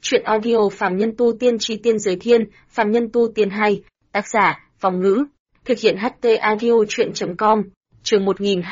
Chuyện audio Phàm Nhân Tu Tiên Chi Tiên Giới Thiên, Phàm Nhân Tu Tiên 2, tác giả, Vong Ngữ, thực hiện HT Audio Chuyện.com, chương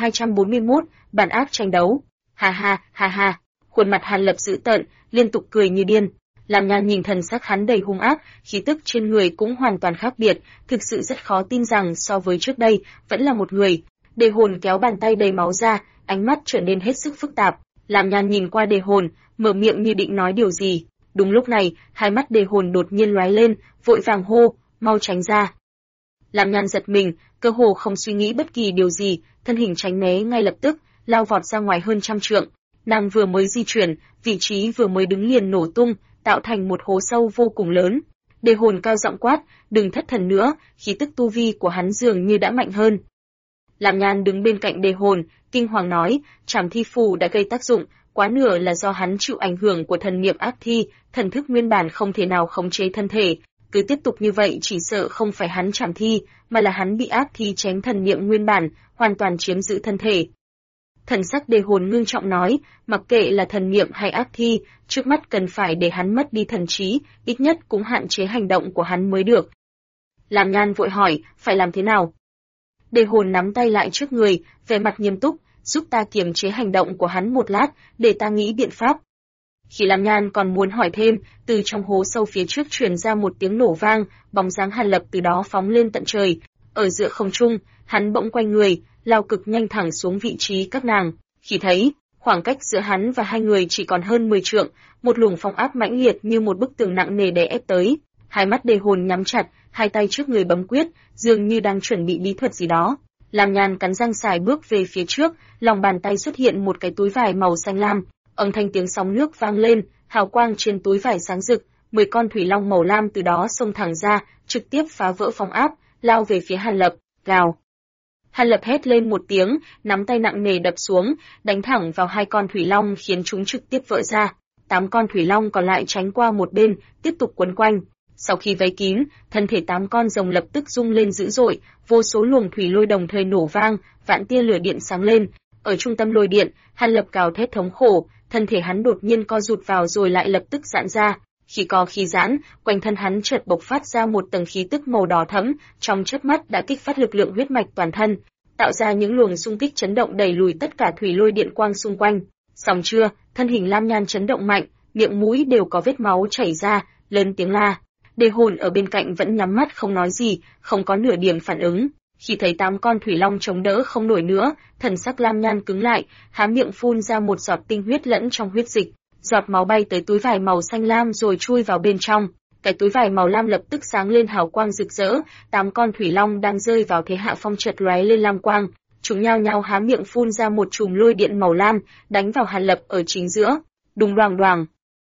1241, bản ác tranh đấu. Ha ha, ha ha, khuôn mặt Hàn Lập dữ tợn, liên tục cười như điên. Làm Nhan nhìn thần sắc hắn đầy hung ác, khí tức trên người cũng hoàn toàn khác biệt, thực sự rất khó tin rằng so với trước đây, vẫn là một người. Đề Hồn kéo bàn tay đầy máu ra, ánh mắt trở nên hết sức phức tạp. Làm Nhan nhìn qua Đề Hồn, mở miệng như định nói điều gì. Đúng lúc này, hai mắt Đề Hồn đột nhiên lóe lên, vội vàng hô, mau tránh ra. Làm Nhan giật mình, cơ hồ không suy nghĩ bất kỳ điều gì, thân hình tránh né ngay lập tức, lao vọt ra ngoài hơn 100 trượng. Nàng vừa mới di chuyển, vị trí vừa mới đứng liền nổ tung, tạo thành một hố sâu vô cùng lớn. Đề Hồn cao giọng quát, đừng thất thần nữa, khí tức tu vi của hắn dường như đã mạnh hơn. Làm Nhan đứng bên cạnh Đề Hồn, kinh hoàng nói, Trảm Thi Phù đã gây tác dụng, quá nửa là do hắn chịu ảnh hưởng của thần niệm ác thi, thần thức nguyên bản không thể nào khống chế thân thể, cứ tiếp tục như vậy chỉ sợ không phải hắn Trảm Thi, mà là hắn bị ác thi chém thần niệm nguyên bản, hoàn toàn chiếm giữ thân thể. Thần sắc Đề Hồn ngưng trọng nói, mặc kệ là thần niệm hay ác thi, trước mắt cần phải để hắn mất đi thần trí, ít nhất cũng hạn chế hành động của hắn mới được. Làm Nhan vội hỏi, phải làm thế nào? Đề Hồn nắm tay lại trước người, vẻ mặt nghiêm túc, giúp ta kiềm chế hành động của hắn một lát, để ta nghĩ biện pháp. Khi Làm Nhan còn muốn hỏi thêm, từ trong hố sâu phía trước truyền ra một tiếng nổ vang, bóng dáng Hàn Lập từ đó phóng lên tận trời. Ở giữa không trung, hắn bỗng quay người, lao cực nhanh thẳng xuống vị trí các nàng. Khi thấy, khoảng cách giữa hắn và hai người chỉ còn hơn 10 trượng, một luồng phong áp mãnh liệt như một bức tường nặng nề đè ép tới. Hai mắt Đề Hồn nhắm chặt, hai tay trước người bấm quyết, dường như đang chuẩn bị bí thuật gì đó. Làm Nhan cắn răng xài bước về phía trước, lòng bàn tay xuất hiện một cái túi vải màu xanh lam, âm thanh tiếng sóng nước vang lên, hào quang trên túi vải sáng rực, 10 con thủy long màu lam từ đó xông thẳng ra, trực tiếp phá vỡ phong áp, lao về phía Hàn Lập, gào. Hàn Lập hét lên một tiếng, nắm tay nặng nề đập xuống, đánh thẳng vào hai con thủy long khiến chúng trực tiếp vỡ ra. 8 con thủy long còn lại tránh qua một bên, tiếp tục quấn quanh. Sau khi vây kín, thân thể 8 con rồng lập tức rung lên dữ dội, vô số luồng thủy lôi đồng thời nổ vang, vạn tia lửa điện sáng lên. Ở trung tâm lôi điện, Hàn Lập gào thét thống khổ, thân thể hắn đột nhiên co rụt vào rồi lại lập tức giãn ra. Khi co khi giãn, quanh thân hắn chợt bộc phát ra một tầng khí tức màu đỏ thẫm, trong chớp mắt đã kích phát lực lượng huyết mạch toàn thân, tạo ra những luồng xung kích chấn động đẩy lùi tất cả thủy lôi điện quang xung quanh. Xong chưa, thân hình Lam Nhan chấn động mạnh, miệng mũi đều có vết máu chảy ra, lớn tiếng la. Đề Hồn ở bên cạnh vẫn nhắm mắt không nói gì, không có nửa điểm phản ứng. Khi thấy 8 con thủy long chống đỡ không nổi nữa, thần sắc Lam Nhan cứng lại, há miệng phun ra một giọt tinh huyết lẫn trong huyết dịch. Giọt máu bay tới túi vải màu xanh lam rồi chui vào bên trong. Cái túi vải màu lam lập tức sáng lên hào quang rực rỡ, 8 con thủy long đang rơi vào thế hạ phong chợt lóe lên lam quang, chúng nhao nhao há miệng phun ra một chùm lôi điện màu lam, đánh vào Hàn Lập ở chính giữa. Đùng đoàng đoàng.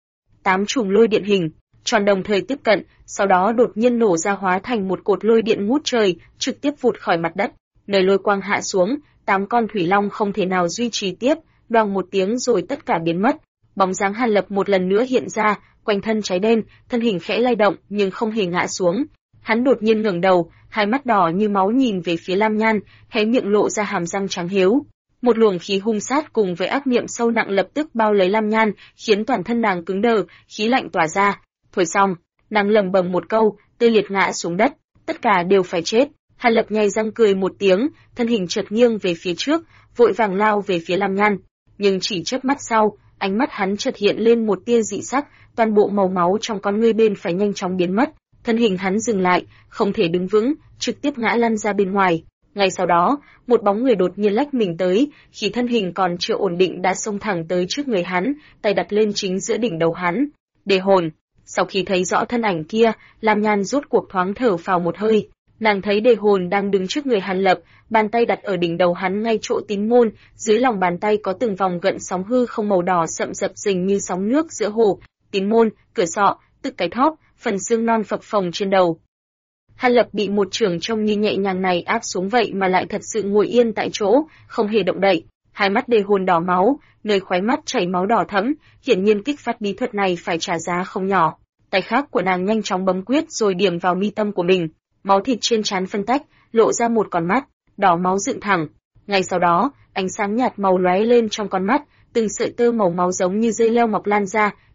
8 chùm lôi điện hình tròn đồng thời tiếp cận, sau đó đột nhiên nổ ra hóa thành một cột lôi điện ngút trời, trực tiếp vụt khỏi mặt đất. Nơi lôi quang hạ xuống, 8 con thủy long không thể nào duy trì tiếp, đoàng một tiếng rồi tất cả biến mất. Bóng dáng Hàn Lập một lần nữa hiện ra, quanh thân cháy đen, thân hình khẽ lay động nhưng không hề ngã xuống. Hắn đột nhiên ngẩng đầu, hai mắt đỏ như máu nhìn về phía Lam Nhan, hé miệng lộ ra hàm răng trắng hiếu. Một luồng khí hung sát cùng với ác niệm sâu nặng lập tức bao lấy Lam Nhan, khiến toàn thân nàng cứng đờ, khí lạnh tỏa ra. Thôi xong, nàng lẩm bẩm một câu, tê liệt ngã xuống đất, tất cả đều phải chết. Hàn Lập nhai răng cười một tiếng, thân hình chợt nghiêng về phía trước, vội vàng lao về phía Lam Nhan. Nhưng chỉ chớp mắt sau, ánh mắt hắn chợt hiện lên một tia dị sắc, toàn bộ màu máu trong con ngươi bên phải nhanh chóng biến mất, thân hình hắn dừng lại, không thể đứng vững, trực tiếp ngã lăn ra bên ngoài. Ngay sau đó, một bóng người đột nhiên lách mình tới, khi thân hình còn chưa ổn định đã xông thẳng tới trước người hắn, tay đặt lên chính giữa đỉnh đầu hắn. Đề Hồn. Sau khi thấy rõ thân ảnh kia, Lam Nhan rốt cuộc thoáng thở phào một hơi. Nàng thấy Đề Hồn đang đứng trước người Hàn Lập, bàn tay đặt ở đỉnh đầu hắn ngay chỗ tín môn, dưới lòng bàn tay có từng vòng gợn sóng hư không màu đỏ sậm dập rình như sóng nước giữa hồ, tín môn, cửa sọ, tức cái thóp, phần xương non phập phồng trên đầu. Hàn Lập bị một chưởng trông như nhẹ nhàng này áp xuống vậy mà lại thật sự ngồi yên tại chỗ, không hề động đậy. Hai mắt Đề Hồn đỏ máu, nơi khóe mắt chảy máu đỏ thẫm, hiển nhiên kích phát bí thuật này phải trả giá không nhỏ. Tay khác của nàng nhanh chóng bấm quyết rồi điểm vào mi tâm của mình. Máu thịt trên trán phân tách, lộ ra một con mắt, đỏ máu dựng thẳng. Ngay sau đó, ánh sáng nhạt màu lóe lên trong con mắt, từng sợi tơ màu máu giống như dây leo mọc lan ra,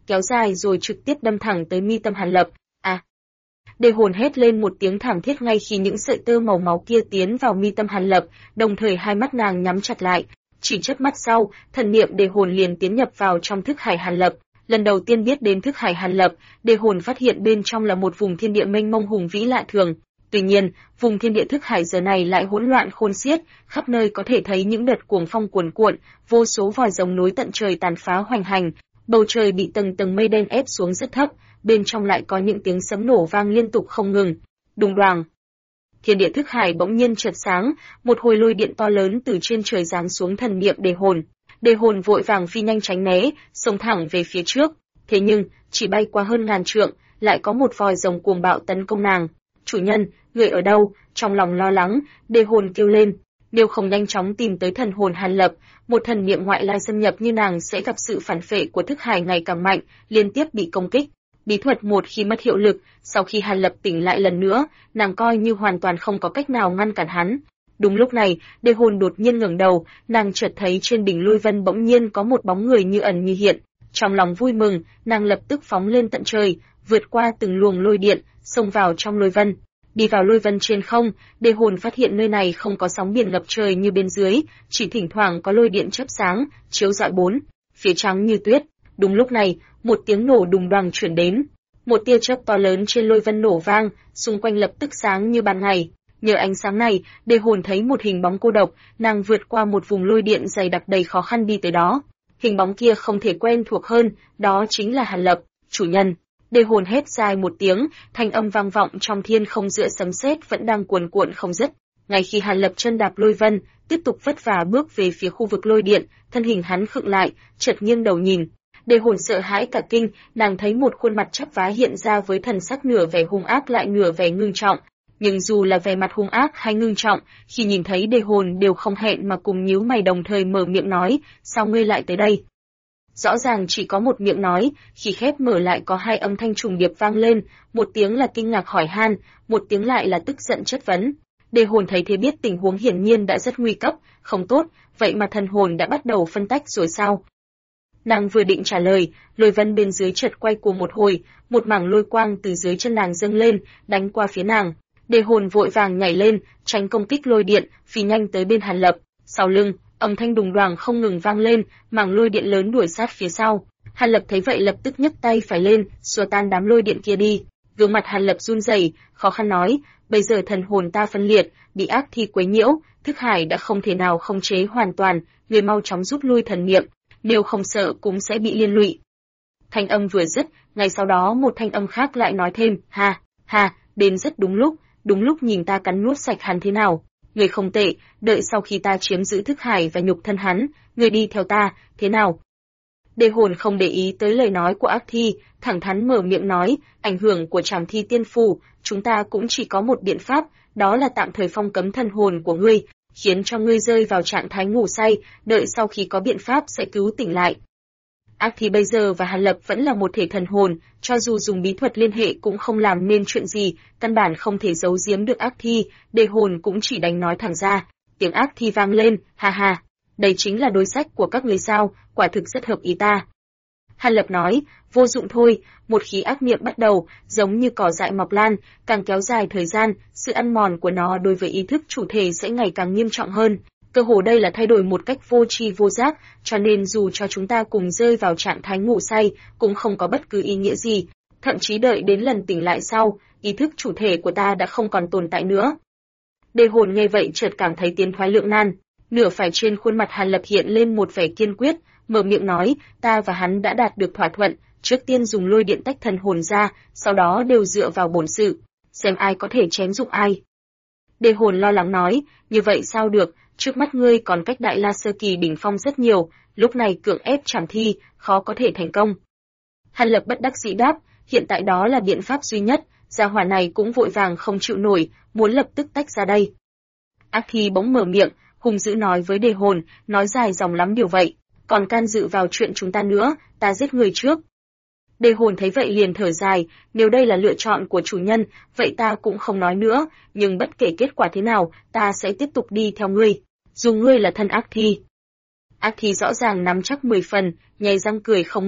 kéo dài rồi trực tiếp đâm thẳng tới mi tâm Hàn Lập. À! Đề hồn hét lên một tiếng thảm thiết ngay khi những sợi tơ màu máu kia tiến vào mi tâm Hàn Lập, đồng thời hai mắt nàng nhắm chặt lại. Chỉ chớp mắt sau, thần niệm đề hồn liền tiến nhập vào trong thức hải Hàn Lập. Lần đầu tiên biết đến thức hải Hàn Lập, đề hồn phát hiện bên trong là một vùng thiên địa mênh mông hùng vĩ lạ thường. Tuy nhiên, vùng thiên địa thức hải giờ này lại hỗn loạn khôn xiết, khắp nơi có thể thấy những đợt cuồng phong cuồn cuộn, vô số vòi rồng nối tận trời tàn phá hoành hành, bầu trời bị tầng tầng mây đen ép xuống rất thấp, bên trong lại có những tiếng sấm nổ vang liên tục không ngừng. Đùng đoàng. Thiên địa thức hải bỗng nhiên chợt sáng, một hồi lôi điện to lớn từ trên trời giáng xuống thần niệm đề hồn. Đề hồn vội vàng phi nhanh tránh né, xông thẳng về phía trước. Thế nhưng, chỉ bay qua hơn ngàn trượng, lại có một vòi rồng cuồng bạo tấn công nàng. Chủ nhân, người ở đâu? Trong lòng lo lắng, đề hồn kêu lên. Nếu không nhanh chóng tìm tới thần hồn Hàn Lập, một thần niệm ngoại lai xâm nhập như nàng sẽ gặp sự phản phệ của thức hải ngày càng mạnh, liên tiếp bị công kích. Bí thuật một khi mất hiệu lực, sau khi Hàn Lập tỉnh lại lần nữa, nàng coi như hoàn toàn không có cách nào ngăn cản hắn. Đúng lúc này, đề hồn đột nhiên ngẩng đầu, nàng chợt thấy trên đỉnh lôi vân bỗng nhiên có một bóng người như ẩn như hiện. Trong lòng vui mừng, nàng lập tức phóng lên tận trời, vượt qua từng luồng lôi điện, xông vào trong lôi vân. Đi vào lôi vân trên không, đề hồn phát hiện nơi này không có sóng biển ngập trời như bên dưới, chỉ thỉnh thoảng có lôi điện chớp sáng, chiếu rọi bốn phía trắng như tuyết. Đúng lúc này, một tiếng nổ đùng đoàng chuyển đến. Một tia chớp to lớn trên lôi vân nổ vang, xung quanh lập tức sáng như ban ngày. Nhờ ánh sáng này, đề hồn thấy một hình bóng cô độc, nàng vượt qua một vùng lôi điện dày đặc đầy khó khăn đi tới đó. Hình bóng kia không thể quen thuộc hơn, đó chính là Hàn Lập, chủ nhân. Đề hồn hét dài một tiếng, thanh âm vang vọng trong thiên không giữa sấm sét vẫn đang cuồn cuộn không dứt. Ngay khi Hàn Lập chân đạp lôi vân, tiếp tục vất vả bước về phía khu vực lôi điện, thân hình hắn khựng lại, chợt nghiêng đầu nhìn. Đề hồn sợ hãi cả kinh, nàng thấy một khuôn mặt chắp vá hiện ra với thần sắc nửa vẻ hung ác lại nửa vẻ ngưng trọng. Nhưng dù là vẻ mặt hung ác hay ngưng trọng, khi nhìn thấy đề hồn đều không hẹn mà cùng nhíu mày đồng thời mở miệng nói, sao ngươi lại tới đây? Rõ ràng chỉ có một miệng nói, khi khép mở lại có hai âm thanh trùng điệp vang lên, một tiếng là kinh ngạc hỏi han, một tiếng lại là tức giận chất vấn. Đề hồn thấy thế biết tình huống hiển nhiên đã rất nguy cấp, không tốt, vậy mà thần hồn đã bắt đầu phân tách rồi sao? Nàng vừa định trả lời, lôi vân bên dưới chợt quay cuồng một hồi, một mảng lôi quang từ dưới chân nàng dâng lên, đánh qua phía nàng. Đề hồn vội vàng nhảy lên, tránh công kích lôi điện, phi nhanh tới bên Hàn Lập. Sau lưng, âm thanh đùng đoàng không ngừng vang lên, mảng lôi điện lớn đuổi sát phía sau. Hàn Lập thấy vậy lập tức nhấc tay phải lên, xua tan đám lôi điện kia đi. Gương mặt Hàn Lập run rẩy, khó khăn nói, bây giờ thần hồn ta phân liệt, bị ác thi quấy nhiễu, thức hải đã không thể nào khống chế hoàn toàn, người mau chóng rút lui thần niệm, nếu không sợ cũng sẽ bị liên lụy. Thanh âm vừa dứt, ngay sau đó một thanh âm khác lại nói thêm, ha, đến rất đúng lúc nhìn ta cắn nuốt sạch hắn thế nào. Người không tệ, đợi sau khi ta chiếm giữ thức hải và nhục thân hắn, người đi theo ta, thế nào? Đề hồn không để ý tới lời nói của ác thi, thẳng thắn mở miệng nói, ảnh hưởng của trảm thi tiên phù, chúng ta cũng chỉ có một biện pháp, đó là tạm thời phong cấm thần hồn của ngươi, khiến cho ngươi rơi vào trạng thái ngủ say, đợi sau khi có biện pháp sẽ cứu tỉnh lại. Ác thi bây giờ và Hàn Lập vẫn là một thể thần hồn, cho dù dùng bí thuật liên hệ cũng không làm nên chuyện gì, căn bản không thể giấu giếm được ác thi, đề hồn cũng chỉ đành nói thẳng ra. Tiếng ác thi vang lên, ha, đây chính là đối sách của các người sao, quả thực rất hợp ý ta. Hàn Lập nói, vô dụng thôi, một khí ác niệm bắt đầu, giống như cỏ dại mọc lan, càng kéo dài thời gian, sự ăn mòn của nó đối với ý thức chủ thể sẽ ngày càng nghiêm trọng hơn. Cơ hồ đây là thay đổi một cách vô tri vô giác, cho nên dù cho chúng ta cùng rơi vào trạng thái ngủ say, cũng không có bất cứ ý nghĩa gì. Thậm chí đợi đến lần tỉnh lại sau, ý thức chủ thể của ta đã không còn tồn tại nữa. Đề hồn nghe vậy chợt cảm thấy tiến thoái lưỡng nan, nửa phải trên khuôn mặt Hàn Lập hiện lên một vẻ kiên quyết, mở miệng nói, ta và hắn đã đạt được thỏa thuận, trước tiên dùng lôi điện tách thần hồn ra, sau đó đều dựa vào bổn sự, xem ai có thể chém dụng ai. Đề hồn lo lắng nói, như vậy sao được, trước mắt ngươi còn cách Đại La Sơ Kỳ đỉnh phong rất nhiều, lúc này cưỡng ép trảm thi, khó có thể thành công. Hàn Lập bất đắc dĩ đáp, hiện tại đó là biện pháp duy nhất, gia hỏa này cũng vội vàng không chịu nổi, muốn lập tức tách ra đây. Ác thi bỗng mở miệng, hung dữ nói với đề hồn, nói dài dòng lắm điều vậy, còn can dự vào chuyện chúng ta nữa, ta giết người trước. Đề hồn thấy vậy liền thở dài, nếu đây là lựa chọn của chủ nhân, vậy ta cũng không nói nữa, nhưng bất kể kết quả thế nào, ta sẽ tiếp tục đi theo ngươi, dù ngươi là thân ác thi. Ác thi rõ ràng nắm chắc 10 phần, nhai răng cười không ngớt,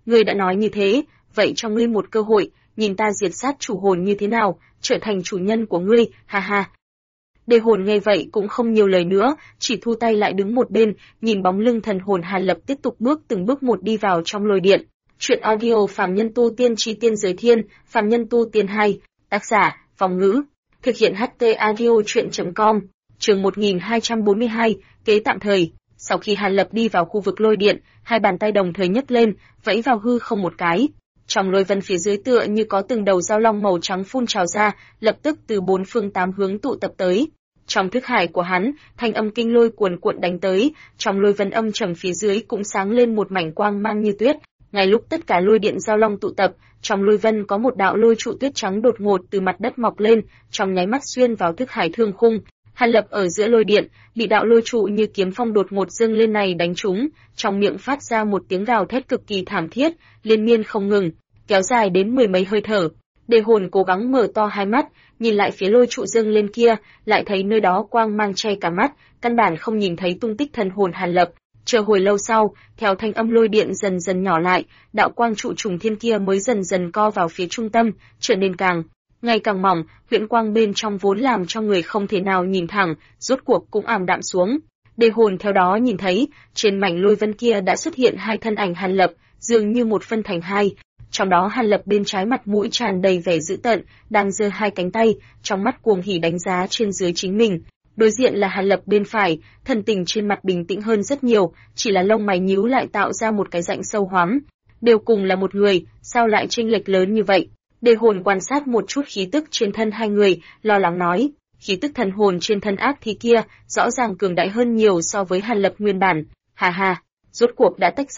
ngươi đã nói như thế, vậy cho ngươi một cơ hội, nhìn ta diệt sát chủ hồn như thế nào, trở thành chủ nhân của ngươi, ha ha. Đề hồn nghe vậy cũng không nhiều lời nữa, chỉ thu tay lại đứng một bên, nhìn bóng lưng thần hồn Hàn Lập tiếp tục từng bước một đi vào trong lôi điện. Chuyện audio Phàm Nhân Tu Tiên Chi Tiên Giới Thiên, Phàm Nhân Tu Tiên 2, tác giả, Vong Ngữ, thực hiện HT audio chuyện.com, chương 1242, kế tạm thời. Sau khi Hàn Lập đi vào khu vực lôi điện, hai bàn tay đồng thời nhấc lên, vẫy vào hư không một cái. Trong lôi vân phía dưới tựa như có từng đầu dao long màu trắng phun trào ra, lập tức từ bốn phương tám hướng tụ tập tới. Trong thức hải của hắn, thanh âm kinh lôi cuồn cuộn đánh tới, trong lôi vân âm trầm phía dưới cũng sáng lên một mảnh quang mang như tuyết. Ngay lúc tất cả lôi điện dao long tụ tập, trong lôi vân có một đạo lôi trụ tuyết trắng đột ngột từ mặt đất mọc lên, trong nháy mắt xuyên vào thức hải thương khung. Hàn Lập ở giữa lôi điện, bị đạo lôi trụ như kiếm phong đột ngột dâng lên này đánh trúng, trong miệng phát ra một tiếng gào thét cực kỳ thảm thiết, liên miên không ngừng, kéo dài đến mười mấy hơi thở. Đề hồn cố gắng mở to hai mắt, nhìn lại phía lôi trụ dâng lên kia, lại thấy nơi đó quang mang che cả mắt, căn bản không nhìn thấy tung tích thần hồn Hàn Lập. Chờ hồi lâu sau, theo thanh âm lôi điện dần dần nhỏ lại, đạo quang trụ trùng thiên kia mới dần dần co vào phía trung tâm, trở nên ngày càng mỏng, huyễn quang bên trong vốn làm cho người không thể nào nhìn thẳng, rốt cuộc cũng ảm đạm xuống. Đề hồn theo đó nhìn thấy, trên mảnh lôi vân kia đã xuất hiện hai thân ảnh Hàn Lập, dường như một phân thành hai. Trong đó Hàn Lập bên trái mặt mũi tràn đầy vẻ dữ tợn, đang giơ hai cánh tay, trong mắt cuồng hỉ đánh giá trên dưới chính mình. Đối diện là Hàn Lập bên phải, thần tình trên mặt bình tĩnh hơn rất nhiều, chỉ là lông mày nhíu lại tạo ra một cái rãnh sâu hoắm. Đều cùng là một người, sao lại chênh lệch lớn như vậy? Đề hồn quan sát một chút khí tức trên thân hai người, lo lắng nói, khí tức thần hồn trên thân ác thi kia, rõ ràng cường đại hơn nhiều so với Hàn Lập nguyên bản. Ha ha, rốt cuộc đã tách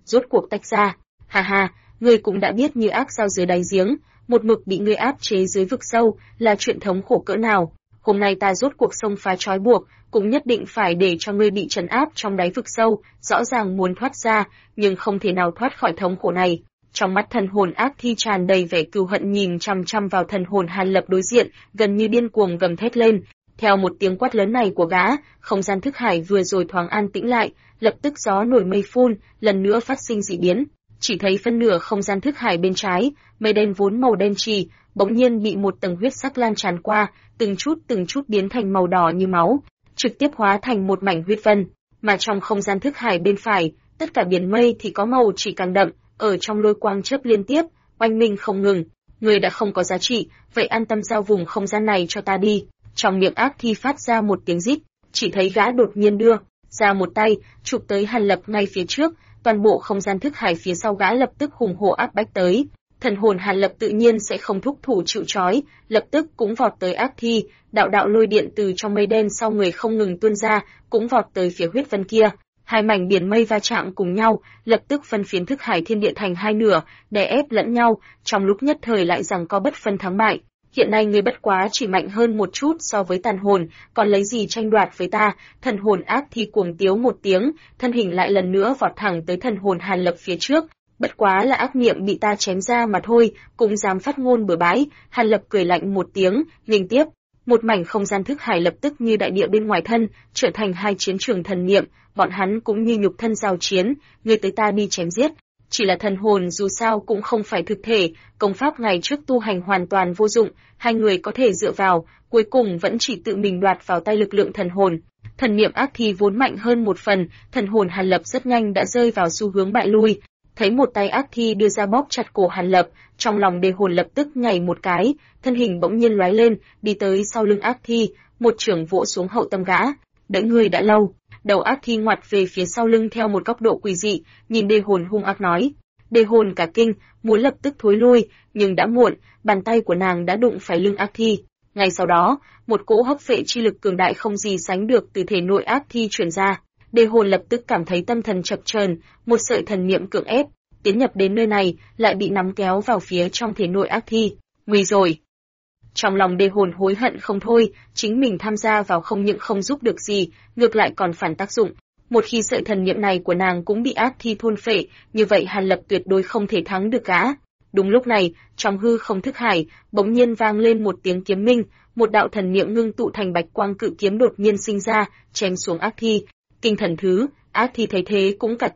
ra, ha ha, ngươi cũng đã biết như ác sao dưới đáy giếng, một mực bị ngươi áp chế dưới vực sâu, là chuyện thống khổ cỡ nào. Hôm nay ta rốt cuộc xông phá trói buộc, cũng nhất định phải để cho ngươi bị trấn áp trong đáy vực sâu, rõ ràng muốn thoát ra, nhưng không thể nào thoát khỏi thống khổ này. Trong mắt thần hồn ác thi tràn đầy vẻ cừu hận nhìn chằm chằm vào thần hồn Hàn Lập đối diện, gần như điên cuồng gầm thét lên. Theo một tiếng quát lớn này của gã, không gian thức hải vừa rồi thoáng an tĩnh lại, lập tức gió nổi mây phun, lần nữa phát sinh dị biến. Chỉ thấy phân nửa không gian thức hải bên trái, mây đen vốn màu đen trì, bỗng nhiên bị một tầng huyết sắc lan tràn qua, từng chút biến thành màu đỏ như máu, trực tiếp hóa thành một mảnh huyết vân. Mà trong không gian thức hải bên phải, tất cả biển mây thì có màu chỉ càng đậm, ở trong lôi quang chớp liên tiếp, oanh minh không ngừng. Người đã không có giá trị, vậy an tâm giao vùng không gian này cho ta đi. Trong miệng ác thi phát ra một tiếng rít, chỉ thấy gã đột nhiên đưa ra một tay, chụp tới Hàn Lập ngay phía trước, toàn bộ không gian thức hải phía sau gã lập tức hùng hổ áp bách tới. Thần hồn Hàn Lập tự nhiên sẽ không thúc thủ chịu trói, lập tức cũng vọt tới ác thi, đạo lôi điện từ trong mây đen sau người không ngừng tuôn ra, cũng vọt tới phía huyết vân kia. Hai mảnh biển mây va chạm cùng nhau, lập tức phân phiến thức hải thiên địa thành hai nửa, đè ép lẫn nhau, trong lúc nhất thời lại giằng co bất phân thắng bại. Hiện nay ngươi bất quá chỉ mạnh hơn một chút so với tàn hồn, còn lấy gì tranh đoạt với ta? Thần hồn ác thi cuồng tiếu một tiếng, thân hình lại lần nữa vọt thẳng tới thần hồn Hàn Lập phía trước. Bất quá là ác niệm bị ta chém ra mà thôi, cũng dám phát ngôn bừa bãi. Hàn Lập cười lạnh một tiếng, nghênh tiếp. Một mảnh không gian thức hải lập tức như đại địa bên ngoài thân, trở thành hai chiến trường thần niệm, bọn hắn cũng như nhục thân giao chiến, ngươi tới ta đi chém giết. Chỉ là thần hồn dù sao cũng không phải thực thể, công pháp ngày trước tu hành hoàn toàn vô dụng, hai người có thể dựa vào, cuối cùng vẫn chỉ tự mình đoạt vào tay lực lượng thần hồn. Thần niệm ác thi vốn mạnh hơn một phần, thần hồn Hàn Lập rất nhanh đã rơi vào xu hướng bại lui. Thấy một tay ác thi đưa ra bóp chặt cổ Hàn Lập, trong lòng đề hồn lập tức nhảy một cái, thân hình bỗng nhiên lóe lên, đi tới sau lưng ác thi, một chưởng vỗ xuống hậu tâm gã. Đợi người đã lâu. Đầu ác thi ngoặt về phía sau lưng theo một góc độ quỷ dị, nhìn đề hồn hung ác nói. Đề hồn cả kinh, muốn lập tức thối lui, nhưng đã muộn, bàn tay của nàng đã đụng phải lưng ác thi. Ngay sau đó, một cỗ hấp phệ chi lực cường đại không gì sánh được từ thể nội ác thi truyền ra. Đề hồn lập tức cảm thấy tâm thần chập chờn, một sợi thần niệm cưỡng ép tiến nhập đến nơi này, lại bị nắm kéo vào phía trong thể nội ác thi. Nguy rồi! Trong lòng đề hồn hối hận không thôi, chính mình tham gia vào không những không giúp được gì, ngược lại còn phản tác dụng. Một khi sợi thần niệm này của nàng cũng bị ác thi thôn phệ, như vậy Hàn Lập tuyệt đối không thể thắng được gã. Đúng lúc này, trong hư không thức hải, bỗng nhiên vang lên một tiếng kiếm minh, một đạo thần niệm ngưng tụ thành bạch quang cự kiếm đột nhiên sinh ra, chém xuống ác thi. Kinh thần thứ, ác thi thấy thế cũng cả kinh,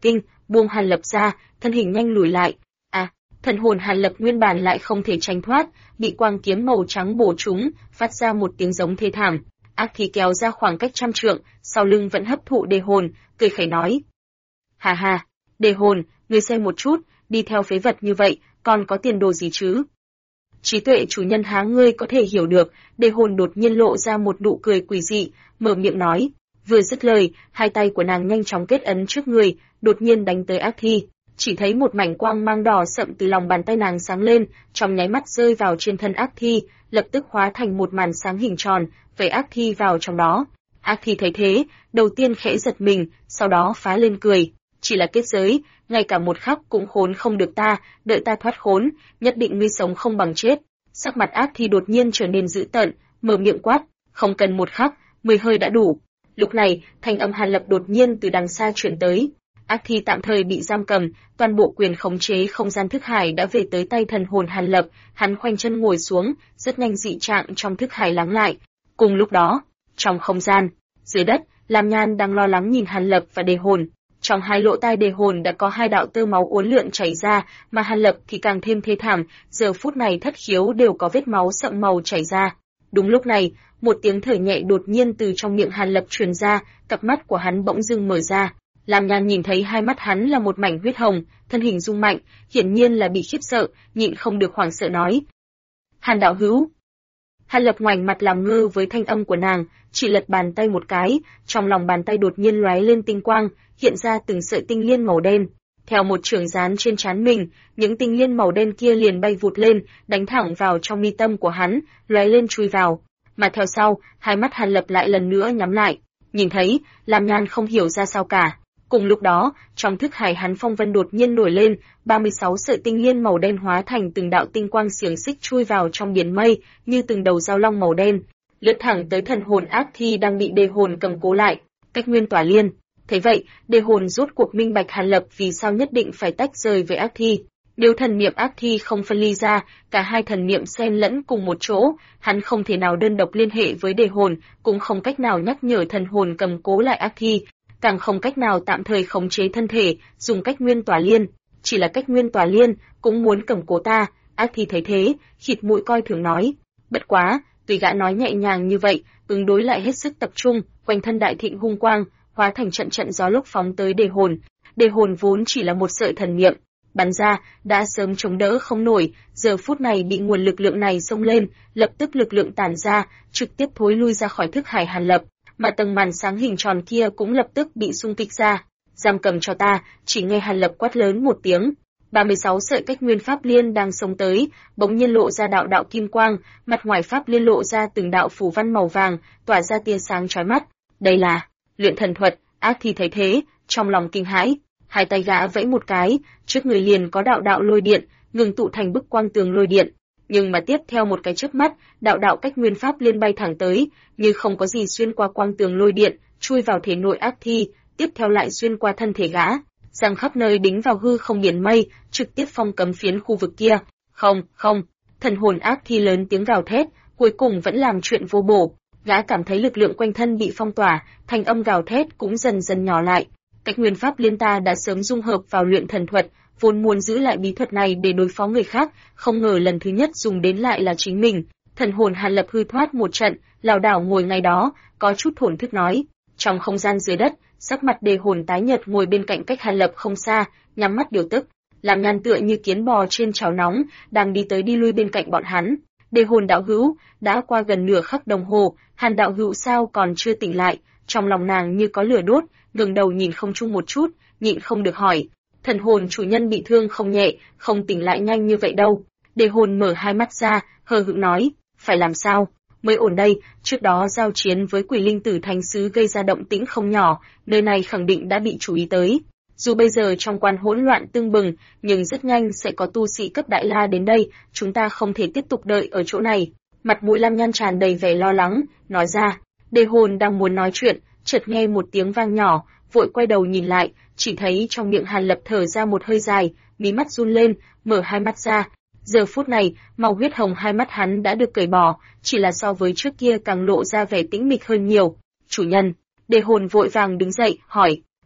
buông Hàn Lập ra, thân hình nhanh lùi lại. Thần hồn Hàn Lập nguyên bản lại không thể tránh thoát, bị quang kiếm màu trắng bổ trúng, phát ra một tiếng giống thê thảm. Ác thi kéo ra khoảng cách 100 trượng, sau lưng vẫn hấp thụ đề hồn, cười khẩy nói: "Hà hà, đề hồn, ngươi xem một chút, đi theo phế vật như vậy, còn có tiền đồ gì chứ?" Trí tuệ chủ nhân há ngươi có thể hiểu được, đề hồn đột nhiên lộ ra một nụ cười quỷ dị, mở miệng nói. Vừa dứt lời, hai tay của nàng nhanh chóng kết ấn trước người, đột nhiên đánh tới ác thi. Chỉ thấy một mảnh quang mang đỏ sậm từ lòng bàn tay nàng sáng lên, trong nháy mắt rơi vào trên thân ác thi, lập tức hóa thành một màn sáng hình tròn, vây ác thi vào trong đó. Ác thi thấy thế, đầu tiên khẽ giật mình, sau đó phá lên cười. Chỉ là kết giới, ngay cả một khắc cũng khốn không được ta, đợi ta thoát khốn, nhất định ngươi sống không bằng chết. Sắc mặt ác thi đột nhiên trở nên dữ tợn, mở miệng quát, không cần một khắc, 10 hơi đã đủ. Lúc này, thanh âm Hàn Lập đột nhiên từ đằng xa truyền tới. Ác thi tạm thời bị giam cầm, toàn bộ quyền khống chế không gian thức hải đã về tới tay thần hồn Hàn Lập, hắn khoanh chân ngồi xuống, rất nhanh dị trạng trong thức hải lắng lại. Cùng lúc đó, trong không gian, dưới đất, Lam Nhan đang lo lắng nhìn Hàn Lập và đề hồn. Trong hai lỗ tai đề hồn đã có hai đạo tơ máu uốn lượn chảy ra, mà Hàn Lập thì càng thêm thê thảm, giờ phút này thất khiếu đều có vết máu sậm màu chảy ra. Đúng lúc này, một tiếng thở nhẹ đột nhiên từ trong miệng Hàn Lập truyền ra, cặp mắt của hắn bỗng dưng mở ra. Lam Nhan nhìn thấy hai mắt hắn là một mảnh huyết hồng, thân hình rung mạnh, hiển nhiên là bị khiếp sợ, nhịn không được hoảng sợ nói: "Hàn đạo hữu." Hàn Lập ngoảnh mặt làm ngơ với thanh âm của nàng, chỉ lật bàn tay một cái, trong lòng bàn tay đột nhiên lóe lên tinh quang, hiện ra từng sợi tinh liên màu đen. Theo một chưởng dán trên trán mình, những tinh liên màu đen kia liền bay vụt lên, đánh thẳng vào trong mi tâm của hắn, lóe lên chui vào. Mà theo sau, hai mắt Hàn Lập lại lần nữa nhắm lại. Nhìn thấy, Lam Nhan không hiểu ra sao cả. Cùng lúc đó, trong thức hải hắn phong vân đột nhiên nổi lên, 36 sợi tinh liên màu đen hóa thành từng đạo tinh quang xiềng xích chui vào trong biển mây, như từng đầu dao long màu đen, lướt thẳng tới thần hồn ác thi đang bị đề hồn cầm cố lại. Cách nguyên tỏa liên. Thế vậy, đề hồn rốt cuộc minh bạch Hàn Lập vì sao nhất định phải tách rời với ác thi. Nếu thần niệm ác thi không phân ly ra, cả hai thần niệm xen lẫn cùng một chỗ, hắn không thể nào đơn độc liên hệ với đề hồn, cũng không cách nào nhắc nhở thần hồn cầm cố lại ác thi, càng không cách nào tạm thời khống chế thân thể, dùng cách nguyên tỏa liên. Chỉ là cách nguyên tỏa liên, cũng muốn cầm cố ta. Ác thi thấy thế, khịt mũi coi thường nói. Bất quá, tuy gã nói nhẹ nhàng như vậy, ứng đối lại hết sức tập trung, quanh thân đại thịnh hung quang, hóa thành trận trận gió lốc phóng tới đề hồn. Đề hồn vốn chỉ là một sợi thần niệm, bắn ra, đã sớm chống đỡ không nổi, giờ phút này bị nguồn lực lượng này xông lên, lập tức lực lượng tản ra, trực tiếp thối lui ra khỏi thức hải Hàn Lập, mà tầng màn sáng hình tròn kia cũng lập tức bị xung kích ra. Giam cầm cho ta, chỉ nghe Hàn Lập quát lớn một tiếng. 36 sợi cách nguyên pháp liên đang xông tới, bỗng nhiên lộ ra đạo đạo kim quang, mặt ngoài pháp liên lộ ra từng đạo phù văn màu vàng, tỏa ra tia sáng chói mắt. Đây là luyện thần thuật. Ác thi thấy thế, trong lòng kinh hãi, hai tay gã vẫy một cái, trước người liền có đạo đạo lôi điện, ngừng tụ thành bức quang tường lôi điện. Nhưng mà tiếp theo một cái chớp mắt, đạo đạo cách nguyên pháp liên bay thẳng tới, như không có gì xuyên qua quang tường lôi điện, chui vào thể nội ác thi, tiếp theo lại xuyên qua thân thể gã, giăng khắp nơi đính vào hư không biển mây, trực tiếp phong cấm phiến khu vực kia. Không, không, thần hồn ác thi lớn tiếng gào thét, cuối cùng vẫn làm chuyện vô bổ. Gã cảm thấy lực lượng quanh thân bị phong tỏa, thanh âm gào thét cũng dần dần nhỏ lại. Cách nguyên pháp liên ta đã sớm dung hợp vào luyện thần thuật, vốn muốn giữ lại bí thuật này để đối phó người khác, không ngờ lần thứ nhất dùng đến lại là chính mình. Thần hồn Hàn Lập hư thoát một trận, lảo đảo ngồi ngay đó, có chút thổn thức nói. Trong không gian dưới đất, sắc mặt đề hồn tái nhợt ngồi bên cạnh cách Hàn Lập không xa, nhắm mắt điều tức. Làm Nhan tựa như kiến bò trên chảo nóng, đang đi tới đi lui bên cạnh bọn hắn. Đề hồn đạo hữu, đã qua gần nửa khắc đồng hồ, Hàn đạo hữu sao còn chưa tỉnh lại? Trong lòng nàng như có lửa đốt, ngẩng đầu nhìn không chung một chút, nhịn không được hỏi. Thần hồn chủ nhân bị thương không nhẹ, không tỉnh lại nhanh như vậy đâu. Đề hồn mở hai mắt ra, hờ hững nói, phải làm sao mới ổn đây, trước đó giao chiến với Quỷ Linh Tử Thánh Sứ gây ra động tĩnh không nhỏ, nơi này khẳng định đã bị chú ý tới. Dù bây giờ trong quan hỗn loạn tương bừng, nhưng rất nhanh sẽ có tu sĩ cấp đại la đến đây, chúng ta không thể tiếp tục đợi ở chỗ này. Mặt mũi Lam Nhan tràn đầy vẻ lo lắng, nói ra. Đề hồn đang muốn nói chuyện, chợt nghe một tiếng vang nhỏ, vội quay đầu nhìn lại, chỉ thấy trong miệng Hàn Lập thở ra một hơi dài, mí mắt run lên, mở hai mắt ra. Giờ phút này, màu huyết hồng hai mắt hắn đã được cởi bỏ, chỉ là so với trước kia càng lộ ra vẻ tĩnh mịch hơn nhiều. Chủ nhân, đề hồn vội vàng đứng dậy, hỏi.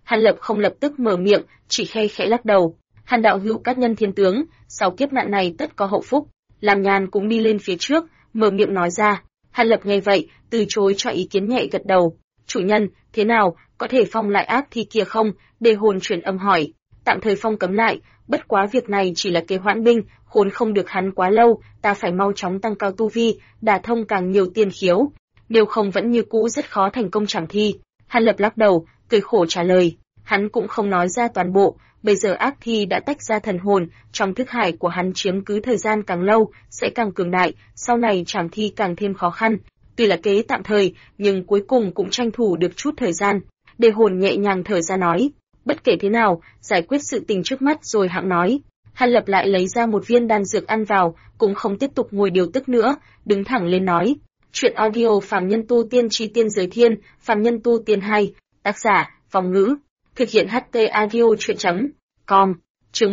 Hàn Lập không lập tức mở miệng, chỉ khe khẽ lắc đầu. Hàn đạo hữu cát nhân thiên tướng, sau kiếp nạn này tất có hậu phúc. Lam Nhan cũng đi lên phía trước, mở miệng nói ra. Hàn Lập nghe vậy, từ chối cho ý kiến nhẹ gật đầu. Chủ nhân, thế nào, có thể phong lại ác thi kia không? Đề hồn truyền âm hỏi. Tạm thời phong cấm lại, bất quá việc này chỉ là kế hoãn binh, khốn không được hắn quá lâu, ta phải mau chóng tăng cao tu vi, đả thông càng nhiều tiên khiếu. Nếu không vẫn như cũ rất khó thành công trảm thi. Hàn Lập lắc đầu, cười khổ trả lời. Hắn cũng không nói ra toàn bộ, bây giờ ác thi đã tách ra thần hồn, trong thức hải của hắn chiếm cứ thời gian càng lâu, sẽ càng cường đại, sau này trảm thi càng thêm khó khăn. Tuy là kế tạm thời, nhưng cuối cùng cũng tranh thủ được chút thời gian. Đề hồn nhẹ nhàng thở ra nói, bất kể thế nào, giải quyết sự tình trước mắt rồi hãng nói. Hàn Lập lại lấy ra một viên đan dược ăn vào, cũng không tiếp tục ngồi điều tức nữa, đứng thẳng lên nói. Chuyện audio Phàm Nhân Tu Tiên Chi Tiên Giới Thiên, Phàm Nhân Tu Tiên 2, tác giả, Vòng Ngữ, thực hiện HT audio chuyện.com, chương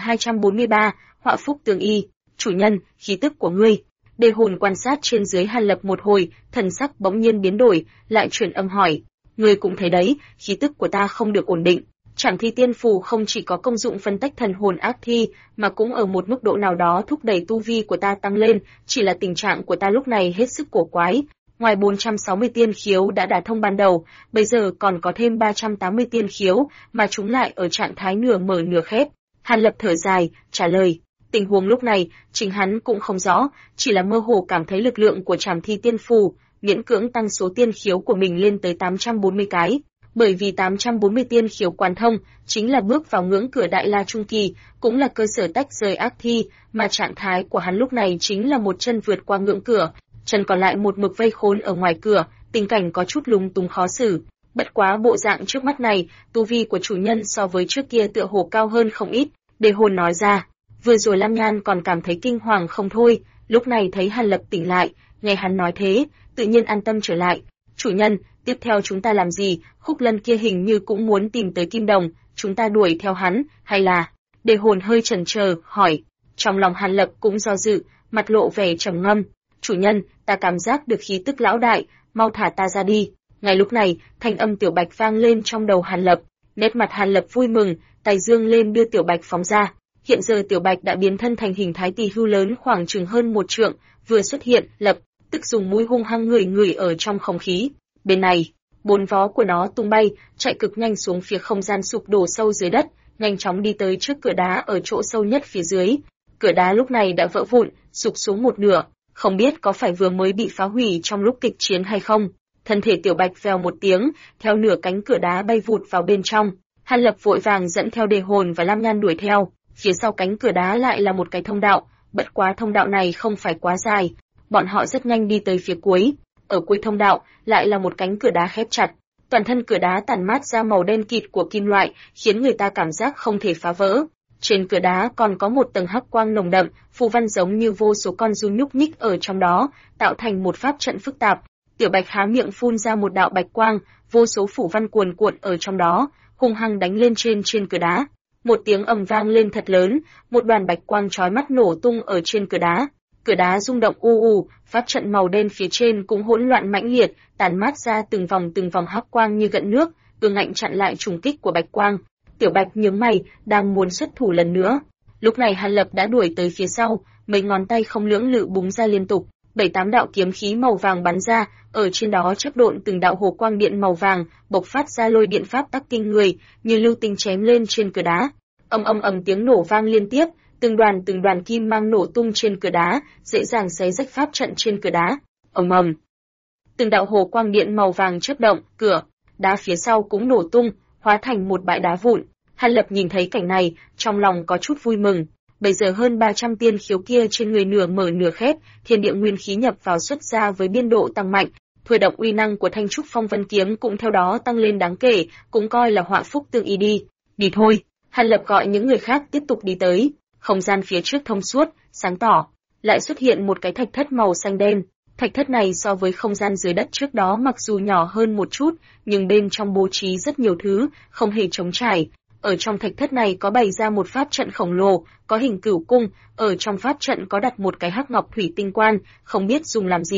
1243, Họa Phúc Tường Y, chủ nhân, khí tức của ngươi. Đề hồn quan sát trên dưới Hàn Lập một hồi, thần sắc bỗng nhiên biến đổi, lại truyền âm hỏi. Ngươi cũng thấy đấy, khí tức của ta không được ổn định. Trảm thi tiên phù không chỉ có công dụng phân tách thần hồn ác thi, mà cũng ở một mức độ nào đó thúc đẩy tu vi của ta tăng lên, chỉ là tình trạng của ta lúc này hết sức cổ quái. Ngoài 460 tiên khiếu đã đả thông ban đầu, bây giờ còn có thêm 380 tiên khiếu, mà chúng lại ở trạng thái nửa mở nửa khép. Hàn Lập thở dài, trả lời. Tình huống lúc này, chính hắn cũng không rõ, chỉ là mơ hồ cảm thấy lực lượng của trảm thi tiên phù, miễn cưỡng tăng số tiên khiếu của mình lên tới 840 cái. Bởi vì 840 tiên khiếu quán thông, chính là bước vào ngưỡng cửa Đại La Trung Kỳ, cũng là cơ sở tách rời ác thi, mà trạng thái của hắn lúc này chính là một chân vượt qua ngưỡng cửa, chân còn lại một mực vây khốn ở ngoài cửa, tình cảnh có chút lúng túng khó xử. Bất quá bộ dạng trước mắt này, tu vi của chủ nhân so với trước kia tựa hồ cao hơn không ít, Đề hồn nói ra. Vừa rồi Lam Nhan còn cảm thấy kinh hoàng không thôi, lúc này thấy Hàn Lập tỉnh lại, nghe hắn nói thế, tự nhiên an tâm trở lại. Chủ nhân, tiếp theo chúng ta làm gì? Khúc Lân kia hình như cũng muốn tìm tới Kim Đồng, chúng ta đuổi theo hắn, hay là... Đề hồn hơi chần chờ, hỏi. Trong lòng Hàn Lập cũng do dự, mặt lộ vẻ trầm ngâm. Chủ nhân, ta cảm giác được khí tức lão đại, mau thả ta ra đi. Ngay lúc này, thanh âm Tiểu Bạch vang lên trong đầu Hàn Lập. Nét mặt Hàn Lập vui mừng, tay dương lên đưa Tiểu Bạch phóng ra. Hiện giờ Tiểu Bạch đã biến thân thành hình thái tỳ hưu lớn khoảng chừng hơn 1 trượng, vừa xuất hiện, lập tức dùng mũi hung hăng ngửi ở trong không khí. Bên này, 4 vó của nó tung bay, chạy cực nhanh xuống phía không gian sụp đổ sâu dưới đất, nhanh chóng đi tới trước cửa đá ở chỗ sâu nhất phía dưới. Cửa đá lúc này đã vỡ vụn, sụp xuống một nửa, không biết có phải vừa mới bị phá hủy trong lúc kịch chiến hay không. Thân thể Tiểu Bạch vèo một tiếng, theo nửa cánh cửa đá bay vụt vào bên trong. Hàn Lập vội vàng dẫn theo Đề hồn và Lam Nhan đuổi theo. Phía sau cánh cửa đá lại là một cái thông đạo, bất quá thông đạo này không phải quá dài. Bọn họ rất nhanh đi tới phía cuối. Ở cuối thông đạo lại là một cánh cửa đá khép chặt. Toàn thân cửa đá tản mát ra màu đen kịt của kim loại, khiến người ta cảm giác không thể phá vỡ. Trên cửa đá còn có một tầng hắc quang nồng đậm, phù văn giống như vô số con giun nhúc nhích ở trong đó, tạo thành một pháp trận phức tạp. Tiểu Bạch há miệng phun ra một đạo bạch quang, vô số phù văn cuồn cuộn ở trong đó, hung hăng đánh lên trên cửa đá. Một tiếng ầm vang lên thật lớn, một đoàn bạch quang chói mắt nổ tung ở trên cửa đá. Cửa đá rung động u u, pháp trận màu đen phía trên cũng hỗn loạn mãnh liệt, tản mát ra từng vòng hắc quang như gợn nước, ương ngạnh chặn lại trùng kích của bạch quang. Tiểu Bạch nhướng mày, đang muốn xuất thủ lần nữa. Lúc này Hàn Lập đã đuổi tới phía sau, mấy ngón tay không lưỡng lự búng ra liên tục, 7-8 đạo kiếm khí màu vàng bắn ra, ở trên đó chớp độn từng đạo hồ quang điện màu vàng, bộc phát ra lôi điện pháp tắc kinh người, như lưu tinh chém lên trên cửa đá. Ầm tiếng nổ vang liên tiếp, từng đoàn kim mang nổ tung trên cửa đá, dễ dàng xé rách pháp trận trên cửa đá. Ầm. Từng đạo hồ quang điện màu vàng chớp động, cửa đá phía sau cũng nổ tung, hóa thành một bãi đá vụn. Hàn Lập nhìn thấy cảnh này, trong lòng có chút vui mừng. Bây giờ hơn 300 tiên khiếu kia trên người nửa mở nửa khép, thiên địa nguyên khí nhập vào xuất ra với biên độ tăng mạnh, thôi động uy năng của Thanh Trúc Phong Vân kiếm cũng theo đó tăng lên đáng kể, cũng coi là họa phúc tương y đi. Đi thôi. Hàn Lập gọi những người khác tiếp tục đi tới. Không gian phía trước thông suốt, sáng tỏ, lại xuất hiện một cái thạch thất màu xanh đen. Thạch thất này so với không gian dưới đất trước đó mặc dù nhỏ hơn một chút, nhưng bên trong bố trí rất nhiều thứ, không hề trống trải. Ở trong thạch thất này có bày ra một pháp trận khổng lồ, có hình cửu cung, ở trong pháp trận có đặt một cái hắc ngọc thủy tinh quan, không biết dùng làm gì.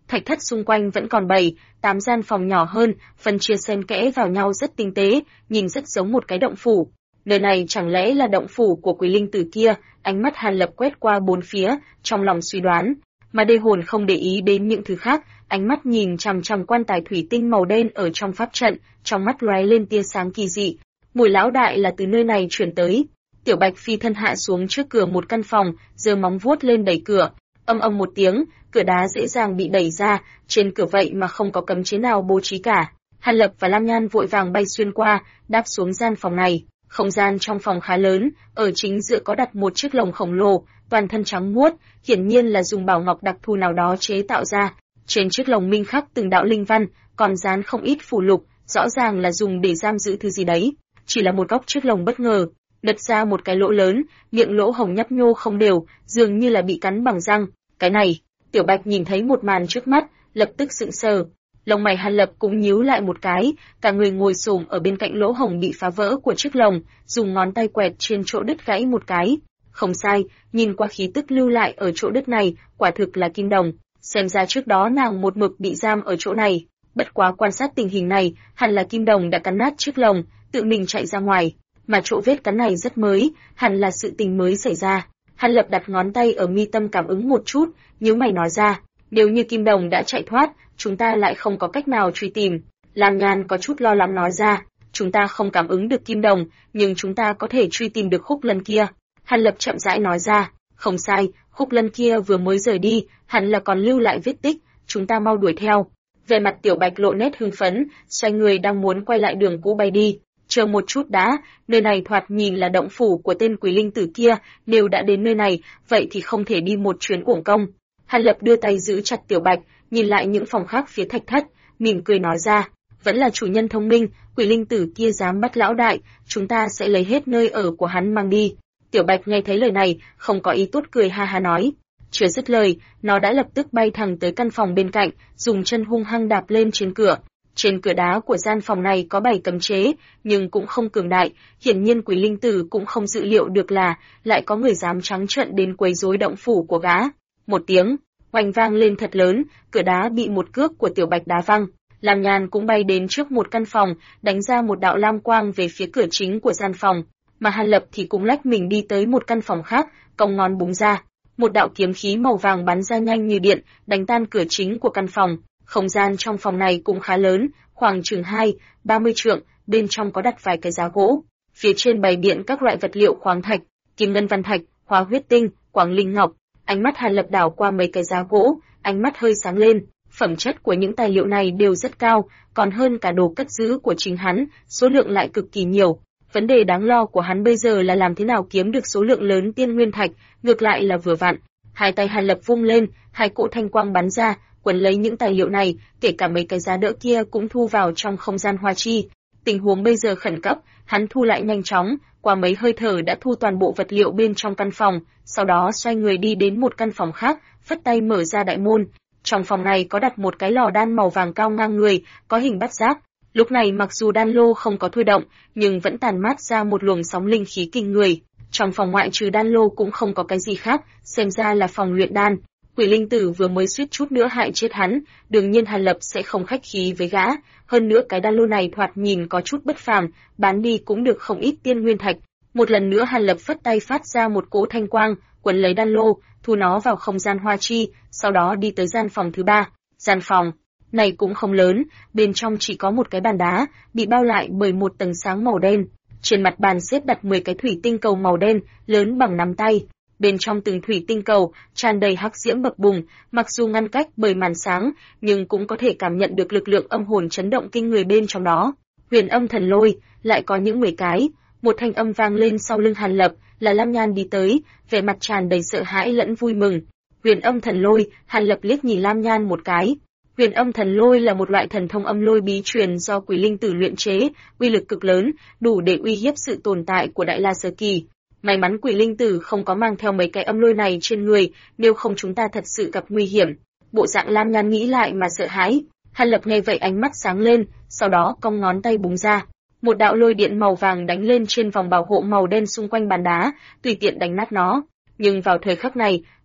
Thạch thất xung quanh vẫn còn 7, 8 gian phòng nhỏ hơn, phân chia xen kẽ vào nhau rất tinh tế, nhìn rất giống một cái động phủ. Nơi này chẳng lẽ là động phủ của quỷ linh tử kia? Ánh mắt Hàn Lập quét qua bốn phía, trong lòng suy đoán. Mà Đê Hồn không để ý đến những thứ khác, ánh mắt nhìn chằm chằm quan tài thủy tinh màu đen ở trong pháp trận, trong mắt lóe lên tia sáng kỳ dị. Mùi lão đại là từ nơi này chuyển tới. Tiểu Bạch phi thân hạ xuống trước cửa một căn phòng, giơ móng vuốt lên đẩy cửa. Âm âm một tiếng, cửa đá dễ dàng bị đẩy ra, trên cửa vậy mà không có cấm chế nào bố trí cả. Hàn Lập và Lam Nhan vội vàng bay xuyên qua, đáp xuống gian phòng này. Không gian trong phòng khá lớn, ở chính giữa có đặt một chiếc lồng khổng lồ, toàn thân trắng muốt, hiển nhiên là dùng bảo ngọc đặc thù nào đó chế tạo ra. Trên chiếc lồng minh khắc từng đạo linh văn, còn dán không ít phù lục, rõ ràng là dùng để giam giữ thứ gì đấy. Chỉ là một góc chiếc lồng bất ngờ nứt ra một cái lỗ lớn, miệng lỗ hồng nhấp nhô không đều, dường như là bị cắn bằng răng. Cái này, Tiểu Bạch nhìn thấy một màn trước mắt, lập tức sững sờ. Lông mày Hàn Lập cũng nhíu lại một cái, cả người ngồi xổm ở bên cạnh lỗ hổng bị phá vỡ của chiếc lồng, dùng ngón tay quẹt trên chỗ đứt gãy một cái. Không sai, nhìn qua khí tức lưu lại ở chỗ đứt này, quả thực là kim đồng. Xem ra trước đó nàng một mực bị giam ở chỗ này. Bất quá quan sát tình hình này, hẳn là kim đồng đã cắn nát chiếc lồng, tự mình chạy ra ngoài. Mà chỗ vết cắn này rất mới, hẳn là sự tình mới xảy ra. Hàn Lập đặt ngón tay ở mi tâm cảm ứng một chút, nhíu mày nói ra, nếu như kim đồng đã chạy thoát, chúng ta lại không có cách nào truy tìm. Lam Nhan có chút lo lắng nói ra, chúng ta không cảm ứng được kim đồng, nhưng chúng ta có thể truy tìm được Khúc Lân kia. Hàn Lập chậm rãi nói ra, không sai, Khúc Lân kia vừa mới rời đi, hẳn là còn lưu lại vết tích, chúng ta mau đuổi theo. Về mặt Tiểu Bạch lộ nét hưng phấn, xoay người đang muốn quay lại đường cũ bay đi. Chờ một chút đã, nơi này thoạt nhìn là động phủ của tên quỷ linh tử kia, nếu đã đến nơi này, vậy thì không thể đi một chuyến uổng công. Hàn Lập đưa tay giữ chặt Tiểu Bạch, nhìn lại những phòng khác phía thạch thất, mỉm cười nói ra, vẫn là chủ nhân thông minh, quỷ linh tử kia dám bắt lão đại, chúng ta sẽ lấy hết nơi ở của hắn mang đi. Tiểu Bạch nghe thấy lời này, không có ý tốt cười ha ha nói. Chưa dứt lời, nó đã lập tức bay thẳng tới căn phòng bên cạnh, dùng chân hung hăng đạp lên trên cửa. Trên cửa đá của gian phòng này có 7 cấm chế, nhưng cũng không cường đại, hiển nhiên quỷ linh tử cũng không dự liệu được là lại có người dám trắng trợn đến quấy rối động phủ của gã. Một tiếng oanh vang lên thật lớn, cửa đá bị một cước của Tiểu Bạch đá văng. Lam Nhan cũng bay đến trước một căn phòng, đánh ra một đạo lam quang về phía cửa chính của gian phòng, mà Hàn Lập thì cũng lách mình đi tới một căn phòng khác, cong ngón búng ra, một đạo kiếm khí màu vàng bắn ra nhanh như điện, đánh tan cửa chính của căn phòng. Không gian trong phòng này cũng khá lớn, khoảng chừng 20-30 trượng, bên trong có đặt vài cái giá gỗ, phía trên bày biện các loại vật liệu khoáng thạch, kim ngân văn thạch, hóa huyết tinh, quảng linh ngọc. Ánh mắt Hàn Lập đảo qua mấy cái giá gỗ, ánh mắt hơi sáng lên, phẩm chất của những tài liệu này đều rất cao, còn hơn cả đồ cất giữ của chính hắn, số lượng lại cực kỳ nhiều. Vấn đề đáng lo của hắn bây giờ là làm thế nào kiếm được số lượng lớn tiên nguyên thạch, ngược lại là vừa vặn. Hai tay Hàn Lập vung lên, hai cỗ thanh quang bắn ra, quấn lấy những tài liệu này, kể cả mấy cái giá đỡ kia cũng thu vào trong không gian hoa chi. Tình huống bây giờ khẩn cấp, hắn thu lại nhanh chóng, qua mấy hơi thở đã thu toàn bộ vật liệu bên trong căn phòng, sau đó xoay người đi đến một căn phòng khác, phất tay mở ra đại môn. Trong phòng này có đặt một cái lò đan màu vàng cao ngang người, có hình bát giác. Lúc này mặc dù đan lô không có thôi động, nhưng vẫn tàn mát ra một luồng sóng linh khí kinh người. Trong phòng ngoại trừ đan lô cũng không có cái gì khác, xem ra là phòng luyện đan. Quỷ linh tử vừa mới suýt chút nữa hại chết hắn, đương nhiên Hàn Lập sẽ không khách khí với gã. Hơn nữa cái đan lô này thoạt nhìn có chút bất phàm, bán đi cũng được không ít tiên nguyên thạch. Một lần nữa Hàn Lập phất tay phát ra một cỗ thanh quang, quấn lấy đan lô, thu nó vào không gian hoa chi, sau đó đi tới gian phòng thứ 3. Gian phòng này cũng không lớn, bên trong chỉ có một cái bàn đá, bị bao lại bởi một tầng sáng màu đen. Trên mặt bàn xếp đặt 10 cái thủy tinh cầu màu đen, lớn bằng nắm tay. Bên trong từng thủy tinh cầu tràn đầy hắc diễm bập bùng, mặc dù ngăn cách bởi màn sáng, nhưng cũng có thể cảm nhận được lực lượng âm hồn chấn động kinh người bên trong đó. Huyền Âm Thần Lôi, lại có những 10 cái. Một thanh âm vang lên sau lưng Hàn Lập, là Lam Nhan đi tới, vẻ mặt tràn đầy sợ hãi lẫn vui mừng. Huyền Âm Thần Lôi, Hàn Lập liếc nhìn Lam Nhan một cái. Huyền Âm Thần Lôi là một loại thần thông âm lôi bí truyền do quỷ linh tử luyện chế, uy lực cực lớn, đủ để uy hiếp sự tồn tại của Đại La Sơ Kỳ. May mắn quỷ linh tử không có mang theo mấy cái âm lôi này trên người, nếu không chúng ta thật sự gặp nguy hiểm. Bộ dạng Lam Nhan nghĩ lại mà sợ hãi. Hàn Lập nghe vậy ánh mắt sáng lên, sau đó cong ngón tay búng ra. Một đạo lôi điện màu vàng đánh lên trên vòng bảo hộ màu đen xung quanh bàn đá, tùy tiện đánh nát nó. Nhưng vào thời khắc này,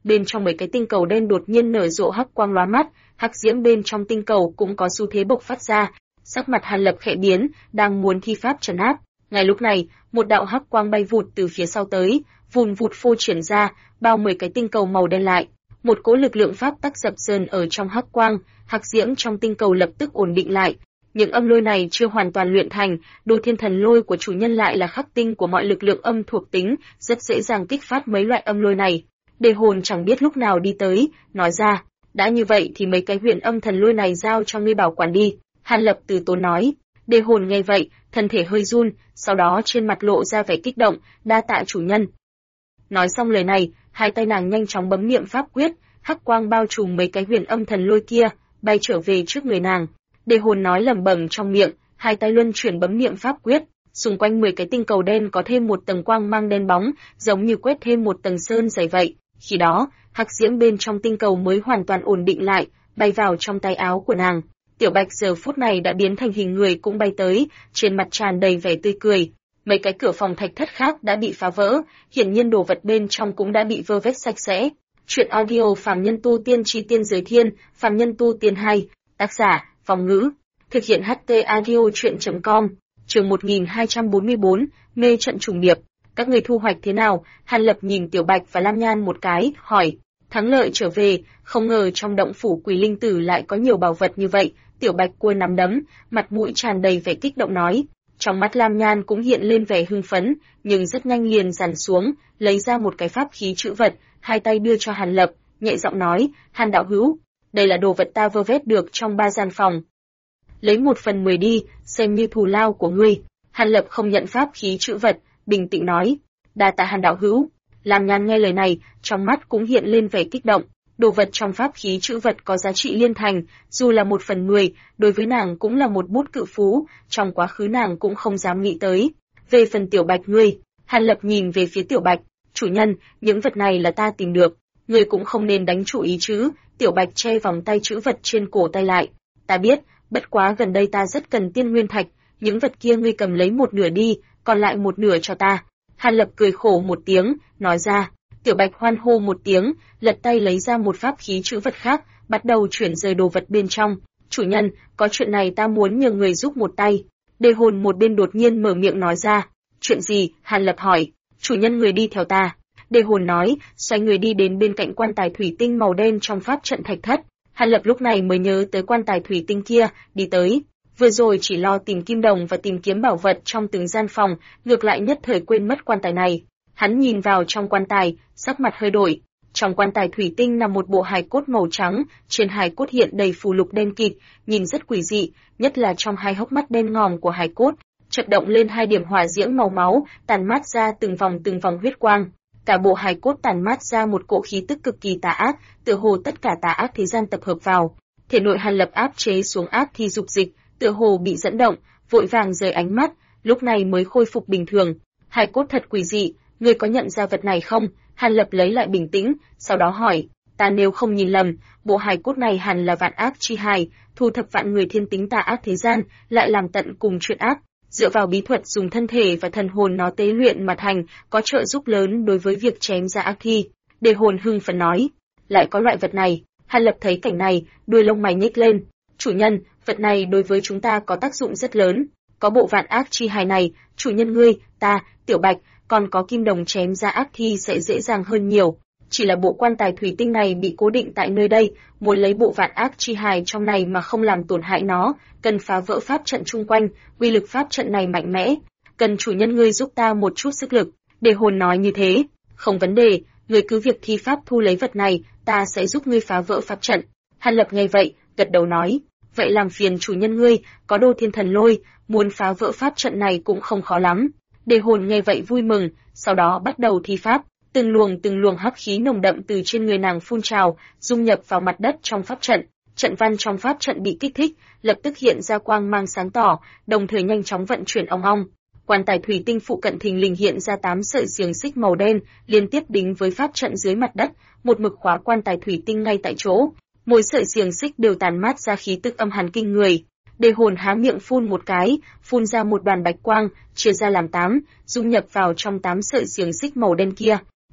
bên trong mấy cái tinh cầu đen đột nhiên nở rộ hắc quang lóa mắt, hắc diễm bên trong tinh cầu cũng có xu thế bộc phát ra. Sắc mặt Hàn Lập khẽ biến, đang muốn thi pháp trấn áp. Ngay lúc này, một đạo hắc quang bay vụt từ phía sau tới, vùn vụt phô triển ra, bao 10 cái tinh cầu màu đen lại. Một cỗ lực lượng pháp tắc dập dờn ở trong hắc quang, hắc diễm trong tinh cầu lập tức ổn định lại. Những âm lôi này chưa hoàn toàn luyện thành, Đồ Thiên Thần Lôi của chủ nhân lại là khắc tinh của mọi lực lượng âm thuộc tính, rất dễ dàng kích phát mấy loại âm lôi này. Đề Hồn chẳng biết lúc nào đi tới, nói ra, đã như vậy thì mấy cái huyền âm thần lôi này giao cho ngươi bảo quản đi. Hàn Lập từ tốn nói. Đề Hồn nghe vậy, thân thể hơi run, sau đó trên mặt lộ ra vẻ kích động, đa tạ chủ nhân. Nói xong lời này, hai tay nàng nhanh chóng bấm niệm pháp quyết, hắc quang bao trùm mấy cái huyền âm thần lôi kia, bay trở về trước người nàng. Đề Hồn nói lẩm bẩm trong miệng, hai tay luân chuyển bấm niệm pháp quyết, xung quanh 10 cái tinh cầu đen có thêm một tầng quang mang đen bóng, giống như quét thêm một tầng sơn dày vậy. Khi đó, hắc diễm bên trong tinh cầu mới hoàn toàn ổn định lại, bay vào trong tay áo của nàng. Tiểu Bạch giờ phút này đã biến thành hình người cũng bay tới, trên mặt tràn đầy vẻ tươi cười. Mấy cái cửa phòng thạch thất khác đã bị phá vỡ, hiển nhiên đồ vật bên trong cũng đã bị vơ vét sạch sẽ. Truyện audio Phàm Nhân Tu Tiên Chi Tiên Giới Thiên, Phàm Nhân Tu Tiên 2, tác giả, Phong Ngữ, thực hiện HT audio truyện.com, chương 1244, mê trận trùng điệp. Các người thu hoạch thế nào? Hàn Lập nhìn Tiểu Bạch và Lam Nhan một cái, hỏi. Thắng lợi trở về, không ngờ trong động phủ Quỷ Linh Tử lại có nhiều bảo vật như vậy. Tiểu Bạch cua nắm đấm, mặt mũi tràn đầy vẻ kích động nói. Trong mắt Lam Nhan cũng hiện lên vẻ hưng phấn, nhưng rất nhanh liền dằn xuống, lấy ra một cái pháp khí trữ vật, hai tay đưa cho Hàn Lập, nhẹ giọng nói, Hàn đạo hữu, đây là đồ vật ta vơ vét được trong 3 gian phòng. Lấy 1/10 đi, xem như thù lao của ngươi. Hàn Lập không nhận pháp khí trữ vật, bình tĩnh nói, đa tạ Hàn đạo hữu. Lam Nhan nghe lời này, trong mắt cũng hiện lên vẻ kích động. Đồ vật trong pháp khí trữ vật có giá trị liên thành, dù là 1/10, đối với nàng cũng là một bút cự phú, trong quá khứ nàng cũng không dám nghĩ tới. Về phần Tiểu Bạch ngươi, Hàn Lập nhìn về phía Tiểu Bạch, chủ nhân, những vật này là ta tìm được, ngươi cũng không nên đánh chủ ý chứ. Tiểu Bạch che vòng tay trữ vật trên cổ tay lại. Ta biết, bất quá gần đây ta rất cần tiên nguyên thạch, những vật kia ngươi cầm lấy một nửa đi, còn lại một nửa cho ta. Hàn Lập cười khổ một tiếng, nói ra. Tiểu Bạch hoan hô một tiếng, lật tay lấy ra một pháp khí trữ vật khác, bắt đầu chuyển rời đồ vật bên trong. Chủ nhân, có chuyện này ta muốn nhờ người giúp một tay. Đề Hồn một bên đột nhiên mở miệng nói ra. Chuyện gì? Hàn Lập hỏi. Chủ nhân người đi theo ta. Đề Hồn nói, xoay người đi đến bên cạnh quan tài thủy tinh màu đen trong pháp trận thạch thất. Hàn Lập lúc này mới nhớ tới quan tài thủy tinh kia, đi tới. Vừa rồi chỉ lo tìm kim đồng và tìm kiếm bảo vật trong từng gian phòng, ngược lại nhất thời quên mất quan tài này. Hắn nhìn vào trong quan tài, sắc mặt hơi đổi. Trong quan tài thủy tinh nằm một bộ hài cốt màu trắng, trên hài cốt hiện đầy phù lục đen kịt, nhìn rất quỷ dị, nhất là trong hai hốc mắt đen ngòm của hài cốt, chợt động lên hai điểm hỏa diễm màu máu, tàn mát ra từng vòng huyết quang. Cả bộ hài cốt tàn mát ra một cỗ khí tức cực kỳ tà ác, tựa hồ tất cả tà ác thế gian tập hợp vào. Thể nội Hàn Lập áp chế xuống ác thi dục dịch, tựa hồ bị dẫn động, vội vàng rời ánh mắt, lúc này mới khôi phục bình thường. Hài cốt thật quỷ dị, ngươi có nhận ra vật này không? Hàn Lập lấy lại bình tĩnh, sau đó hỏi, ta nếu không nhìn lầm, bộ hài cốt này hẳn là vạn ác chi hài, thu thập vạn người thiên tính tà ác thế gian, lại làm tận cùng chuyện ác. Dựa vào bí thuật dùng thân thể và thần hồn nó tế luyện mà thành, có trợ giúp lớn đối với việc chém ra ác thi. Đề Hồn hưng phấn nói, lại có loại vật này. Hàn Lập thấy cảnh này, đuôi lông mày nhếch lên. Chủ nhân, vật này đối với chúng ta có tác dụng rất lớn. Có bộ vạn ác chi hài này, chủ nhân ngươi, ta, Tiểu Bạch, còn có kim đồng chém ra ác thi sẽ dễ dàng hơn nhiều. Chỉ là bộ quan tài thủy tinh này bị cố định tại nơi đây, muốn lấy bộ vạn ác chi hài trong này mà không làm tổn hại nó, cần phá vỡ pháp trận chung quanh, uy lực pháp trận này mạnh mẽ. Cần chủ nhân ngươi giúp ta một chút sức lực. Đề Hồn nói như thế. Không vấn đề, ngươi cứ việc thi pháp thu lấy vật này, ta sẽ giúp ngươi phá vỡ pháp trận. Hàn Lập nghe vậy, gật đầu nói. Vậy làm phiền chủ nhân ngươi, có Đồ Thiên Thần Lôi, muốn phá vỡ pháp trận này cũng không khó lắm. Đề Hồn nghe vậy vui mừng, sau đó bắt đầu thi pháp. Từng luồng hắc khí nồng đậm từ trên người nàng phun trào, dung nhập vào mặt đất trong pháp trận. Trận văn trong pháp trận bị kích thích, lập tức hiện ra quang mang sáng tỏ, đồng thời nhanh chóng vận chuyển ong ong. Quan tài thủy tinh phụ cận thình lình hiện ra 8 sợi xiềng xích màu đen, liên tiếp đính với pháp trận dưới mặt đất, một mực khóa quan tài thủy tinh ngay tại chỗ. Mỗi sợi xiềng xích đều tàn mát ra khí tức âm hàn kinh người. Đề Hồn há miệng phun một cái, phun ra một đoàn bạch quang, chia ra làm 8, dung nhập vào trong 8 sợi xiềng xích màu đen kia.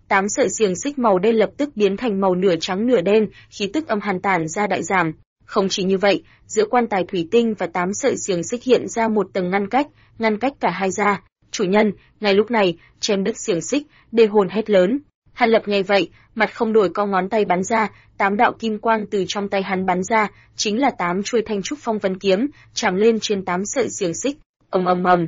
8 sợi xiềng xích màu đen lập tức biến thành màu nửa trắng nửa đen, khí tức âm hàn tản ra đại giảm. Không chỉ như vậy, giữa quan tài thủy tinh và 8 sợi xiềng xích hiện ra một tầng ngăn cách cả hai ra. Chủ nhân, ngay lúc này, chém đứt xiềng xích, Đề Hồn hét lớn. Hàn Lập nghe vậy, mặt không đổi co ngón tay bắn ra, 8 đạo kim quang từ trong tay hắn bắn ra, chính là 8 chuôi thanh trúc phong vân kiếm, chạm lên trên 8 sợi xiềng xích. Ầm ầm ầm.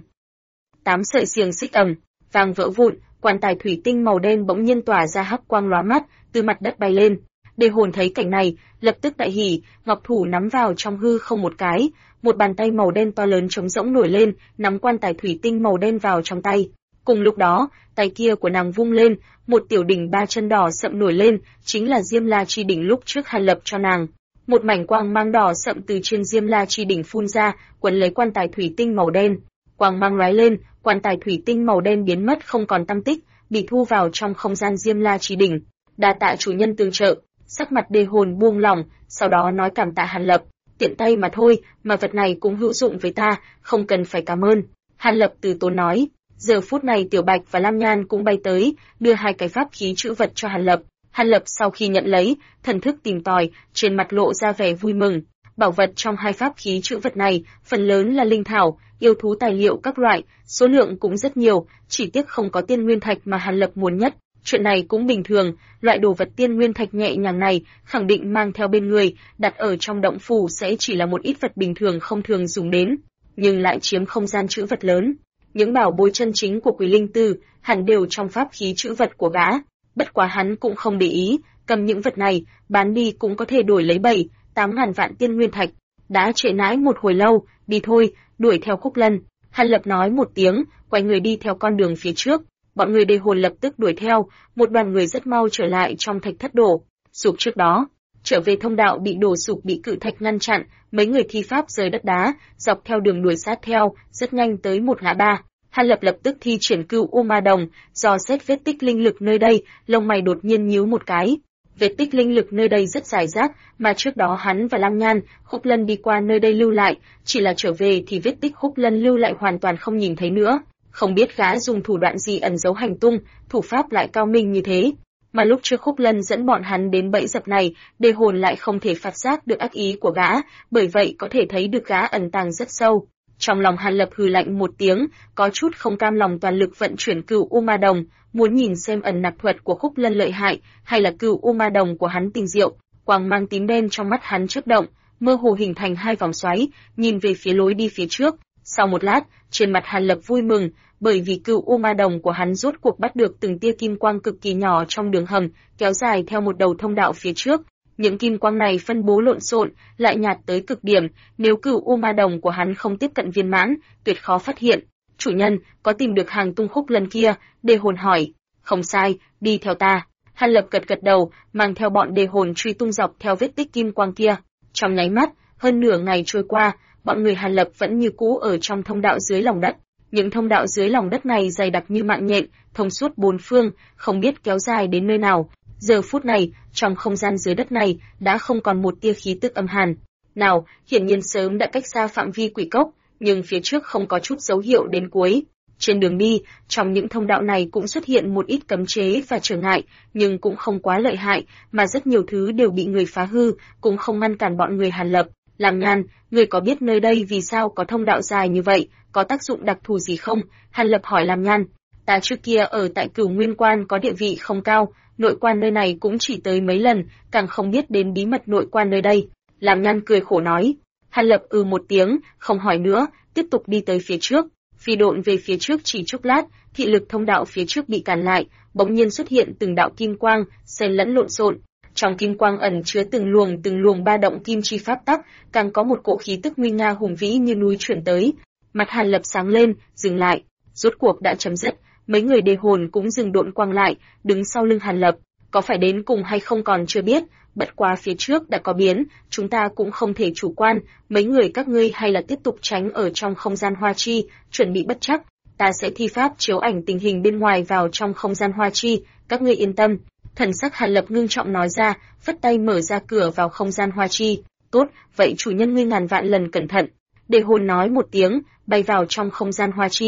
8 sợi xiềng xích vang vỡ vụn, quan tài thủy tinh màu đen bỗng nhiên tỏa ra hắc quang lóa mắt, từ mặt đất bay lên. Đề Hồn thấy cảnh này, lập tức đại hỉ, ngọc thủ nắm vào trong hư không một cái, một bàn tay màu đen to lớn trống rỗng nổi lên, nắm quan tài thủy tinh màu đen vào trong tay. Cùng lúc đó, tay kia của nàng vung lên, một tiểu đỉnh 3 chân đỏ sậm nổi lên, chính là Diêm La chi đỉnh lúc trước Hàn Lập cho nàng. Một mảnh quang mang đỏ sậm từ trên Diêm La chi đỉnh phun ra, quấn lấy quan tài thủy tinh màu đen. Quang mang lóe lên, quan tài thủy tinh màu đen biến mất không còn tăm tích, bị thu vào trong không gian Diêm La chi đỉnh. Đa tạ chủ nhân tương trợ. Sắc mặt Đề Hồn buông lỏng, sau đó nói cảm tạ Hàn Lập. Tiện tay mà thôi, mà vật này cũng hữu dụng với ta, không cần phải cảm ơn. Hàn Lập từ tốn nói. Giờ phút này Tiểu Bạch và Lam Nhan cũng bay tới, đưa 2 cái pháp khí trữ vật cho Hàn Lập. Hàn Lập sau khi nhận lấy, thần thức tìm tòi, trên mặt lộ ra vẻ vui mừng. Bảo vật trong 2 pháp khí trữ vật này, phần lớn là linh thảo, yêu thú tài liệu các loại, số lượng cũng rất nhiều, chỉ tiếc không có tiên nguyên thạch mà Hàn Lập muốn nhất. Chuyện này cũng bình thường, loại đồ vật tiên nguyên thạch nhẹ nhàng này, khẳng định mang theo bên người, đặt ở trong động phủ sẽ chỉ là một ít vật bình thường không thường dùng đến, nhưng lại chiếm không gian trữ vật lớn. Những bảo bối chân chính của Quỷ Linh Tư hẳn đều trong pháp khí trữ vật của gã, bất quá hắn cũng không để ý, cầm những vật này, bán đi cũng có thể đổi lấy 7-8 ngàn vạn tiên nguyên thạch. Đã trễ nãi một hồi lâu, đi thôi, đuổi theo Khúc Lân. Hàn Lập nói một tiếng, quay người đi theo con đường phía trước. Bọn người Đề Hồn lập tức đuổi theo, một đoàn người rất mau trở lại trong thạch thất đổ sụp trước đó. Trở về thông đạo bị đổ sụp bị cự thạch ngăn chặn, mấy người thi pháp rời đất đá, dọc theo đường đuổi sát theo, rất nhanh tới một ngã ba. Hàn Lập lập tức thi triển Cửu U Ma Đồng, dò xét vết tích linh lực nơi đây, lông mày đột nhiên nhíu một cái. Vết tích linh lực nơi đây rất rải rác, mà trước đó hắn và Lam Nhan, Khúc Lân đi qua nơi đây lưu lại, chỉ là trở về thì vết tích Khúc Lân lưu lại hoàn toàn không nhìn thấy nữa. Không biết gã dùng thủ đoạn gì ẩn giấu hành tung, thủ pháp lại cao minh như thế. Mà lúc trước Khúc Lân dẫn bọn hắn đến bẫy dập này, Đề Hồn lại không thể phát giác được ác ý của gã, bởi vậy có thể thấy được gã ẩn tàng rất sâu. Trong lòng Hàn Lập hừ lạnh một tiếng, có chút không cam lòng toàn lực vận chuyển Cửu U Ma Đồng, muốn nhìn xem ẩn nặc thuật của Khúc Lân lợi hại, hay là Cửu U Ma Đồng của hắn tinh diệu. Quang mang tím đen trong mắt hắn chớp động, mơ hồ hình thành 2 vòng xoáy, nhìn về phía lối đi phía trước. Sau một lát, trên mặt Hàn Lập vui mừng, bởi vì Cửu U Ma Đồng của hắn rốt cuộc bắt được từng tia kim quang cực kỳ nhỏ trong đường hầm, kéo dài theo một đầu thông đạo phía trước. Những kim quang này phân bố lộn xộn, lại nhạt tới cực điểm, nếu Cửu U Ma Đồng của hắn không tiếp cận viên mãn, tuyệt khó phát hiện. Chủ nhân, có tìm được hàng tung Khúc Lân kia? Đề Hồn hỏi. Không sai, đi theo ta. Hàn Lập gật đầu, mang theo bọn Đề Hồn truy tung dọc theo vết tích kim quang kia. Trong nháy mắt, hơn nửa ngày trôi qua, bọn người Hàn Lập vẫn như cũ ở trong thông đạo dưới lòng đất. Những thông đạo dưới lòng đất này dày đặc như mạng nhện, thông suốt 4 phương, không biết kéo dài đến nơi nào. Giờ phút này, trong không gian dưới đất này đã không còn một tia khí tức âm hàn nào, hiển nhiên sớm đã cách xa phạm vi quỷ cốc, nhưng phía trước không có chút dấu hiệu đến cuối. Trên đường đi, trong những thông đạo này cũng xuất hiện một ít cấm chế và trở ngại, nhưng cũng không quá lợi hại, mà rất nhiều thứ đều bị người phá hư, cũng không ngăn cản bọn người Hàn Lập. Lam Nhan, người có biết nơi đây vì sao có thông đạo dài như vậy, có tác dụng đặc thù gì không? Hàn Lập hỏi Lam Nhan. Ta trước kia ở tại Cửu Nguyên Quan có địa vị không cao, nội quan nơi này cũng chỉ tới mấy lần, càng không biết đến bí mật nội quan nơi đây. Lam Nhan cười khổ nói. Hàn Lập một tiếng, không hỏi nữa, tiếp tục đi tới phía trước. Phi độn về phía trước chỉ chốc lát, thị lực thông đạo phía trước bị cản lại, bỗng nhiên xuất hiện từng đạo kim quang, xen lẫn lộn xộn. Trong kim quang ẩn chứa từng luồng ba động kim chi pháp tắc, càng có một cỗ khí tức nguy nga hùng vĩ như núi chuyển tới. Mặt Hàn Lập sáng lên, dừng lại. Rốt cuộc đã chấm dứt, mấy người Đề Hồn cũng dừng độn quang lại, đứng sau lưng Hàn Lập. Có phải đến cùng hay không còn chưa biết, bất quá phía trước đã có biến, chúng ta cũng không thể chủ quan, mấy người các ngươi hay là tiếp tục tránh ở trong không gian hoa chi, chuẩn bị bất chắc. Ta sẽ thi pháp chiếu ảnh tình hình bên ngoài vào trong không gian hoa chi, các ngươi yên tâm. Thần sắc Hàn Lập ngưng trọng nói ra, phất tay mở ra cửa vào không gian hoa chi. Tốt, vậy chủ nhân ngươi ngàn vạn lần cẩn thận. Đề Hồn nói một tiếng, bay vào trong không gian hoa chi.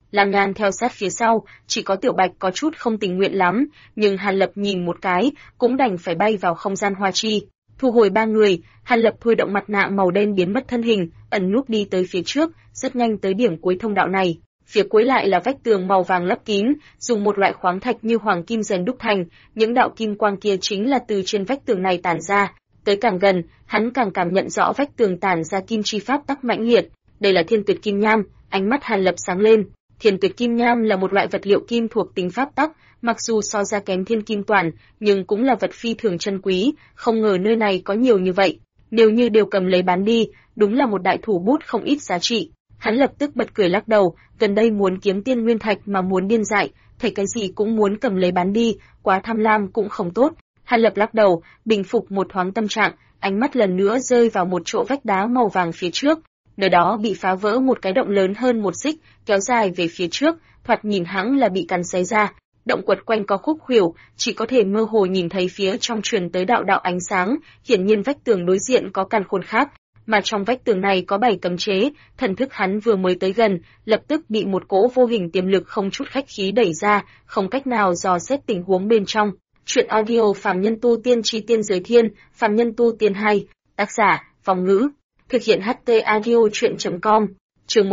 Lam Nhan theo sát phía sau, chỉ có Tiểu Bạch có chút không tình nguyện lắm, nhưng Hàn Lập nhìn một cái, cũng đành phải bay vào không gian hoa chi. Thu hồi ba người, Hàn Lập thôi động mặt nạ màu đen biến mất thân hình, ẩn núp đi tới phía trước, rất nhanh tới điểm cuối thông đạo này. Phía cuối lại là vách tường màu vàng lấp kín, dùng một loại khoáng thạch như hoàng kim rèn đúc thành, những đạo kim quang kia chính là từ trên vách tường này tản ra. Tới càng gần, hắn càng cảm nhận rõ vách tường tản ra kim chi pháp tắc mãnh liệt. Đây là Thiên Tuyệt Kim Nham, ánh mắt Hàn Lập sáng lên. Thiên Tuyệt Kim Nham là một loại vật liệu kim thuộc tính pháp tắc, mặc dù so ra kém Thiên Kim Toàn, nhưng cũng là vật phi thường chân quý, không ngờ nơi này có nhiều như vậy. Nếu như đều cầm lấy bán đi, đúng là một đại thủ bút không ít giá trị. Hắn lập tức bật cười lắc đầu, gần đây muốn kiếm tiên nguyên thạch mà muốn điên dại, thấy cái gì cũng muốn cầm lấy bán đi, quá tham lam cũng không tốt. Hàn Lập lắc đầu, bình phục một thoáng tâm trạng, ánh mắt lần nữa rơi vào một chỗ vách đá màu vàng phía trước. Nơi đó bị phá vỡ một cái động lớn hơn một xích, kéo dài về phía trước, thoạt nhìn hẳn là bị cắn xé ra. Động quật quanh có khúc khuỷu, chỉ có thể mơ hồ nhìn thấy phía trong truyền tới đạo đạo ánh sáng, hiển nhiên vách tường đối diện có càn khôn khác, mà trong vách tường này có 7 cấm chế, thần thức hắn vừa mới tới gần, lập tức bị một cỗ vô hình tiềm lực không chút khách khí đẩy ra, không cách nào dò xét tình huống bên trong. Truyện audio Phàm Nhân Tu Tiên Chi Tiên Giới Thiên, Phàm Nhân Tu Tiên 2, tác giả, Vong Ngữ, thực hiện HT audio truyện.com, chương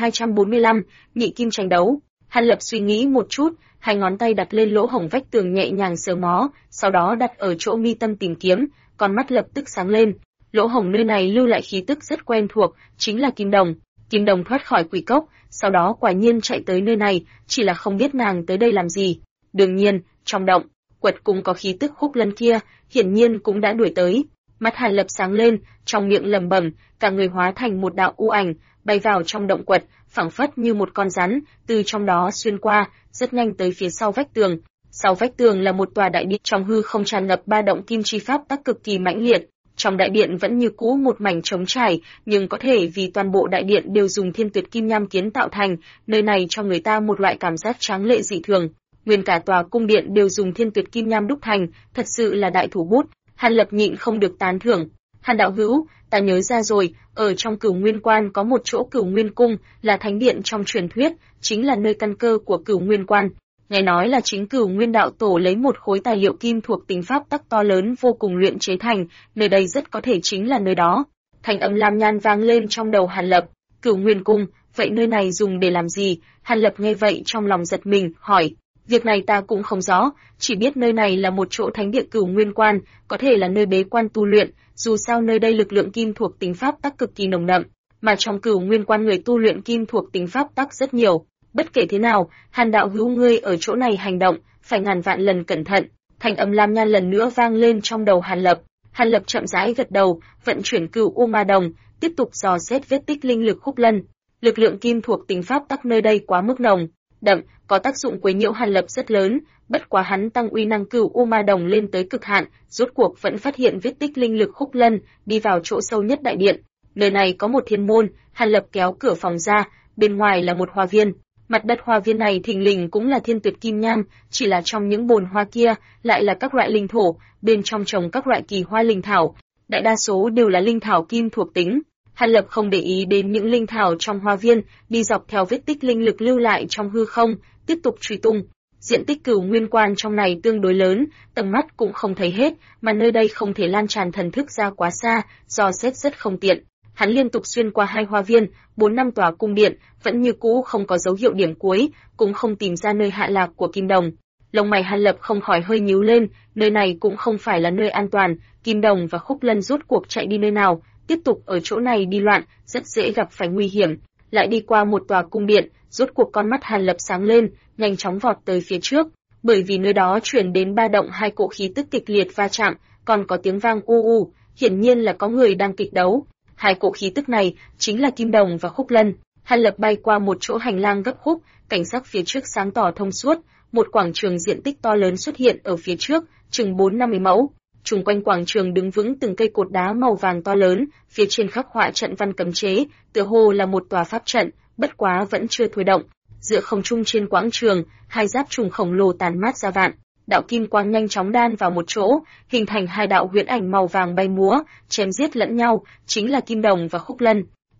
1245, nhị kim tranh đấu. Hàn Lập suy nghĩ một chút, hai ngón tay đặt lên lỗ hổng vách tường nhẹ nhàng sờ mó, sau đó đặt ở chỗ mi tâm tìm kiếm, con mắt lập tức sáng lên. Lỗ hổng nơi này lưu lại khí tức rất quen thuộc, chính là Kim Đồng. Kim Đồng thoát khỏi quỷ cốc, sau đó quả nhiên chạy tới nơi này, chỉ là không biết nàng tới đây làm gì. Đương nhiên, trong động quật cũng có khí tức Khúc Lân kia, hiển nhiên cũng đã đuổi tới. Mắt Hàn Lập sáng lên, trong miệng lẩm bẩm, cả người hóa thành một đạo u ảnh, bay vào trong động quật, phảng phất như một con rắn, từ trong đó xuyên qua, rất nhanh tới phía sau vách tường. Sau vách tường là một tòa đại điện, trong hư không tràn ngập ba động kim chi pháp tắc cực kỳ mãnh liệt. Trong đại điện vẫn như cũ một mảnh trống trải, nhưng có thể vì toàn bộ đại điện đều dùng Thiên Tuyệt Kim Nham kiến tạo thành, nơi này cho người ta một loại cảm giác tráng lệ dị thường. Nguyên cả tòa cung điện đều dùng Thiên Tuyệt Kim Nham đúc thành, thật sự là đại thủ bút. Hàn Lập nhịn không được tán thưởng. Hàn đạo hữu, ta nhớ ra rồi, ở trong Cửu Nguyên Quan có một chỗ Cửu Nguyên Cung, là thánh điện trong truyền thuyết, chính là nơi căn cơ của Cửu Nguyên Quan. Nghe nói là chính Cửu Nguyên đạo tổ lấy một khối tài liệu kim thuộc tính pháp tắc to lớn vô cùng luyện chế thành, nơi đây rất có thể chính là nơi đó. Thanh âm Lam Nhan vang lên trong đầu Hàn Lập. Cửu Nguyên Cung, vậy nơi này dùng để làm gì? Hàn Lập nghe vậy trong lòng giật mình, hỏi. Việc này ta cũng không rõ, chỉ biết nơi này là một chỗ thánh địa Cửu Nguyên Quan, có thể là nơi bế quan tu luyện, dù sao nơi đây lực lượng kim thuộc tính pháp tắc cực kỳ nồng đậm, mà trong Cửu Nguyên Quan người tu luyện kim thuộc tính pháp tắc rất nhiều. Bất kể thế nào, Hàn đạo hữu ngươi ở chỗ này hành động, phải ngàn vạn lần cẩn thận. Thanh âm Lam Nhan lần nữa vang lên trong đầu Hàn Lập. Hàn Lập chậm rãi gật đầu, vận chuyển Cửu U Ma Đồng, tiếp tục dò xét vết tích linh lực Khúc Lân. Lực lượng kim thuộc tính pháp tắc nơi đây quá mức nồng đậm, có tác dụng quấy nhiễu Hàn Lập rất lớn, bất quá hắn tăng uy năng Cửu U Ma Đồng lên tới cực hạn, rốt cuộc vẫn phát hiện vết tích linh lực Khúc Lân, đi vào chỗ sâu nhất đại điện. Nơi này có một thiên môn, Hàn Lập kéo cửa phòng ra, bên ngoài là một hoa viên. Mặt đất hoa viên này thình lình cũng là Thiên Tuyệt Kim Nham, chỉ là trong những bồn hoa kia lại là các loại linh thổ, bên trong trồng các loại kỳ hoa linh thảo, đại đa số đều là linh thảo kim thuộc tính. Hàn Lập không để ý đến những linh thảo trong hoa viên, đi dọc theo vết tích linh lực lưu lại trong hư không, tiếp tục truy tung. Diện tích Cửu Nguyên Quan trong này tương đối lớn, tầm mắt cũng không thấy hết, mà nơi đây không thể lan tràn thần thức ra quá xa, dò xét rất không tiện. Hắn liên tục xuyên qua 2 hoa viên, 4 năm tòa cung điện, vẫn như cũ không có dấu hiệu điểm cuối, cũng không tìm ra nơi hạ lạc của Kim Đồng. Lông mày Hàn Lập không khỏi hơi nhíu lên, nơi này cũng không phải là nơi an toàn, Kim Đồng và Khúc Lân rốt cuộc chạy đi nơi nào, tiếp tục ở chỗ này đi loạn, rất dễ gặp phải nguy hiểm. Lại đi qua một tòa cung điện, rốt cuộc con mắt Hàn Lập sáng lên, nhanh chóng vọt tới phía trước, bởi vì nơi đó truyền đến ba động 2 cỗ khí tức kịch liệt va chạm, còn có tiếng vang u u, hiển nhiên là có người đang kịch đấu. 2 cỗ khí tức này chính là Kim Đồng và Khúc Lân. Hàn Lập bay qua một chỗ hành lang gấp khúc, cảnh sắc phía trước sáng tỏ thông suốt, một quảng trường diện tích to lớn xuất hiện ở phía trước, chừng 4-50 mẫu. Chung quanh quảng trường đứng vững từng cây cột đá màu vàng to lớn, phía trên khắc họa trận văn cấm chế, tựa hồ là một tòa pháp trận, bất quá vẫn chưa thôi động. Giữa không trung trên quảng trường, 2 giáp trùng khổng lồ tàn mát ra vạn đạo kim quang nhanh chóng đan vào một chỗ, hình thành 2 đạo huyễn ảnh màu vàng bay múa, chém giết lẫn nhau, chính là Kim Đồng và Khúc Lân.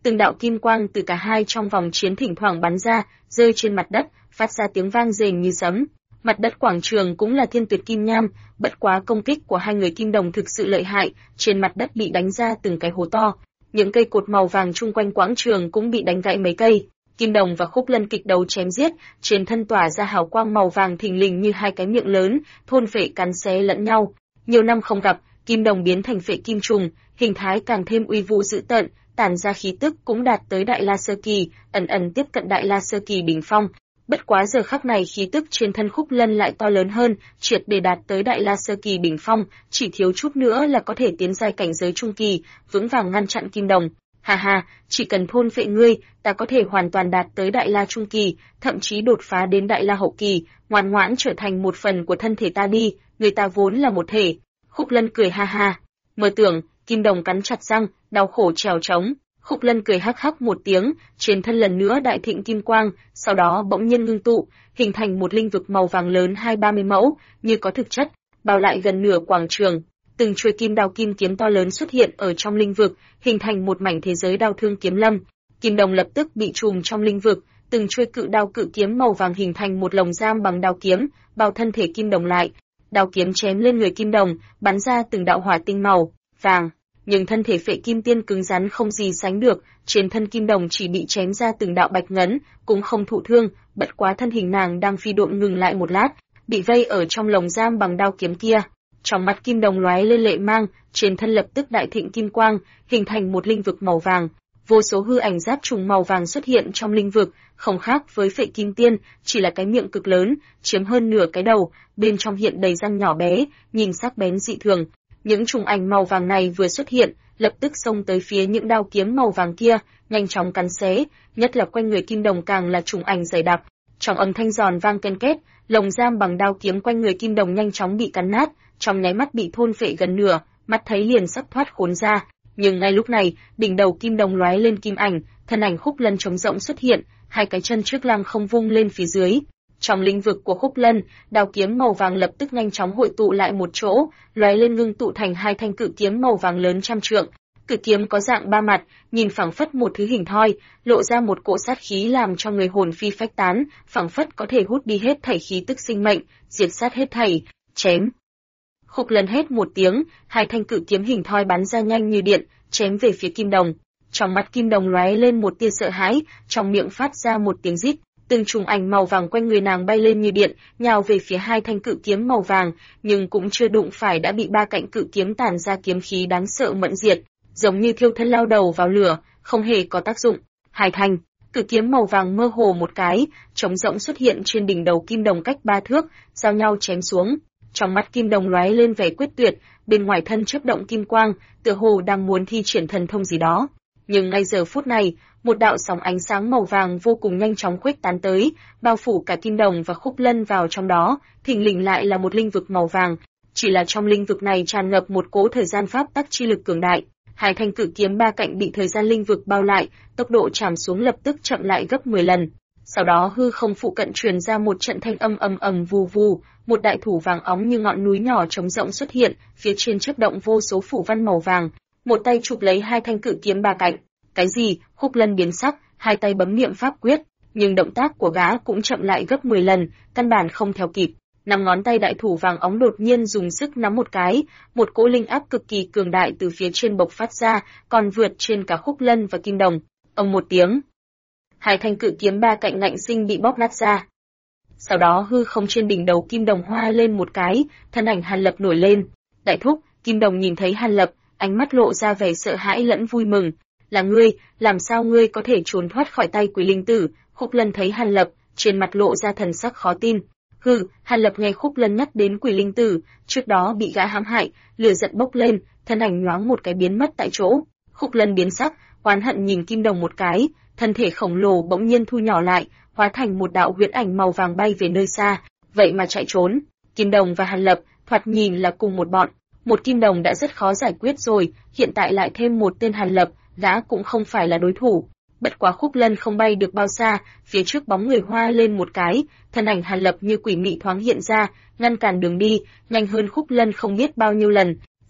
Từng đạo kim quang từ cả hai trong vòng chiến thỉnh thoảng bắn ra, rơi trên mặt đất, phát ra tiếng vang rền như sấm. Mặt đất quảng trường cũng là thiên tuyệt kim nham, bất quá công kích của hai người kim đồng thực sự lợi hại, trên mặt đất bị đánh ra từng cái hố to. Những cây cột màu vàng chung quanh quảng trường cũng bị đánh gãy mấy cây. Kim đồng và Khúc Lân kịch đấu chém giết, trên thân tỏa ra hào quang màu vàng thình lình như hai cái miệng lớn, thôn phệ cắn xé lẫn nhau. Nhiều năm không gặp, kim đồng biến thành phệ kim trùng, hình thái càng thêm uy vũ dữ tợn, tản ra khí tức cũng đạt tới Đại La Sơ Kỳ, ẩn ẩn tiếp cận Đại La Sơ Kỳ đỉnh phong. Bất quá giờ khắc này khí tức trên thân Khúc Lân lại to lớn hơn, triệt để đạt tới Đại La Sơ Kỳ đỉnh phong, chỉ thiếu chút nữa là có thể tiến giai cảnh giới trung kỳ, vững vàng ngăn chặn kim đồng. Ha ha, chỉ cần thôn phệ ngươi, ta có thể hoàn toàn đạt tới Đại La trung kỳ, thậm chí đột phá đến Đại La hậu kỳ, ngoan ngoãn trở thành một phần của thân thể ta đi, người ta vốn là một thể. Khúc Lân cười ha ha. Mơ tưởng, kim đồng cắn chặt răng, đau khổ trèo trống. Khúc Lân cười hắc hắc một tiếng, trên thân lần nữa đại thịnh kim quang, sau đó bỗng nhiên ngưng tụ, hình thành một linh vực màu vàng lớn 20-30 mẫu, như có thực chất, bao lại gần nửa quảng trường. Từng chuôi kim đao kim kiếm to lớn xuất hiện ở trong linh vực, hình thành một mảnh thế giới đao thương kiếm lâm. Kim đồng lập tức bị trùm trong linh vực, từng chuôi cự đao cự kiếm màu vàng hình thành một lồng giam bằng đao kiếm, bao thân thể kim đồng lại. Đao kiếm chém lên người kim đồng, bắn ra từng đạo hỏa tinh màu vàng. Nhưng thân thể phệ kim tiên cứng rắn không gì sánh được, trên thân kim đồng chỉ bị chém ra từng đạo bạch ngấn, cũng không thụ thương, bất quá thân hình nàng đang phi độn ngừng lại một lát, bị vây ở trong lồng giam bằng đao kiếm kia. Trong mắt kim đồng lóe lên lệ mang, trên thân lập tức đại thịnh kim quang, hình thành một linh vực màu vàng. Vô số hư ảnh giáp trùng màu vàng xuất hiện trong linh vực, không khác với phệ kim tiên, chỉ là cái miệng cực lớn, chiếm hơn nửa cái đầu, bên trong hiện đầy răng nhỏ bé, nhìn sắc bén dị thường. Những trùng ảnh màu vàng này vừa xuất hiện, lập tức xông tới phía những đao kiếm màu vàng kia, nhanh chóng cắn xé, nhất là quanh người kim đồng càng là trùng ảnh dày đặc. Trong âm thanh giòn vang ken két, lồng giam bằng đao kiếm quanh người kim đồng nhanh chóng bị cắn nát, trong nháy mắt bị thôn phệ gần nửa, mắt thấy liền sắp thoát khốn ra. Nhưng ngay lúc này, đỉnh đầu kim đồng lóe lên kim ảnh, thân ảnh Khúc Lân trống rỗng xuất hiện, hai cái chân trước lăng không vung lên phía dưới. Trong lĩnh vực của Khúc Lân, đao kiếm màu vàng lập tức nhanh chóng hội tụ lại một chỗ, lóe lên ngưng tụ thành hai thanh cự kiếm màu vàng lớn trăm trượng. Cự kiếm có dạng ba mặt, nhìn phảng phất một thứ hình thoi, lộ ra một cỗ sát khí làm cho người hồn phi phách tán, phảng phất có thể hút đi hết thảy khí tức sinh mệnh, diệt sát hết thảy. Chém. Khúc Lân hét một tiếng, hai thanh cự kiếm hình thoi bắn ra nhanh như điện, chém về phía kim đồng. Trong mắt kim đồng lóe lên một tia sợ hãi, trong miệng phát ra một tiếng rít. Từng trùng ảnh màu vàng quanh người nàng bay lên như điện, nhào về phía hai thanh cự kiếm màu vàng, nhưng cũng chưa đụng phải đã bị ba cạnh cự kiếm tản ra kiếm khí đáng sợ mẫn diệt, giống như thiêu thân lao đầu vào lửa, không hề có tác dụng. Hai thanh cự kiếm màu vàng mơ hồ một cái, trống rỗng xuất hiện trên đỉnh đầu kim đồng cách 3 thước, giao nhau chém xuống. Trong mắt kim đồng lóe lên vẻ quyết tuyệt, bên ngoài thân chớp động kim quang, tựa hồ đang muốn thi triển thần thông gì đó. Nhưng ngay giờ phút này, một đạo sóng ánh sáng màu vàng vô cùng nhanh chóng khuếch tán tới, bao phủ cả kim đồng và Khúc Lân vào trong đó, thình lình lại là một linh vực màu vàng. Chỉ là trong linh vực này tràn ngập một cỗ thời gian pháp tắc chi lực cường đại. Hai thanh cự kiếm ba cạnh bị thời gian linh vực bao lại, tốc độ chạm xuống lập tức chậm lại gấp 10 lần. Sau đó hư không phụ cận truyền ra một trận thanh âm ầm ầm vù vù, một đại thủ vàng óng như ngọn núi nhỏ trống rỗng xuất hiện, phía trên chớp động vô số phủ văn màu vàng, một tay chụp lấy hai thanh cự kiếm ba cạnh. Cái gì? Khúc Lân biến sắc, hai tay bấm niệm pháp quyết, nhưng động tác của gã cũng chậm lại gấp 10 lần, căn bản không theo kịp. Năm ngón tay đại thủ vàng óng đột nhiên dùng sức nắm một cái, một cỗ linh áp cực kỳ cường đại từ phía trên bộc phát ra, còn vượt trên cả Khúc Lân và kim đồng. Ầm một tiếng, hai thanh cự kiếm ba cạnh ngạnh sinh bị bóp nát ra. Sau đó hư không trên đỉnh đầu kim đồng hoa lên một cái, thân ảnh Hàn Lập nổi lên. Đại thúc, kim đồng nhìn thấy Hàn Lập, ánh mắt lộ ra vẻ sợ hãi lẫn vui mừng. Là ngươi, làm sao ngươi có thể trốn thoát khỏi tay Quỷ Linh Tử? Khúc Lân thấy Hàn Lập, trên mặt lộ ra thần sắc khó tin. Hừ, Hàn Lập nghe Khúc Lân nhắc đến Quỷ Linh Tử, trước đó bị gã hãm hại, lửa giận bốc lên, thân ảnh nhoáng một cái biến mất tại chỗ. Khúc Lân biến sắc, oán hận nhìn kim đồng một cái, thân thể khổng lồ bỗng nhiên thu nhỏ lại, hóa thành một đạo huyễn ảnh màu vàng bay về nơi xa, vậy mà chạy trốn. Kim đồng và Hàn Lập, thoạt nhìn là cùng một bọn. Một kim đồng đã rất khó giải quyết rồi, hiện tại lại thêm một tên Hàn Lập, gã cũng không phải là đối thủ. Bất quá Khúc Lân không bay được bao xa, phía trước bóng người hoa lên một cái, thân ảnh Hàn Lập như quỷ mị thoáng hiện ra, ngăn cản đường đi, nhanh hơn Khúc Lân không biết bao nhiêu lần.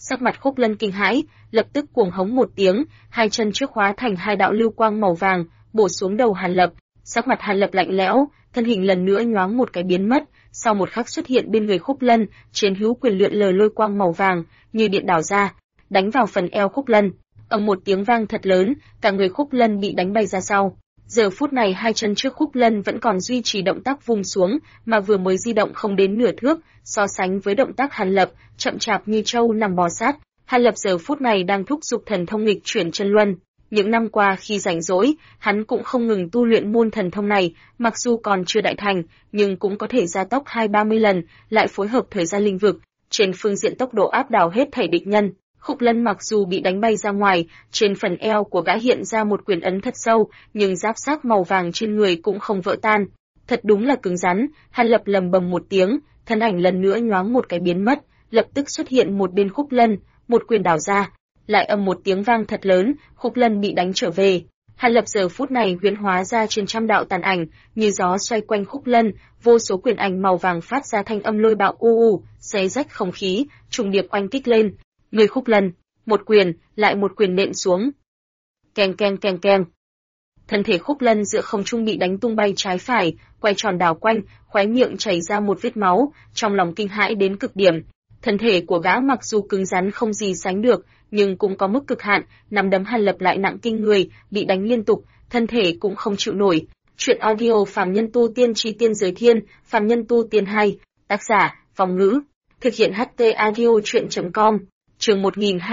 Sắc mặt Khúc Lân kinh hãi, lập tức cuồng hống một tiếng, hai chân trước hóa thành hai đạo lưu quang màu vàng, bổ xuống đầu Hàn Lập. Sắc mặt Hàn Lập lạnh lẽo, thân hình lần nữa nhoáng một cái biến mất, sau một khắc xuất hiện bên người Khúc Lân, trên hữu quyền lượn lờ lôi quang màu vàng, như điện đảo ra, đánh vào phần eo Khúc Lân. Ầm một tiếng vang thật lớn, cả người Khúc Lân bị đánh bay ra sau. Giờ phút này hai chân trước Khúc Lân vẫn còn duy trì động tác vung xuống, mà vừa mới di động không đến nửa thước, so sánh với động tác Hàn Lập, chậm chạp như trâu nằm bò sát. Hàn Lập giờ phút này đang thúc giục thần thông nghịch chuyển chân luân. Những năm qua khi rảnh rỗi, hắn cũng không ngừng tu luyện môn thần thông này, mặc dù còn chưa đại thành, nhưng cũng có thể gia tốc 20-30 lần, lại phối hợp thời gian linh vực, trên phương diện tốc độ áp đảo hết thảy địch nhân. Khúc Lân mặc dù bị đánh bay ra ngoài, trên phần eo của gã hiện ra một quyền ấn thật sâu, nhưng giáp xác màu vàng trên người cũng không vỡ tan. Thật đúng là cứng rắn. Hàn Lập lầm bầm một tiếng, thân ảnh lần nữa nhoáng một cái biến mất, lập tức xuất hiện một bên Khúc Lân, một quyền đảo ra, lại ầm một tiếng vang thật lớn, Khúc Lân bị đánh trở về. Hàn Lập giờ phút này huyễn hóa ra trên trăm đạo tàn ảnh, như gió xoay quanh Khúc Lân, vô số quyền ảnh màu vàng phát ra thanh âm lôi bạo xé rách không khí, trùng điệp oanh kích lên. Người Khúc Lân, một quyền, lại một quyền nện xuống. Keng keng keng keng. Thân thể Khúc Lân giữa không trung bị đánh tung bay trái phải, quay tròn đảo quanh, khóe miệng chảy ra một vết máu, trong lòng kinh hãi đến cực điểm. Thân thể của gã mặc dù cứng rắn không gì sánh được, nhưng cũng có mức cực hạn, nắm đấm Hàn Lập lại nặng kinh người, bị đánh liên tục, thân thể cũng không chịu nổi. Truyện audio Phàm Nhân Tu Tiên Chi Tiên Giới Thiên, Phàm Nhân Tu Tiên 2, tác giả, Phong Ngữ, thực hiện HT audio truyện.com. Chương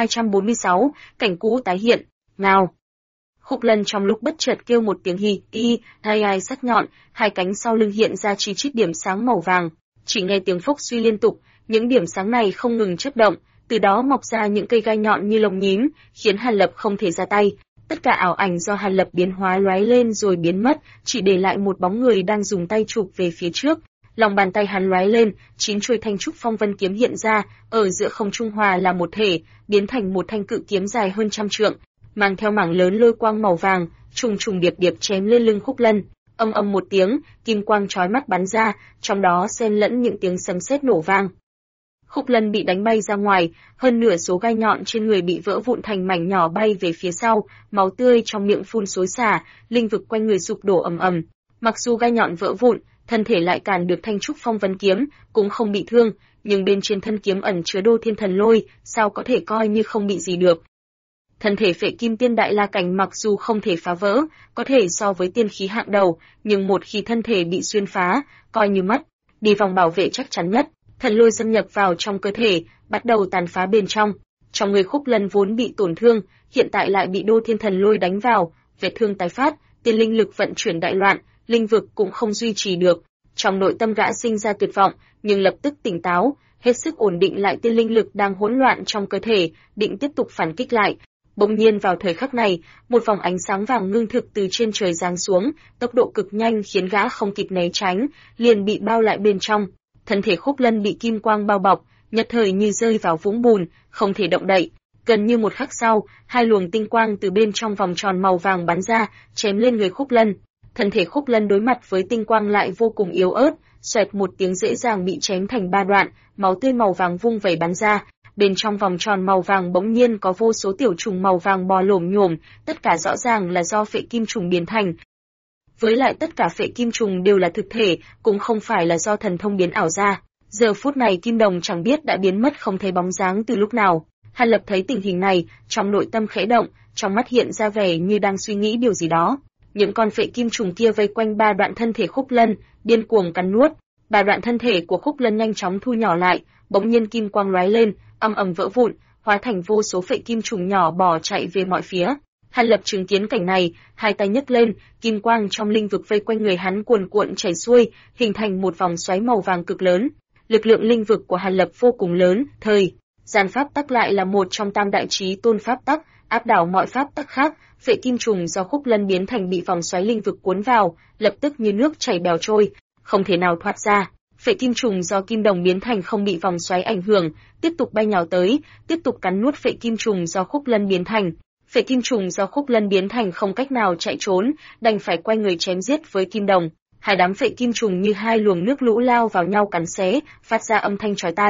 1246, cảnh cũ tái hiện. Ngao. Khúc Lân trong lúc bất chợt kêu một tiếng hai sắc nhọn, hai cánh sau lưng hiện ra chi chít điểm sáng màu vàng. Chỉ nghe tiếng phốc suy liên tục, những điểm sáng này không ngừng chớp động, từ đó mọc ra những cây gai nhọn như lồng nhím, khiến Hàn Lập không thể ra tay. Tất cả ảo ảnh do Hàn Lập biến hóa lóe lên rồi biến mất, chỉ để lại một bóng người đang dùng tay chụp về phía trước. Lòng bàn tay hắn lóe lên, 9 chuôi thanh trúc phong vân kiếm hiện ra, ở giữa không trung hòa là một thể, biến thành một thanh cự kiếm dài hơn 100 trượng, mang theo mảng lớn lôi quang màu vàng, trùng trùng điệp điệp chém lên lưng Khúc Lân. Âm âm một tiếng, kim quang chói mắt bắn ra, trong đó xen lẫn những tiếng sấm sét nổ vang. Khúc Lân bị đánh bay ra ngoài, hơn nửa số gai nhọn trên người bị vỡ vụn thành mảnh nhỏ bay về phía sau, máu tươi trong miệng phun xối xả, linh vực quanh người sụp đổ ầm ầm. Mặc dù gai nhọn vỡ vụn, thân thể lại cản được thanh trúc phong vân kiếm, cũng không bị thương, nhưng bên trên thân kiếm ẩn chứa đô thiên thần lôi, sao có thể coi như không bị gì được. Thân thể Phệ Kim Tiên Đại La Cảnh mặc dù không thể phá vỡ, có thể so với tiên khí hạng đầu, nhưng một khi thân thể bị xuyên phá, coi như mất đi vòng bảo vệ chắc chắn nhất. Thần lôi xâm nhập vào trong cơ thể, bắt đầu tàn phá bên trong. Trong người Khúc Lân vốn bị tổn thương, hiện tại lại bị đô thiên thần lôi đánh vào, vết thương tái phát, tiên linh lực vận chuyển đại loạn, linh vực cũng không duy trì được. Trong nội tâm gã sinh ra tuyệt vọng, nhưng lập tức tỉnh táo, hết sức ổn định lại tiên linh lực đang hỗn loạn trong cơ thể, định tiếp tục phản kích lại. Bỗng nhiên vào thời khắc này, một vòng ánh sáng vàng ngưng thực từ trên trời giáng xuống, tốc độ cực nhanh khiến gã không kịp né tránh, liền bị bao lại bên trong. Thân thể Khúc Lân bị kim quang bao bọc, nhất thời như rơi vào vũng bùn, không thể động đậy. Gần như một khắc sau, hai luồng tinh quang từ bên trong vòng tròn màu vàng bắn ra, chém lên người Khúc Lân. Thân thể Khúc Lân đối mặt với tinh quang lại vô cùng yếu ớt, xoẹt một tiếng dễ dàng bị chém thành 3 đoạn, máu tươi màu vàng vung vẩy bắn ra. Bên trong vòng tròn màu vàng bỗng nhiên có vô số tiểu trùng màu vàng bò lổm nhổm, tất cả rõ ràng là do phệ kim trùng biến thành. Với lại tất cả phệ kim trùng đều là thực thể, cũng không phải là do thần thông biến ảo ra. Giờ phút này Kim Đồng chẳng biết đã biến mất không thấy bóng dáng từ lúc nào. Hàn Lập thấy tình hình này, trong nội tâm khẽ động, trong mắt hiện ra vẻ như đang suy nghĩ điều gì đó. Những con phệ kim trùng kia vây quanh 3 đoạn thân thể Khúc Lân, điên cuồng cắn nuốt. 3 đoạn thân thể của Khúc Lân nhanh chóng thu nhỏ lại, bỗng nhiên kim quang lóe lên, ầm ầm vỡ vụn, hóa thành vô số phệ kim trùng nhỏ bỏ chạy về mọi phía. Hàn Lập chứng kiến cảnh này, hai tay nhấc lên, kim quang trong linh vực vây quanh người hắn cuồn cuộn chảy xuôi, hình thành một vòng xoáy màu vàng cực lớn. Lực lượng linh vực của Hàn Lập vô cùng lớn, thời gian pháp tắc lại là một trong tam đại chí tôn pháp tắc, áp đảo mọi pháp tắc khác. Phệ kim trùng do Khúc Lân biến thành bị vòng xoáy linh vực cuốn vào, lập tức như nước chảy bèo trôi, không thể nào thoát ra. Phệ kim trùng do Kim Đồng biến thành không bị vòng xoáy ảnh hưởng, tiếp tục bay nhào tới, tiếp tục cắn nuốt phệ kim trùng do Khúc Lân biến thành. Phệ kim trùng do Khúc Lân biến thành không cách nào chạy trốn, đành phải quay người chém giết với Kim Đồng. Hai đám phệ kim trùng như hai luồng nước lũ lao vào nhau cắn xé, phát ra âm thanh chói tai.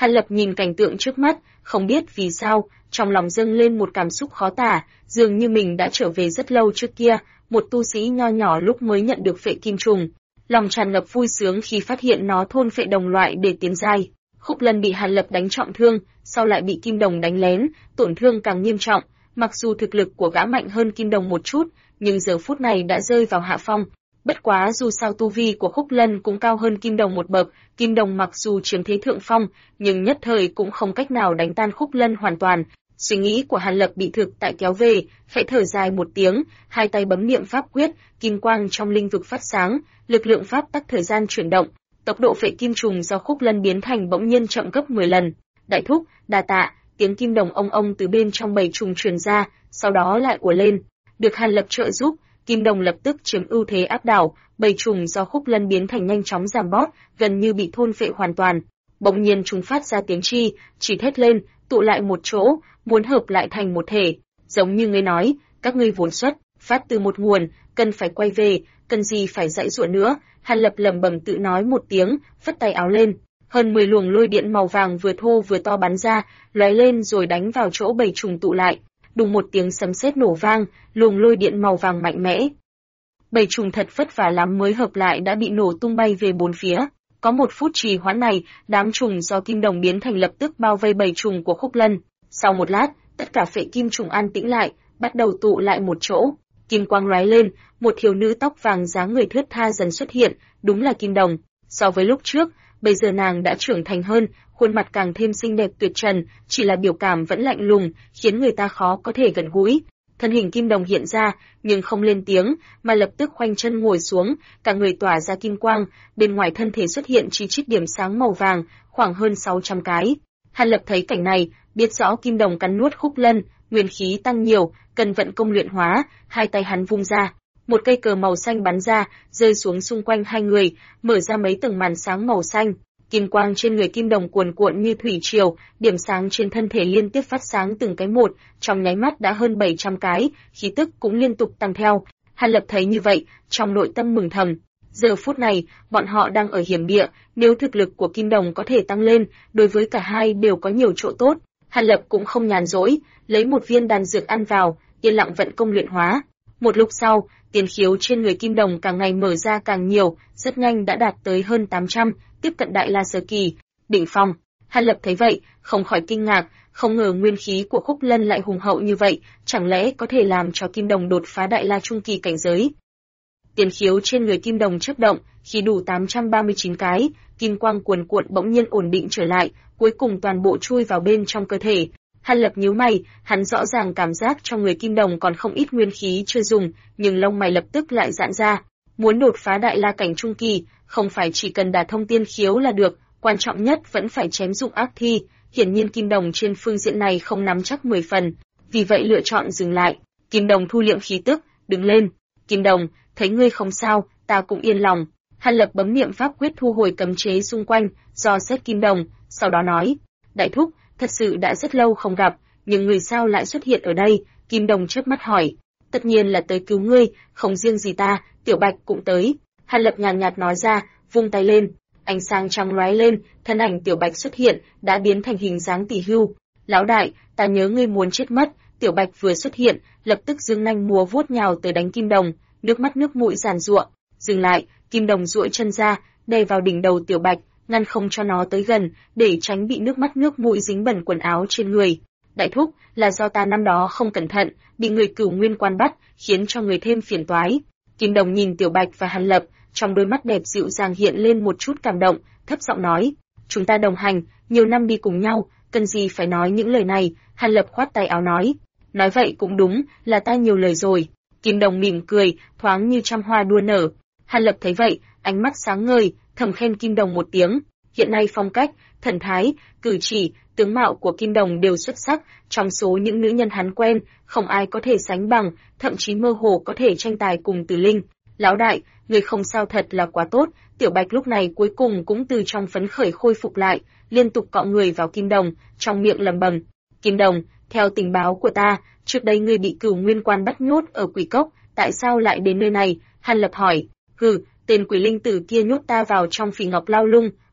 Hàn Lập nhìn cảnh tượng trước mắt, không biết vì sao, trong lòng dâng lên một cảm xúc khó tả, dường như mình đã trở về rất lâu trước kia, một tu sĩ nho nhỏ lúc mới nhận được phệ kim trùng. Lòng tràn ngập vui sướng khi phát hiện nó thôn phệ đồng loại để tiến giai. Khúc Lân bị Hàn Lập đánh trọng thương, sau lại bị Kim Đồng đánh lén, tổn thương càng nghiêm trọng. Mặc dù thực lực của gã mạnh hơn Kim Đồng một chút, nhưng giờ phút này đã rơi vào hạ phong. Bất quá dù sao tu vi của Khúc Lân cũng cao hơn Kim Đồng một bậc, Kim Đồng mặc dù chiếm thế thượng phong, nhưng nhất thời cũng không cách nào đánh tan Khúc Lân hoàn toàn. Suy nghĩ của Hàn Lập bị thực tại kéo về, khẽ thở dài một tiếng, hai tay bấm niệm pháp quyết, kim quang trong linh vực phát sáng, lực lượng pháp tắc thời gian chuyển động, tốc độ phệ kim trùng do Khúc Lân biến thành bỗng nhiên chậm gấp 10 lần. Đại thúc, đa tạ, tiếng Kim Đồng ông ông từ bên trong bầy trùng truyền ra, sau đó lại ùa lên. Được Hàn Lập trợ giúp, Kim Đồng lập tức chiếm ưu thế áp đảo, bầy trùng do Khúc Lân biến thành nhanh chóng giảm bóp, gần như bị thôn phệ hoàn toàn. Bỗng nhiên chúng phát ra tiếng chỉ thét lên, tụ lại một chỗ, muốn hợp lại thành một thể. Giống như ngươi nói, các ngươi vốn xuất phát từ một nguồn, cần phải quay về, cần gì phải dãy dụa nữa. Hàn Lập lẩm bẩm tự nói một tiếng, phất tay áo lên. Hơn 10 luồng lôi điện màu vàng vừa thô vừa to bắn ra, lóe lên rồi đánh vào chỗ bầy trùng tụ lại. Đùng một tiếng sấm sét nổ vang, luồng lôi điện màu vàng mạnh mẽ. Bầy trùng thật vất vả lắm mới hợp lại đã bị nổ tung bay về bốn phía. Có một phút trì hoãn này, đám trùng do Kim Đồng biến thành lập tức bao vây bầy trùng của Khúc Lân. Sau một lát, tất cả phệ kim trùng an tĩnh lại, bắt đầu tụ lại một chỗ. Kim quang lóe lên, một thiếu nữ tóc vàng dáng người thướt tha dần xuất hiện, đúng là Kim Đồng. So với lúc trước, bây giờ nàng đã trưởng thành hơn, khuôn mặt càng thêm xinh đẹp tuyệt trần, chỉ là biểu cảm vẫn lạnh lùng, khiến người ta khó có thể gần gũi. Thân hình Kim Đồng hiện ra, nhưng không lên tiếng, mà lập tức khoanh chân ngồi xuống, cả người tỏa ra kim quang, bên ngoài thân thể xuất hiện chi chít điểm sáng màu vàng, khoảng hơn 600 cái. Hàn Lập thấy cảnh này, biết rõ Kim Đồng cắn nuốt Khúc Lân, nguyên khí tăng nhiều, cần vận công luyện hóa, hai tay hắn vung ra, một cây cờ màu xanh bắn ra, rơi xuống xung quanh hai người, mở ra mấy tầng màn sáng màu xanh. Kim quang trên người Kim Đồng cuồn cuộn như thủy triều, điểm sáng trên thân thể liên tiếp phát sáng từng cái một, trong nháy mắt đã hơn 700 cái, khí tức cũng liên tục tăng theo. Hàn Lập thấy như vậy, trong nội tâm mừng thầm. Giờ phút này, bọn họ đang ở hiểm địa, nếu thực lực của Kim Đồng có thể tăng lên, đối với cả hai đều có nhiều chỗ tốt. Hàn Lập cũng không nhàn rỗi, lấy một viên đan dược ăn vào, yên lặng vận công luyện hóa. Một lúc sau, tiền khiếu trên người Kim Đồng càng ngày mở ra càng nhiều, rất nhanh đã đạt tới hơn 800, tiếp cận Đại La sơ kỳ, đỉnh phong. Hàn Lập thấy vậy, không khỏi kinh ngạc, không ngờ nguyên khí của Khúc Lân lại hùng hậu như vậy, chẳng lẽ có thể làm cho Kim Đồng đột phá Đại La trung kỳ cảnh giới. Tiền khiếu trên người Kim Đồng chớp động, khi đủ 839 cái, kim quang cuồn cuộn bỗng nhiên ổn định trở lại, cuối cùng toàn bộ chui vào bên trong cơ thể. Hàn Lập nhíu mày, hắn rõ ràng cảm giác trong người Kim Đồng còn không ít nguyên khí chưa dùng, nhưng lông mày lập tức lại giãn ra. Muốn đột phá Đại La cảnh trung kỳ, không phải chỉ cần đả thông tiên khiếu là được, quan trọng nhất vẫn phải chém dụng ác thi. Hiển nhiên Kim Đồng trên phương diện này không nắm chắc 10 phần, vì vậy lựa chọn dừng lại. Kim Đồng thu liệm khí tức, đứng lên. Kim Đồng, thấy ngươi không sao, ta cũng yên lòng. Hàn Lập bấm niệm pháp quyết thu hồi cấm chế xung quanh, dò xét Kim Đồng, sau đó nói: Đại thúc, thật sự đã rất lâu không gặp, nhưng người sao lại xuất hiện ở đây? Kim Đồng chớp mắt hỏi. Tất nhiên là tới cứu ngươi, không riêng gì ta, Tiểu Bạch cũng tới. Hàn Lập nhàn nhạt nói ra, vung tay lên, ánh sáng trắng lóe lên, thân ảnh Tiểu Bạch xuất hiện, đã biến thành hình dáng tỷ hưu. Lão đại, ta nhớ ngươi muốn chết mất. Tiểu Bạch vừa xuất hiện, lập tức giương nanh múa vuốt nhào tới đánh Kim Đồng, nước mắt nước mũi giàn giụa. Dừng lại, Kim Đồng duỗi chân ra, đè vào đỉnh đầu Tiểu Bạch, ngăn không cho nó tới gần, để tránh bị nước mắt nước mũi dính bẩn quần áo trên người. Đại thúc, là do ta năm đó không cẩn thận, bị người Cửu Nguyên quan bắt, khiến cho người thêm phiền toái. Kim Đồng nhìn Tiểu Bạch và Hàn Lập, trong đôi mắt đẹp dịu dàng hiện lên một chút cảm động, thấp giọng nói: chúng ta đồng hành, nhiều năm đi cùng nhau, cần gì phải nói những lời này. Hàn Lập khoát tay áo nói: nói vậy cũng đúng, là ta nhiều lời rồi. Kim Đồng mỉm cười, thoáng như trăm hoa đua nở. Hàn Lập thấy vậy, ánh mắt sáng ngời, thầm khen Kim Đồng một tiếng. Hiện nay phong cách, thần thái, cử chỉ, tướng mạo của Kim Đồng đều xuất sắc, trong số những nữ nhân hắn quen, không ai có thể sánh bằng, thậm chí mơ hồ có thể tranh tài cùng Từ Linh. Lão đại, người không sao thật là quá tốt. Tiểu Bạch lúc này cuối cùng cũng từ trong phấn khởi khôi phục lại, liên tục cọ người vào Kim Đồng, trong miệng lẩm bẩm: Kim Đồng, theo tình báo của ta, trước đây ngươi bị Cửu Nguyên quan bắt nhốt ở Quỷ Cốc, tại sao lại đến nơi này? Hàn Lập hỏi. Tên quỷ linh tử kia nhốt ta vào trong Phỉ Ngọc Lao Lung,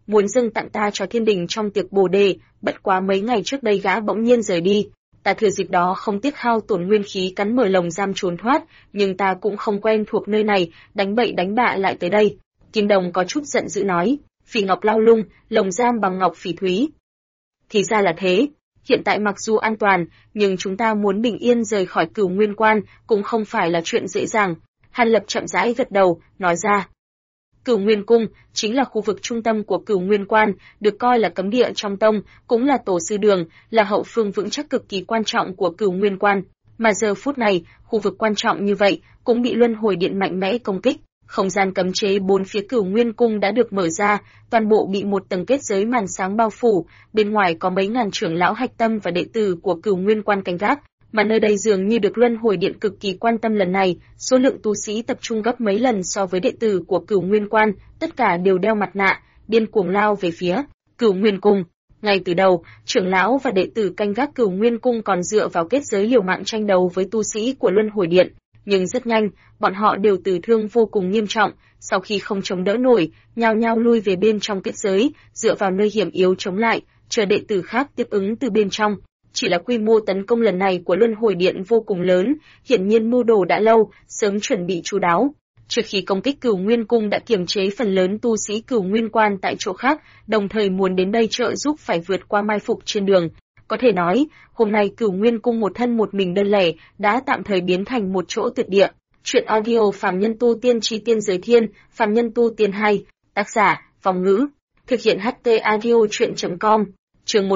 muốn dâng tặng ta cho thiên đình trong tiệc bồ đề, bất quá mấy ngày trước đây gã bỗng nhiên rời đi. Ta thừa dịp đó không tiếc hao tổn nguyên khí cắn mở lồng giam trốn thoát, nhưng ta cũng không quen thuộc nơi này, đánh bậy đánh bạ lại tới đây. Kim Đồng có chút giận dữ nói, phỉ ngọc lao lung, lồng giam bằng ngọc phỉ thúy. Thì ra là thế, hiện tại mặc dù an toàn, nhưng chúng ta muốn bình yên rời khỏi Cửu Nguyên Quan cũng không phải là chuyện dễ dàng. Hàn Lập chậm rãi gật đầu, nói ra. Cửu Nguyên Cung chính là khu vực trung tâm của Cửu Nguyên Quan, được coi là cấm địa trong tông, cũng là tổ sư đường, là hậu phương vững chắc cực kỳ quan trọng của Cửu Nguyên Quan. Mà giờ phút này, khu vực quan trọng như vậy cũng bị Luân Hồi Điện mạnh mẽ công kích. Không gian cấm chế bốn phía Cửu Nguyên Cung đã được mở ra, toàn bộ bị một tầng kết giới màn sáng bao phủ, bên ngoài có mấy ngàn trưởng lão hạch tâm và đệ tử của Cửu Nguyên Quan canh gác, mà nơi đây dường như được Luân Hồi Điện cực kỳ quan tâm lần này, số lượng tu sĩ tập trung gấp mấy lần so với đệ tử của Cửu Nguyên Quan, tất cả đều đeo mặt nạ, điên cuồng lao về phía Cửu Nguyên Cung. Ngay từ đầu, trưởng lão và đệ tử canh gác Cửu Nguyên Cung còn dựa vào kết giới liều mạng tranh đấu với tu sĩ của Luân Hồi Điện, nhưng rất nhanh, bọn họ đều tử thương vô cùng nghiêm trọng, sau khi không chống đỡ nổi, nhao nhao lui về bên trong kết giới, dựa vào nơi hiểm yếu chống lại, chờ đệ tử khác tiếp ứng từ bên trong. Chỉ là quy mô tấn công lần này của Luân Hồi Điện vô cùng lớn, hiển nhiên mưu đồ đã lâu, sớm chuẩn bị chu đáo. Trước khi công kích Cửu Nguyên Cung đã kiềm chế phần lớn tu sĩ Cửu Nguyên Quan tại chỗ khác, đồng thời muốn đến đây trợ giúp phải vượt qua mai phục trên đường. Có thể nói, hôm nay Cửu Nguyên Cung một thân một mình đơn lẻ đã tạm thời biến thành một chỗ tuyệt địa. Truyện audio Phàm Nhân Tu Tiên Chi Tiên Giới Thiên, Phàm Nhân Tu Tiên 2, tác giả, Vong Ngữ, thực hiện HT audio truyện.com. Chương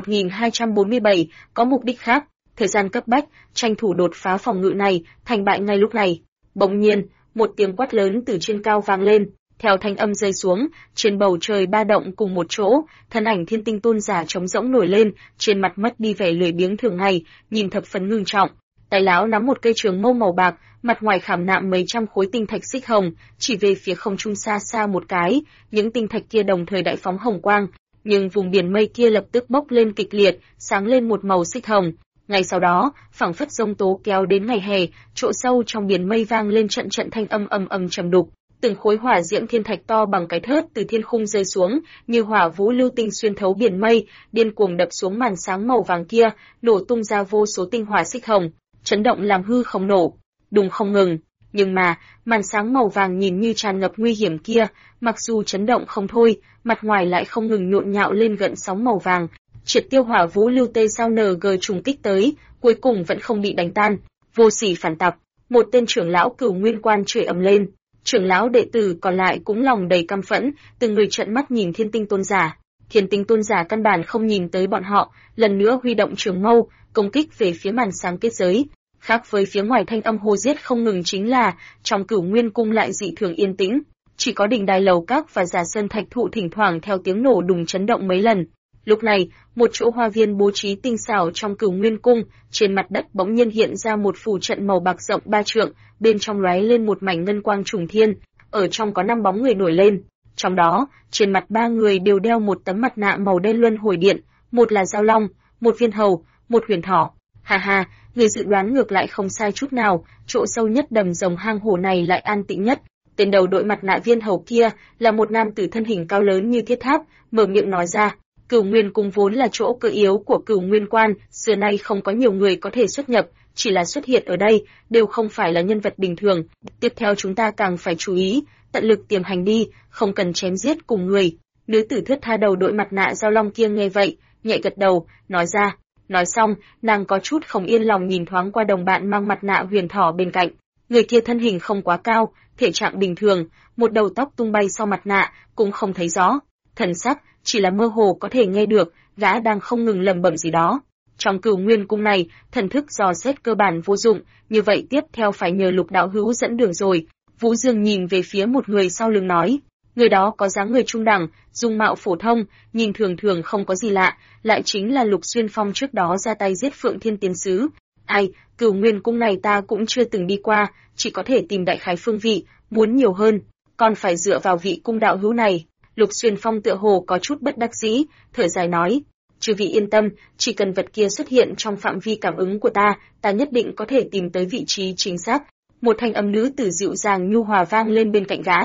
1247, có mục đích khác, thời gian cấp bách, tranh thủ đột phá phòng ngự này, thành bại ngay lúc này. Bỗng nhiên, một tiếng quát lớn từ trên cao vang lên, theo thanh âm rơi xuống, trên bầu trời ba động cùng một chỗ, thân ảnh Thiên Tinh Tôn giả trống rỗng nổi lên, trên mặt mất đi vẻ lười biếng thường ngày, nhìn thập phần ngưng trọng. Tay lão nắm một cây trường mâu màu bạc, mặt ngoài khảm nạm mấy trăm khối tinh thạch xích hồng, chỉ về phía không trung xa xa một cái, những tinh thạch kia đồng thời đại phóng hồng quang, nhưng vùng biển mây kia lập tức bốc lên kịch liệt, sáng lên một màu xích hồng. Ngay sau đó, phảng phất giông tố kéo đến ngày hè, chỗ sâu trong biển mây vang lên trận trận thanh âm ầm ầm trầm đục. Từng khối hỏa diễm thiên thạch to bằng cái thớt từ thiên khung rơi xuống, như hỏa vũ lưu tinh xuyên thấu biển mây, điên cuồng đập xuống màn sáng màu vàng kia, nổ tung ra vô số tinh hỏa xích hồng, chấn động làm hư không nổ, đùng không ngừng. Nhưng mà, màn sáng màu vàng nhìn như tràn ngập nguy hiểm kia, mặc dù chấn động không thôi, mặt ngoài lại không ngừng nhộn nhạo lên gợn sóng màu vàng. Triệt tiêu hỏa vũ lưu tê sao NG trùng kích tới, cuối cùng vẫn không bị đánh tan. Vô sỉ phản tặc, một tên trưởng lão Cửu Nguyên Quan chửi ầm lên. Trưởng lão đệ tử còn lại cũng lòng đầy căm phẫn, từng người trợn mắt nhìn Thiên Tinh Tôn giả. Thiên Tinh Tôn giả căn bản không nhìn tới bọn họ, lần nữa huy động trường mâu, công kích về phía màn sáng kết giới. Khác với phía ngoài thanh âm hô giết không ngừng chính là, trong Cửu Nguyên Cung lại dị thường yên tĩnh, chỉ có đỉnh đài lầu các và giả sơn thạch thụ thỉnh thoảng theo tiếng nổ đùng chấn động mấy lần. Lúc này, một chỗ hoa viên bố trí tinh xảo trong Cửu Nguyên Cung, trên mặt đất bỗng nhiên hiện ra một phù trận màu bạc rộng 3 trượng, bên trong lóe lên một mảnh ngân quang trùng thiên, ở trong có 5 bóng người nổi lên. Trong đó, trên mặt 3 người đều đeo một tấm mặt nạ màu đen Luân Hồi Điện, một là Giao Long, một Viên Hầu, một Huyền Thỏ. Ha ha, người dự đoán ngược lại không sai chút nào, chỗ sâu nhất đầm rồng hang hổ này lại an tĩnh nhất. Tên đầu đội mặt nạ Viên Hầu kia là một nam tử thân hình cao lớn như thiết tháp, mở miệng nói ra. Cửu Nguyên Cung vốn là chỗ cơ yếu của Cửu Nguyên Quan, xưa nay không có nhiều người có thể xuất nhập, chỉ là xuất hiện ở đây, đều không phải là nhân vật bình thường. Tiếp theo chúng ta càng phải chú ý, tận lực tiềm hành đi, không cần chém giết cùng người. Nữ tử thướt tha đầu đội mặt nạ Giao Long kia nghe vậy, nhẹ gật đầu, nói ra. Nói xong, nàng có chút không yên lòng nhìn thoáng qua đồng bạn mang mặt nạ Huyền Thỏ bên cạnh. Người kia thân hình không quá cao, thể trạng bình thường, một đầu tóc tung bay sau mặt nạ, cũng không thấy rõ. Thần sắc chỉ là mơ hồ có thể nghe được, gã đang không ngừng lẩm bẩm gì đó. Trong Cửu Nguyên Cung này, thần thức dò xét cơ bản vô dụng, như vậy tiếp theo phải nhờ Lục đạo hữu dẫn đường rồi. Vũ Dương nhìn về phía một người sau lưng nói, người đó có dáng người trung đẳng, dung mạo phổ thông, nhìn thường thường không có gì lạ, lại chính là Lục Xuyên Phong trước đó ra tay giết Phượng Thiên Tiên Sứ. Ai, Cửu Nguyên Cung này ta cũng chưa từng đi qua, chỉ có thể tìm đại khái phương vị, muốn nhiều hơn, còn phải dựa vào vị cung đạo hữu này. Lục Xuyên Phong tựa hồ có chút bất đắc dĩ, thở dài nói, chư vị yên tâm, chỉ cần vật kia xuất hiện trong phạm vi cảm ứng của ta nhất định có thể tìm tới vị trí chính xác. Một thanh âm nữ tử dịu dàng nhu hòa vang lên bên cạnh gã.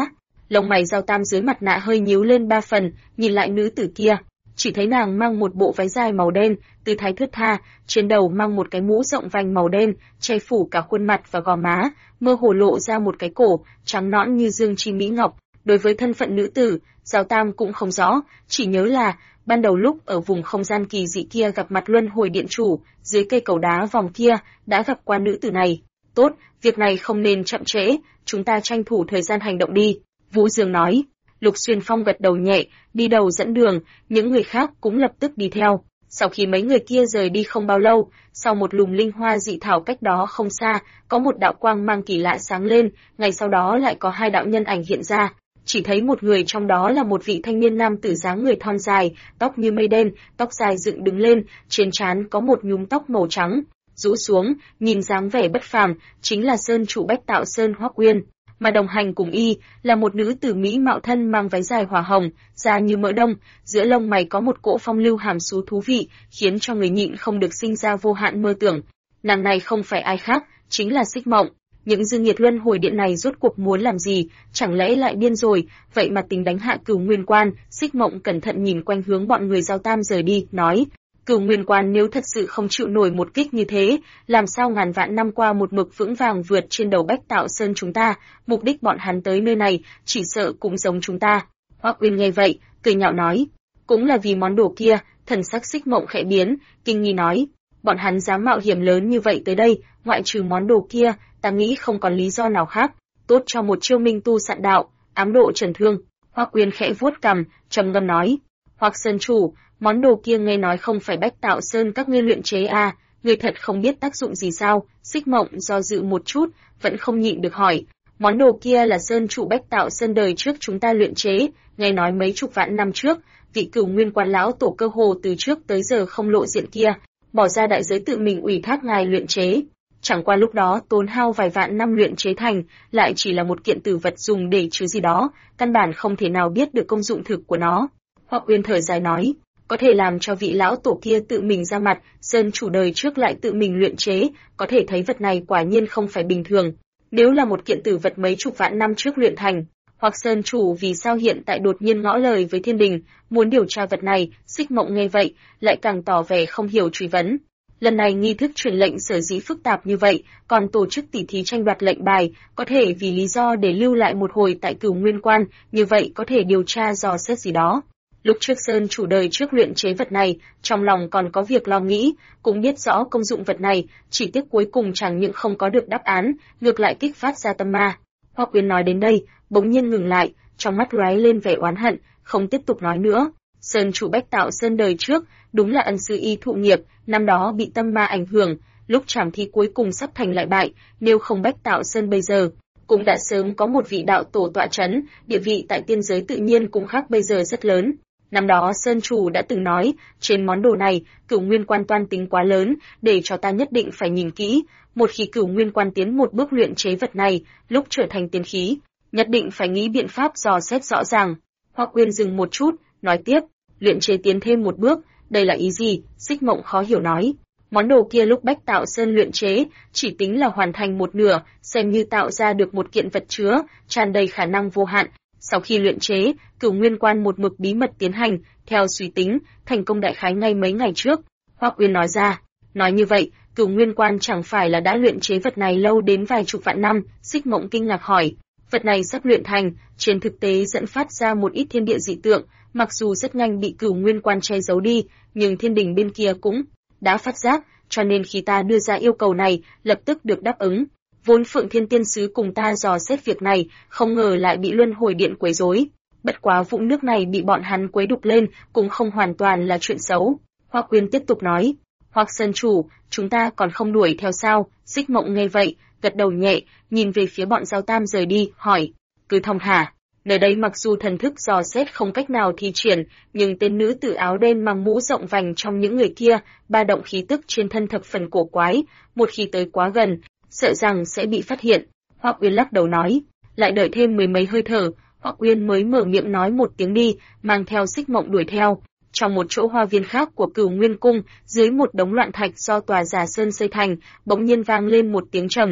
Lông mày Giao Tam dưới mặt nạ hơi nhíu lên 3 phần, nhìn lại nữ tử kia, chỉ thấy nàng mang một bộ váy dài màu đen, tư thái thướt tha, trên đầu mang một cái mũ rộng vành màu đen, che phủ cả khuôn mặt và gò má, mơ hồ lộ ra một cái cổ trắng nõn như dương chi mỹ ngọc. Đối với thân phận nữ tử, Giao Tam cũng không rõ, chỉ nhớ là ban đầu lúc ở vùng không gian kỳ dị kia gặp mặt Luân Hồi Điện chủ, dưới cây cầu đá vòng kia đã gặp qua nữ tử này. Tốt, việc này không nên chậm trễ, chúng ta tranh thủ thời gian hành động đi, Vũ Dương nói. Lục Xuyên Phong gật đầu nhẹ, đi đầu dẫn đường, những người khác cũng lập tức đi theo. Sau khi mấy người kia rời đi không bao lâu, sau một lùm linh hoa dị thảo cách đó không xa, có một đạo quang mang kỳ lạ sáng lên, ngay sau đó lại có 2 đạo nhân ảnh hiện ra. Chỉ thấy một người trong đó là một vị thanh niên nam tử dáng người thon dài, tóc như mây đen, tóc dài dựng đứng lên, trên trán có một nhúm tóc màu trắng, rũ xuống, nhìn dáng vẻ bất phàm, chính là Sơn chủ Bách Tạo Sơn Hoắc Uyên. Mà đồng hành cùng y là một nữ tử mỹ mạo thân mang váy dài hỏa hồng, da như mỡ đông, giữa lông mày có một cỗ phong lưu hàm xú thú vị, khiến cho người nhịn không được sinh ra vô hạn mơ tưởng. Nàng này không phải ai khác, chính là Xích Mộng. Những dư nghiệt Luân Hồi Điện này rốt cuộc muốn làm gì, chẳng lẽ lại điên rồi, vậy mà tính đánh hạ Cửu Nguyên Quan. Xích Mộng cẩn thận nhìn quanh hướng bọn người Giao Tam rời đi, nói: Cửu Nguyên Quan nếu thật sự không chịu nổi một kích như thế, làm sao ngàn vạn năm qua một mực vững vàng vượt trên đầu Bách Tạo Sơn chúng ta, mục đích bọn hắn tới nơi này, chỉ sợ cũng giống chúng ta. Hoắc Uyên nghe vậy, cười nhạo nói: Cũng là vì món đồ kia. Thần sắc Xích Mộng khẽ biến, kinh nghi nói: Bọn hắn dám mạo hiểm lớn như vậy tới đây, ngoại trừ món đồ kia, ta nghĩ không còn lý do nào khác, tốt cho một chiêu minh tu sạn đạo, ám độ trần thương. Hoắc Uyên khẽ vuốt cằm, trầm ngâm nói: Hoắc Sơn chủ, món đồ kia nghe nói không phải Bách Tạo Sơn các ngươi luyện chế à, ngươi thật không biết tác dụng gì sao? Xích Mộng do dự một chút, vẫn không nhịn được hỏi: Món đồ kia là Sơn chủ Bách Tạo Sơn đời trước chúng ta luyện chế, nghe nói mấy chục vạn năm trước, vị Cửu Nguyên Quan lão tổ cơ hồ từ trước tới giờ không lộ diện kia, bỏ ra đại giới tự mình ủy thác ngài luyện chế. Chẳng qua lúc đó tốn hao vài vạn năm luyện chế thành, lại chỉ là một kiện tử vật dùng để chứa gì đó, căn bản không thể nào biết được công dụng thực của nó. Hoắc Uyên thở dài nói: Có thể làm cho vị lão tổ kia tự mình ra mặt, Sơn chủ đời trước lại tự mình luyện chế, có thể thấy vật này quả nhiên không phải bình thường. Nếu là một kiện tử vật mấy chục vạn năm trước luyện thành, hoặc Sơn chủ vì sao hiện tại đột nhiên ngõ lời với thiên đình, muốn điều tra vật này? Xích Mộng nghe vậy, lại càng tỏ vẻ không hiểu truy vấn. Lần này nghi thức truyền lệnh sở dĩ phức tạp như vậy, còn tổ chức tỉ thí tranh đoạt lệnh bài, có thể vì lý do để lưu lại một hồi tại Cửu Nguyên Quan, như vậy có thể điều tra dò xét gì đó. Lúc trước Sơn chủ đời trước luyện chế vật này, trong lòng còn có việc lo nghĩ, cũng biết rõ công dụng vật này, chỉ tiếc cuối cùng chẳng những không có được đáp án, ngược lại kích phát ra tâm ma. Hoắc Uyên nói đến đây, bỗng nhiên ngừng lại, trong mắt lóe lên vẻ oán hận, không tiếp tục nói nữa. Sơn chủ Bách Tạo Sơn đời trước, đúng là ân sư y thụ nghiệp, năm đó bị tâm ma ảnh hưởng, lúc trảm thi cuối cùng sắp thành lại bại, nếu không Bách Tạo Sơn bây giờ cũng đã sớm có một vị đạo tổ tọa chấn, địa vị tại tiên giới tự nhiên cũng khác bây giờ rất lớn. Năm đó Sơn chủ đã từng nói, trên món đồ này, Cửu Nguyên Quan toan tính quá lớn, để cho ta nhất định phải nhìn kỹ, một khi Cửu Nguyên Quan tiến một bước luyện chế vật này, lúc trở thành tiên khí, nhất định phải nghĩ biện pháp dò xét rõ ràng. Hoắc Uyên dừng một chút, nói tiếp: Luyện chế tiến thêm một bước, đây là ý gì? Xích Mộng khó hiểu nói: Món đồ kia lúc Bách Tạo Sơn luyện chế, chỉ tính là hoàn thành một nửa, xem như tạo ra được một kiện vật chứa, tràn đầy khả năng vô hạn. Sau khi luyện chế, Cửu Nguyên Quan một mực bí mật tiến hành, theo suy tính, thành công đại khái ngay mấy ngày trước. Hoắc Uyên nói ra. Nói như vậy, Cửu Nguyên Quan chẳng phải là đã luyện chế vật này lâu đến vài chục vạn năm? Xích Mộng kinh ngạc hỏi. Vật này sắp luyện thành, trên thực tế dẫn phát ra một ít thiên địa dị tượng, mặc dù rất nhanh bị Cửu Nguyên Quan che giấu đi, nhưng thiên đình bên kia cũng đã phát giác, cho nên khi ta đưa ra yêu cầu này, lập tức được đáp ứng. Vốn Phượng Thiên Tiên Sứ cùng ta dò xét việc này, không ngờ lại bị Luân Hồi Điện quấy rối. Bất quá vũng nước này bị bọn hắn quấy đục lên, cũng không hoàn toàn là chuyện xấu. Hoắc Uyên tiếp tục nói: Hoắc Sơn chủ, chúng ta còn không đuổi theo sao? Xích Mộng nghe vậy, gật đầu nhẹ, nhìn về phía bọn Giao Tam rời đi, hỏi: Cứ thong thả. Nơi đây mặc dù thần thức dò xét không cách nào thi triển, nhưng tên nữ tử áo đen mang mũ rộng vành trong những người kia, ba động khí tức trên thân thập phần cổ quái, một khi tới quá gần, sợ rằng sẽ bị phát hiện. Hoắc Uyên lắc đầu nói: Lại đợi thêm mười mấy hơi thở, Hoắc Uyên mới mở miệng nói một tiếng đi, mang theo Xích Mộng đuổi theo. Trong một chỗ hoa viên khác của Cửu Nguyên Cung, dưới một đống loạn thạch do tòa Giả Sơn xây thành, bỗng nhiên vang lên một tiếng trầm.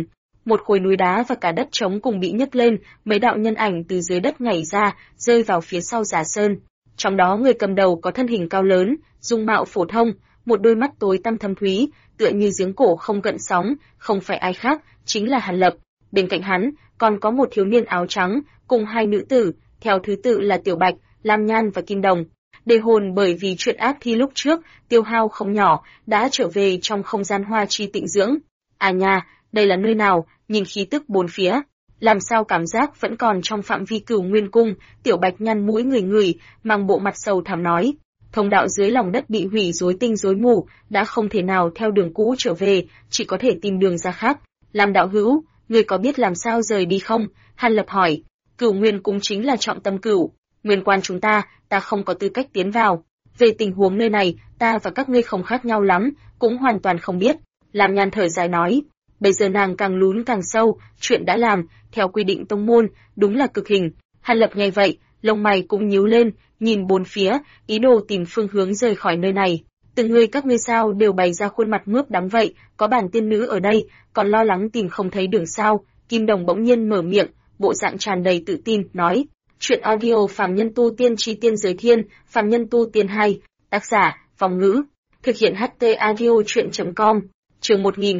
một khối núi đá và cả đất trống cùng bị nhấc lên, mấy đạo nhân ảnh từ dưới đất nhảy ra, rơi vào phía sau Giả Sơn. Trong đó người cầm đầu có thân hình cao lớn, dung mạo phổ thông, một đôi mắt tối tăm thâm thúy, tựa như giếng cổ không gợn sóng, không phải ai khác, chính là Hàn Lập. Bên cạnh hắn, còn có một thiếu niên áo trắng, cùng hai nữ tử, theo thứ tự là Tiểu Bạch, Lam Nhan và Kim Đồng. Đề hồn bởi vì chuyện ác thi lúc trước, tiêu hao không nhỏ, đã trở về trong không gian hoa chi tịnh dưỡng. À nha, đây là nơi nào, nhìn khí tức bốn phía. Làm sao cảm giác vẫn còn trong phạm vi Cửu Nguyên Cung, Tiểu Bạch nhăn mũi ngửi, mang bộ mặt sầu thảm nói. Thông đạo dưới lòng đất bị hủy rối tinh rối mù, đã không thể nào theo đường cũ trở về, chỉ có thể tìm đường ra khác. Lam đạo hữu, ngươi có biết làm sao rời đi không? Hàn Lập hỏi. Cửu Nguyên Cung chính là trọng tâm Cửu Nguyên quan chúng ta không có tư cách tiến vào. Về tình huống nơi này, ta và các ngươi không khác nhau lắm, cũng hoàn toàn không biết. Lam Nhan thở dài nói. Bây giờ nàng càng lún càng sâu, chuyện đã làm, theo quy định tông môn, đúng là cực hình. Hàn Lập nghe vậy, lông mày cũng nhíu lên, nhìn bốn phía, ý đồ tìm phương hướng rời khỏi nơi này. Từng người các ngươi sao đều bày ra khuôn mặt mướp đắng vậy, có bản tiên nữ ở đây, còn lo lắng tìm không thấy đường sao? Kim Đồng bỗng nhiên mở miệng, bộ dạng tràn đầy tự tin, nói. Chuyện audio Phàm Nhân Tu Tiên Chi Tiên Giới Thiên, Phàm Nhân Tu Tiên 2, tác giả, Vong Ngữ, thực hiện HT audio chuyện.com, chương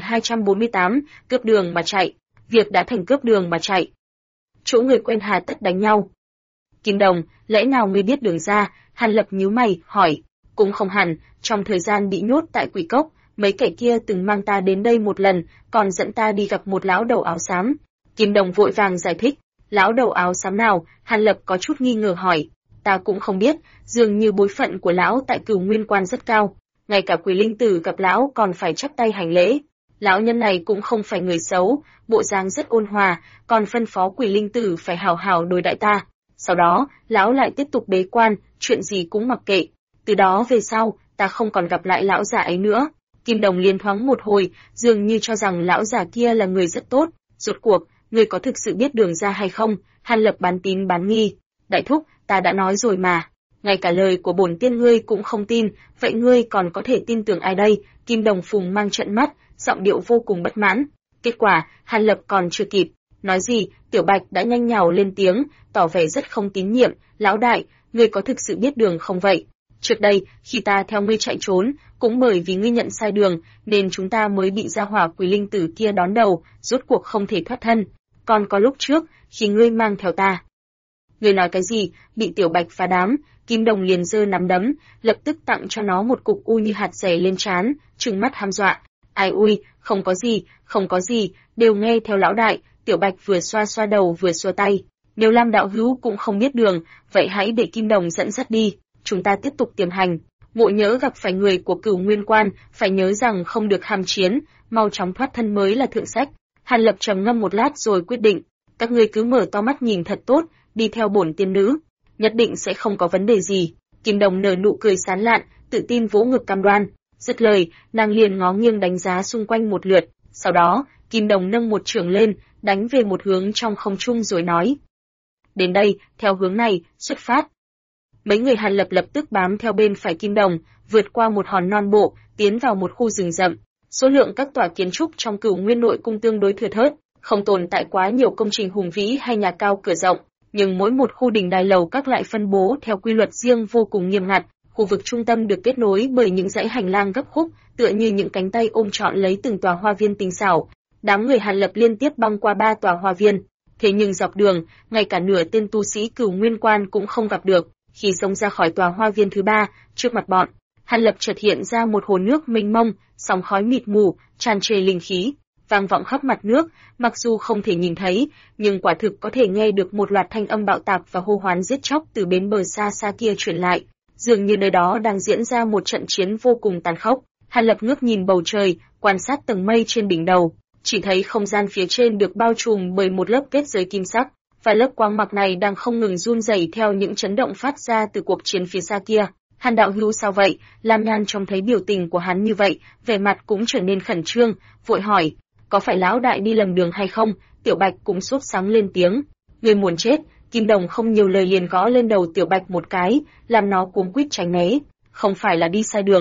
1248, cướp đường mà chạy, việc đã thành cướp đường mà chạy. Chỗ người quen hà tất đánh nhau. Kim Đồng, lẽ nào ngươi biết đường ra? Hàn Lập nhíu mày, hỏi. Cũng không hẳn, trong thời gian bị nhốt tại quỷ cốc, mấy kẻ kia từng mang ta đến đây một lần, còn dẫn ta đi gặp một lão đầu áo xám. Kim Đồng vội vàng giải thích. Lão đầu áo xám nào? Hàn Lập có chút nghi ngờ hỏi. Ta cũng không biết, dường như bối phận của lão tại Cửu Nguyên Quan rất cao. Ngay cả Quỷ Linh Tử gặp lão còn phải chắp tay hành lễ. Lão nhân này cũng không phải người xấu, bộ dáng rất ôn hòa, còn phân phó Quỷ Linh Tử phải hảo hảo đối đãi ta. Sau đó, lão lại tiếp tục bế quan, chuyện gì cũng mặc kệ. Từ đó về sau, ta không còn gặp lại lão già ấy nữa. Kim Đồng liên thoáng một hồi, dường như cho rằng lão già kia là người rất tốt. Rốt cuộc, ngươi có thực sự biết đường ra hay không? Hàn Lập bán tín bán nghi. Đại thúc, ta đã nói rồi mà. Ngay cả lời của bổn tiên ngươi cũng không tin, vậy ngươi còn có thể tin tưởng ai đây? Kim Đồng phùng mang trận mắt, giọng điệu vô cùng bất mãn. Kết quả, Hàn Lập còn chưa kịp nói gì, Tiểu Bạch đã nhanh nhảu lên tiếng, tỏ vẻ rất không tín nhiệm. Lão đại, ngươi có thực sự biết đường không vậy? Trước đây, khi ta theo ngươi chạy trốn, cũng bởi vì ngươi nhận sai đường, nên chúng ta mới bị gia hỏa Quỷ Linh Tử kia đón đầu, rốt cuộc không thể thoát thân. Còn có lúc trước, khi ngươi mang theo ta. Ngươi nói cái gì? Bị Tiểu Bạch phá đám, Kim Đồng liền giơ nắm đấm, lập tức tặng cho nó một cục u như hạt dẻ lên trán, trừng mắt hăm dọa. Ai ui, không có gì, đều nghe theo lão đại. Tiểu Bạch vừa xoa xoa đầu vừa xua tay. Nếu Lam đạo hữu cũng không biết đường, vậy hãy để Kim Đồng dẫn dắt đi, chúng ta tiếp tục tiềm hành. Ngộ nhỡ gặp phải người của Cửu Nguyên Quan, phải nhớ rằng không được ham chiến, mau chóng thoát thân mới là thượng sách. Hàn Lập trầm ngâm một lát rồi quyết định, các ngươi cứ mở to mắt nhìn thật tốt, đi theo bổn tiên nữ, nhất định sẽ không có vấn đề gì. Kim Đồng nở nụ cười sán lạn, tự tin vỗ ngực cam đoan. Dứt lời, nàng liền ngó nghiêng đánh giá xung quanh một lượt, sau đó, Kim Đồng nâng một chưởng lên, đánh về một hướng trong không trung rồi nói. Đến đây, theo hướng này, xuất phát. Mấy người Hàn Lập lập tức bám theo bên phải Kim Đồng, vượt qua một hòn non bộ, tiến vào một khu rừng rậm. Số lượng các tòa kiến trúc trong Cửu Nguyên nội cung tương đối thưa thớt, không tồn tại quá nhiều công trình hùng vĩ hay nhà cao cửa rộng, nhưng mỗi một khu đình đài lầu các lại phân bố theo quy luật riêng vô cùng nghiêm ngặt. Khu vực trung tâm được kết nối bởi những dãy hành lang gấp khúc, tựa như những cánh tay ôm trọn lấy từng tòa hoa viên tinh xảo. Đám người Hàn Lập liên tiếp băng qua 3 tòa hoa viên, thế nhưng dọc đường, ngay cả nửa tên tu sĩ Cửu Nguyên Quan cũng không gặp được. Khi xông ra khỏi tòa hoa viên thứ 3, trước mặt bọn, Hàn Lập chợt hiện ra một hồ nước mênh mông, sóng khói mịt mù, tràn trề linh khí, vang vọng khắp mặt nước, mặc dù không thể nhìn thấy, nhưng quả thực có thể nghe được một loạt thanh âm bạo tạc và hô hoán giết chóc từ bên bờ xa xa kia truyền lại, dường như nơi đó đang diễn ra một trận chiến vô cùng tàn khốc. Hàn Lập ngước nhìn bầu trời, quan sát tầng mây trên đỉnh đầu, chỉ thấy không gian phía trên được bao trùm bởi một lớp kết giới kim sắc, và lớp quang mạc này đang không ngừng run rẩy theo những chấn động phát ra từ cuộc chiến phía xa kia. Hàn đạo hữu sao vậy? Lam Nhan trông thấy biểu tình của hắn như vậy, vẻ mặt cũng trở nên khẩn trương, vội hỏi, có phải lão đại đi lầm đường hay không? Tiểu Bạch cũng sốt sắng lên tiếng, người muốn chết. Kim Đồng không nhiều lời liền gõ lên đầu Tiểu Bạch một cái, làm nó cuống quýt tránh né. Không phải là đi sai đường,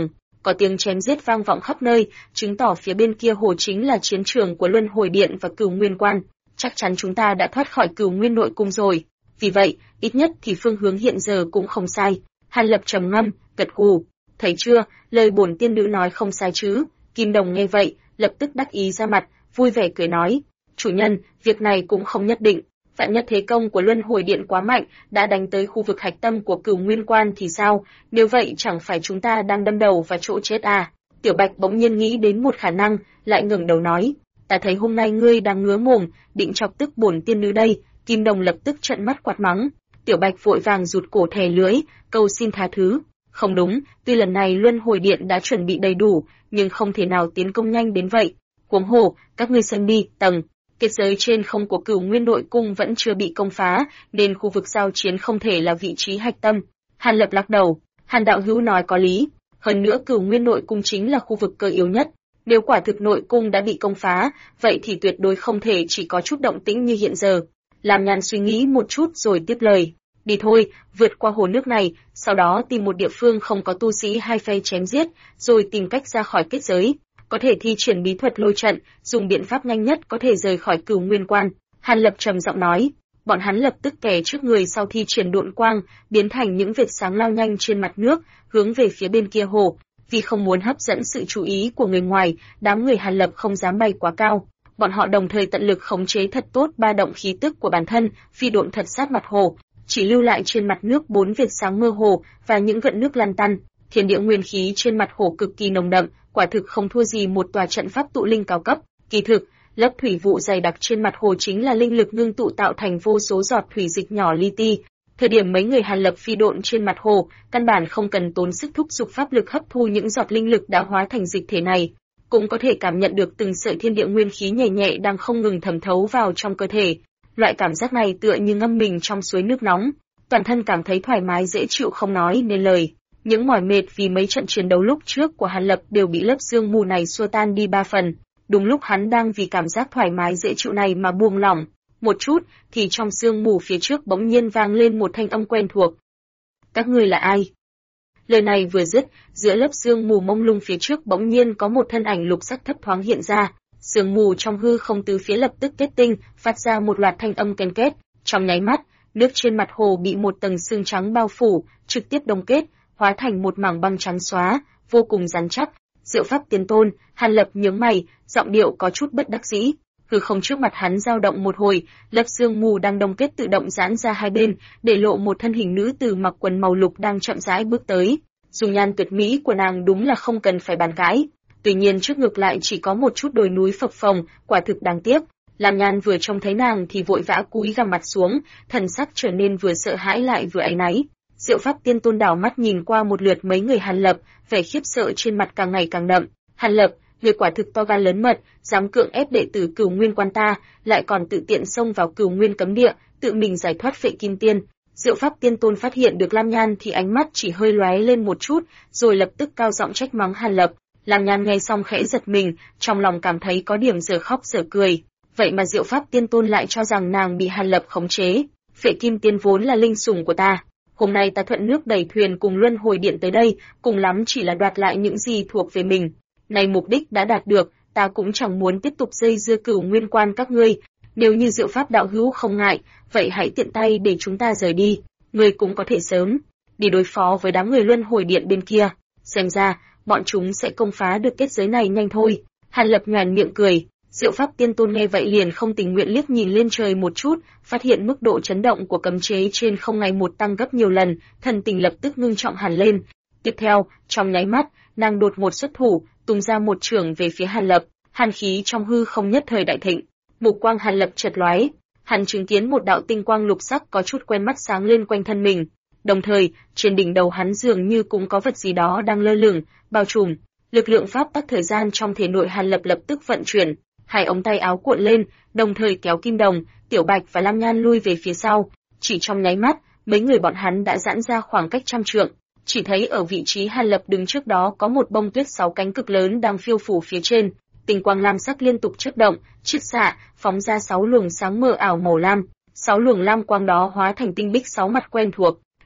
có tiếng chém giết vang vọng khắp nơi, chứng tỏ phía bên kia hồ chính là chiến trường của Luân Hồi Điện và Cửu Nguyên Quan. Chắc chắn chúng ta đã thoát khỏi Cửu Nguyên nội cung rồi. Vì vậy, ít nhất thì phương hướng hiện giờ cũng không sai. Hàn Lập trầm ngâm, gật gù. Thấy chưa, lời bổn tiên nữ nói không sai chứ? Kim Đồng nghe vậy, lập tức đắc ý ra mặt, vui vẻ cười nói. Chủ nhân, việc này cũng không nhất định. Vạn nhất thế công của Luân Hồi Điện quá mạnh, đã đánh tới khu vực hạch tâm của Cửu Nguyên Quan thì sao? Nếu vậy chẳng phải chúng ta đang đâm đầu vào chỗ chết à? Tiểu Bạch bỗng nhiên nghĩ đến một khả năng, lại ngẩng đầu nói. Ta thấy hôm nay ngươi đang ngứa mồm, định chọc tức bổn tiên nữ đây. Kim Đồng lập tức trợn mắt quát mắng. Tiểu Bạch vội vàng rụt cổ thè lưỡi, cầu xin tha thứ. Không đúng, tuy lần này Luân Hồi Điện đã chuẩn bị đầy đủ, nhưng không thể nào tiến công nhanh đến vậy. Huống hồ, các ngươi xem đi, tầng kết giới trên không của Cửu Nguyên nội cung vẫn chưa bị công phá, nên khu vực giao chiến không thể là vị trí hạch tâm. Hàn Lập lắc đầu, Hàn đạo hữu nói có lý, hơn nữa Cửu Nguyên nội cung chính là khu vực cơ yếu nhất. Nếu quả thực nội cung đã bị công phá, vậy thì tuyệt đối không thể chỉ có chút động tĩnh như hiện giờ. Lam Nhan suy nghĩ một chút rồi tiếp lời. Đi thôi, vượt qua hồ nước này, sau đó tìm một địa phương không có tu sĩ hai phe chém giết, rồi tìm cách ra khỏi kết giới. Có thể thi triển bí thuật lôi trận, dùng biện pháp nhanh nhất có thể rời khỏi Cửu Nguyên Quan. Hàn Lập trầm giọng nói. Bọn hắn lập tức kẻ trước người sau thi triển độn quang, biến thành những vệt sáng lao nhanh trên mặt nước, hướng về phía bên kia hồ. Vì không muốn hấp dẫn sự chú ý của người ngoài, đám người Hàn Lập không dám bay quá cao. Bọn họ đồng thời tận lực khống chế thật tốt ba động khí tức của bản thân, phi độn thật sát mặt hồ, chỉ lưu lại trên mặt nước 4 vệt sáng mơ hồ và những gợn nước lăn tăn. Thiên địa nguyên khí trên mặt hồ cực kỳ nồng đậm, quả thực không thua gì một tòa trận pháp tụ linh cao cấp. Kỳ thực, lớp thủy vụ dày đặc trên mặt hồ chính là linh lực ngưng tụ tạo thành vô số giọt thủy dịch nhỏ li ti. Thời điểm mấy người Hàn Lập phi độn trên mặt hồ, căn bản không cần tốn sức thúc giục pháp lực hấp thu những giọt linh lực đã hóa thành dịch thể này, cũng có thể cảm nhận được từng sợi thiên địa nguyên khí nhẹ nhẹ đang không ngừng thẩm thấu vào trong cơ thể. Loại cảm giác này tựa như ngâm mình trong suối nước nóng, toàn thân cảm thấy thoải mái dễ chịu không nói nên lời. Những mỏi mệt vì mấy trận chiến đấu lúc trước của Hàn Lập đều bị lớp sương mù này xua tan đi 3 phần. Đúng lúc hắn đang vì cảm giác thoải mái dễ chịu này mà buông lỏng một chút, thì trong sương mù phía trước bỗng nhiên vang lên một thanh âm quen thuộc. Các ngươi là ai? Lời này vừa dứt, giữa lớp sương mù mông lung phía trước bỗng nhiên có một thân ảnh lục sắc thấp thoáng hiện ra. Sương mù trong hư không tứ phía lập tức kết tinh, phát ra một loạt thanh âm ken két. Trong nháy mắt, nước trên mặt hồ bị một tầng sương trắng bao phủ, trực tiếp đông kết, hóa thành một mảng băng trắng xóa, vô cùng rắn chắc. Diệu pháp tiên tôn, Hàn Lập nhướng mày, giọng điệu có chút bất đắc dĩ. Hư không trước mặt hắn dao động một hồi, lớp sương mù đang đông kết tự động giãn ra hai bên, để lộ một thân hình nữ tử mặc quần màu lục đang chậm rãi bước tới. Dung nhan tuyệt mỹ của nàng đúng là không cần phải bàn cãi. Tuy nhiên trước ngực lại chỉ có một chút đồi núi phập phồng, quả thực đáng tiếc. Lam Nhan vừa trông thấy nàng thì vội vã cúi gằm mặt xuống, thần sắc trở nên vừa sợ hãi lại vừa áy náy. Diệu pháp tiên tôn đảo mắt nhìn qua một lượt mấy người Hàn Lập, vẻ khiếp sợ trên mặt càng ngày càng đậm. Hàn Lập, người quả thực to gan lớn mật, dám cưỡng ép đệ tử Cửu Nguyên Quan ta, lại còn tự tiện xông vào Cửu Nguyên cấm địa, tự mình giải thoát Phệ Kim Tiên. Diệu pháp tiên tôn phát hiện được Lam Nhan thì ánh mắt chỉ hơi lóe lên một chút, rồi lập tức cao giọng trách mắng Hàn Lập. Lam Nhan nghe xong khẽ giật mình, trong lòng cảm thấy có điểm dở khóc dở cười. Vậy mà Diệu pháp tiên tôn lại cho rằng nàng bị Hàn Lập khống chế. Phệ Kim Tiên vốn là linh sủng của ta. Hôm nay ta thuận nước đẩy thuyền cùng Luân Hồi Điện tới đây, cùng lắm chỉ là đoạt lại những gì thuộc về mình. Này mục đích đã đạt được, ta cũng chẳng muốn tiếp tục dây dưa Cửu Nguyên Quan các ngươi. Nếu như Diệu pháp đạo hữu không ngại, vậy hãy tiện tay để chúng ta rời đi. Ngươi cũng có thể sớm đi đối phó với đám người Luân Hồi Điện bên kia. Xem ra, bọn chúng sẽ công phá được kết giới này nhanh thôi. Hàn Lập nhoẻn miệng cười. Diệu pháp tiên tôn nghe vậy liền không tình nguyện liếc nhìn lên trời một chút, phát hiện mức độ chấn động của cấm chế trên không ngày một tăng gấp nhiều lần, thần tình lập tức ngưng trọng hẳn lên. Tiếp theo, trong nháy mắt, nàng đột ngột xuất thủ, tung ra một chưởng về phía Hàn Lập, hàn khí trong hư không nhất thời đại thịnh. Mục quang Hàn Lập chợt lóe, hắn chứng kiến một đạo tinh quang lục sắc có chút quen mắt sáng lên quanh thân mình. Đồng thời, trên đỉnh đầu hắn dường như cũng có vật gì đó đang lơ lửng, bao trùm. Lực lượng pháp tắc thời gian trong thể nội Hàn Lập lập tức vận chuyển. Hai ống tay áo cuộn lên, đồng thời kéo Kim Đồng, Tiểu Bạch và Lam Nhan lui về phía sau. Chỉ trong nháy mắt, mấy người bọn hắn đã giãn ra khoảng cách 100 trượng. Chỉ thấy ở vị trí Hàn Lập đứng trước đó có một bông tuyết 6 cánh cực lớn đang phiêu phù phía trên. Tinh quang lam sắc liên tục chớp động, chiết xạ, phóng ra 6 luồng sáng mờ ảo màu lam. 6 luồng lam quang đó hóa thành tinh bích 6 mặt quen thuộc.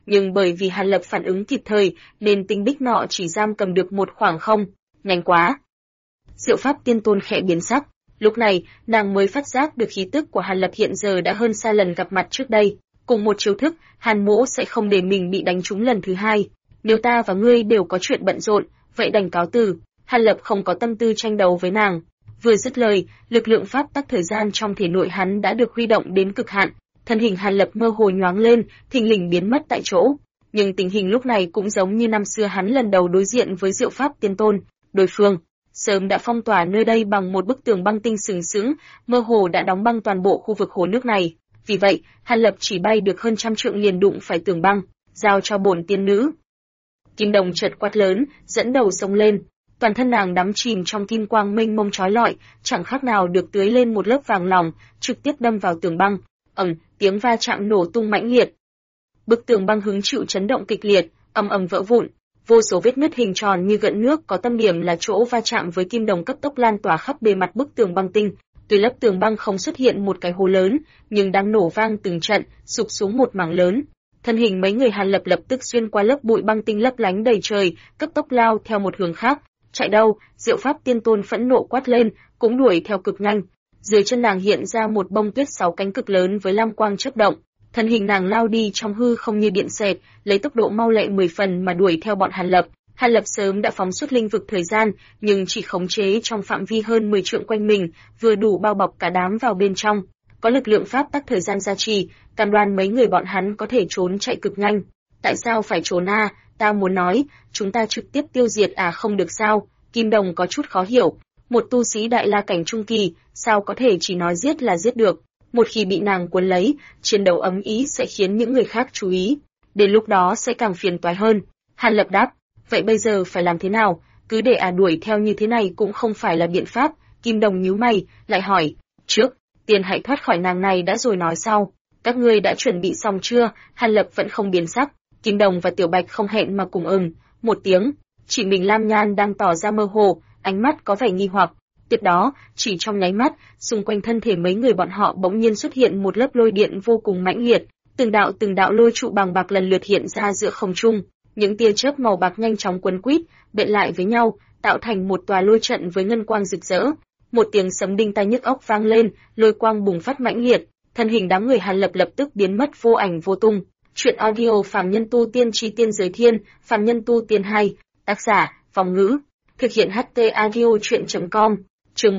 nhưng bởi vì Hàn Lập phản ứng kịp thời nên tinh bích nọ chỉ giam cầm được một khoảng không. Nhanh quá! Diệu Pháp Tiên Tôn khẽ biến sắc. Lúc này, nàng mới phát giác được khí tức của Hàn Lập hiện giờ đã hơn xa lần gặp mặt trước đây. Cùng một chiêu thức, Hàn Mỗ sẽ không để mình bị đánh trúng lần thứ hai. Nếu ta và ngươi đều có chuyện bận rộn, vậy đành cáo từ. Hàn Lập không có tâm tư tranh đấu với nàng. Vừa dứt lời, lực lượng pháp tắc thời gian trong thể nội hắn đã được huy động đến cực hạn. Thân hình Hàn Lập mơ hồ nhoáng lên, thình lình biến mất tại chỗ. Nhưng tình hình lúc này cũng giống như năm xưa hắn lần đầu đối diện với Diệu Pháp Tiên Tôn. Đối phương sớm đã phong tỏa nơi đây bằng một bức tường băng tinh sừng sững, mơ hồ đã đóng băng toàn bộ khu vực hồ nước này. Vì vậy, Hàn Lập chỉ bay được hơn trăm trượng liền đụng phải tường băng, giao cho bổn tiên nữ. Kim Đồng chợt quát lớn, dẫn đầu xông lên. Toàn thân nàng đắm chìm trong kim quang mênh mông chói lọi, chẳng khác nào được tưới lên một lớp vàng lòng, trực tiếp đâm vào tường băng. Tiếng va chạm nổ tung mãnh liệt. Bức tường băng hứng chịu chấn động kịch liệt, ầm ầm vỡ vụn. Vô số vết nứt hình tròn như gợn nước có tâm điểm là chỗ va chạm với kim đồng cấp tốc lan tỏa khắp bề mặt bức tường băng tinh. Tuy lớp tường băng không xuất hiện một cái hố lớn, nhưng đang nổ vang từng trận, sụp xuống một mảng lớn. Thân hình mấy người Hàn Lập lập tức xuyên qua lớp bụi băng tinh lấp lánh đầy trời, cấp tốc lao theo một hướng khác. Chạy đâu? Diệu Pháp Tiên Tôn phẫn nộ quát lên, cũng đuổi theo cực nhanh. Dưới chân nàng hiện ra một bông tuyết 6 cánh cực lớn với lam quang chớp động. Thân hình nàng lao đi trong hư không như điện xẹt, lấy tốc độ mau lẹ 10 phần mà đuổi theo bọn Hàn Lập. Hàn Lập sớm đã phóng xuất linh vực thời gian, nhưng chỉ khống chế trong phạm vi hơn 10 trượng quanh mình, vừa đủ bao bọc cả đám vào bên trong. Có lực lượng pháp tắc thời gian gia trì, cam đoan mấy người bọn hắn có thể trốn chạy cực nhanh. Tại sao phải trốn a? Ta muốn nói, chúng ta trực tiếp tiêu diệt à không được sao? Kim Đồng có chút khó hiểu. Một tu sĩ đại la cảnh trung kỳ, sao có thể chỉ nói giết là giết được? Một khi bị nàng cuốn lấy, chiến đấu ấm ý sẽ khiến những người khác chú ý. Đến lúc đó sẽ càng phiền toái hơn. Hàn Lập đáp, vậy bây giờ phải làm thế nào? Cứ để đuổi theo như thế này cũng không phải là biện pháp. Kim Đồng nhíu mày, lại hỏi, trước tiên hãy thoát khỏi nàng này đã rồi nói sau. Các ngươi đã chuẩn bị xong chưa? Hàn Lập vẫn không biến sắc. Kim Đồng và Tiểu Bạch không hẹn mà cùng một tiếng. Chỉ mình Lam Nhan đang tỏ ra mơ hồ, ánh mắt có vẻ nghi hoặc. Tiếp đó, chỉ trong nháy mắt, xung quanh thân thể mấy người bọn họ bỗng nhiên xuất hiện một lớp lôi điện vô cùng mãnh liệt. Từng đạo lôi trụ bằng bạc lần lượt hiện ra giữa không trung. Những tia chớp màu bạc nhanh chóng quấn quýt, bện lại với nhau, tạo thành một tòa lôi trận với ngân quang rực rỡ. Một tiếng sấm đinh tai nhức óc vang lên, lôi quang bùng phát mãnh liệt, thân hình đám người Hàn Lập lập tức biến mất vô ảnh vô tung. Truyện audio Phàm Nhân Tu Tiên Chi Tiên Giới Thiên, Phàm Nhân Tu Tiên 2, tác giả, Phong Ngữ, thực hiện HT audio truyện.com. Chương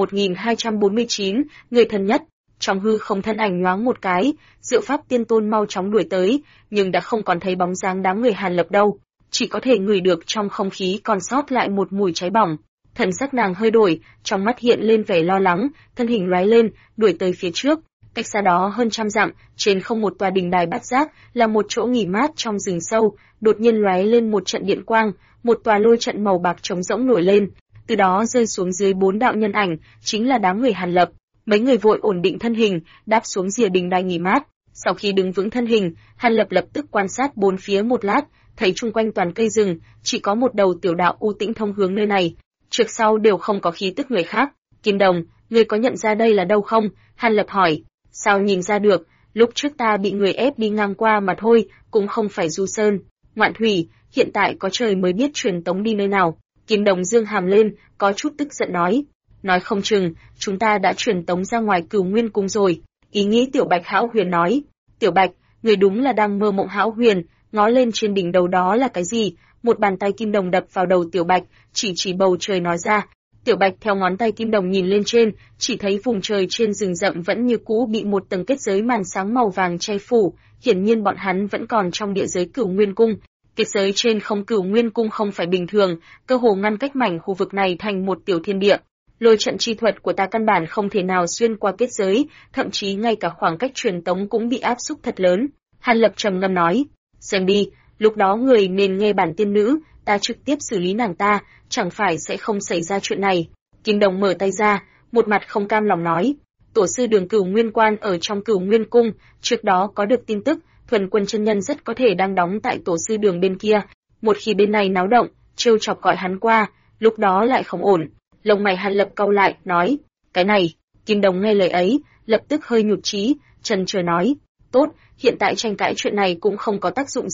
1249, người thân nhất. Trong hư không thân ảnh nhoáng một cái, Diệu Pháp Tiên Tôn mau chóng đuổi tới, nhưng đã không còn thấy bóng dáng đám người Hàn Lập đâu, chỉ có thể ngửi được trong không khí còn sót lại một mùi cháy bỏng. Thần sắc nàng hơi đổi, trong mắt hiện lên vẻ lo lắng, thân hình lóe lên, đuổi tới phía trước. Cách xa đó hơn trăm dặm, trên không một tòa đình đài bát giác, là một chỗ nghỉ mát trong rừng sâu, đột nhiên lóe lên một trận điện quang, một tòa lôi trận màu bạc trống rỗng nổi lên, từ đó rơi xuống dưới 4 đạo nhân ảnh, chính là đám người Hàn Lập. Mấy người vội ổn định thân hình, đáp xuống rìa đình đài nghỉ mát. Sau khi đứng vững thân hình, Hàn Lập lập tức quan sát bốn phía một lát, thấy chung quanh toàn cây rừng, chỉ có một đầu tiểu đạo u tĩnh thông hướng nơi này, trước sau đều không có khí tức người khác. Kim Đồng, ngươi có nhận ra đây là đâu không? Hàn Lập hỏi. Sao nhìn ra được, lúc trước ta bị người ép đi ngang qua mà thôi, cũng không phải Du Sơn. Ngoạn Thủy, hiện tại có trời mới biết truyền tống đi nơi nào. Kim Đồng dương hàm lên, có chút tức giận nói. Nói không chừng, chúng ta đã truyền tống ra ngoài Cửu Nguyên Cung rồi. Ý nghĩ Tiểu Bạch Hão Huyền nói. Tiểu Bạch, người đúng là đang mơ mộng hão huyền, ngó lên trên đỉnh đầu đó là cái gì? Một bàn tay Kim Đồng đập vào đầu Tiểu Bạch, chỉ bầu trời nói ra. Tiểu Bạch theo ngón tay Kim Đồng nhìn lên trên, chỉ thấy vùng trời trên rừng rậm vẫn như cũ bị một tầng kết giới màn sáng màu vàng che phủ, hiển nhiên bọn hắn vẫn còn trong địa giới Cửu Nguyên Cung. Kết giới trên không Cửu Nguyên Cung không phải bình thường, cơ hồ ngăn cách mảnh khu vực này thành một tiểu thiên địa. Lôi trận chi thuật của ta căn bản không thể nào xuyên qua kết giới, thậm chí ngay cả khoảng cách truyền tống cũng bị áp xúc thật lớn. Hàn Lập trầm ngâm nói, xem đi, lúc đó người nên nghe bản tiên nữ, ta trực tiếp xử lý nàng ta, chẳng phải sẽ không xảy ra chuyện này. Kim Đồng mở tay ra, một mặt không cam lòng nói, tổ sư Đường Cửu Nguyên Quan ở trong Cửu Nguyên Cung, trước đó có được tin tức, Thuần Quân chân nhân rất có thể đang đóng tại tổ sư Đường bên kia, một khi bên này náo động, trêu chọc gọi hắn qua, lúc đó lại không ổn. Lông mày Hàn Lập cau lại, nói, cái này. Kim Đồng nghe lời ấy, lập tức hơi nhụt chí, chần chờ nói, tốt, hiện tại tranh cãi chuyện này cũng không có tác dụng gì,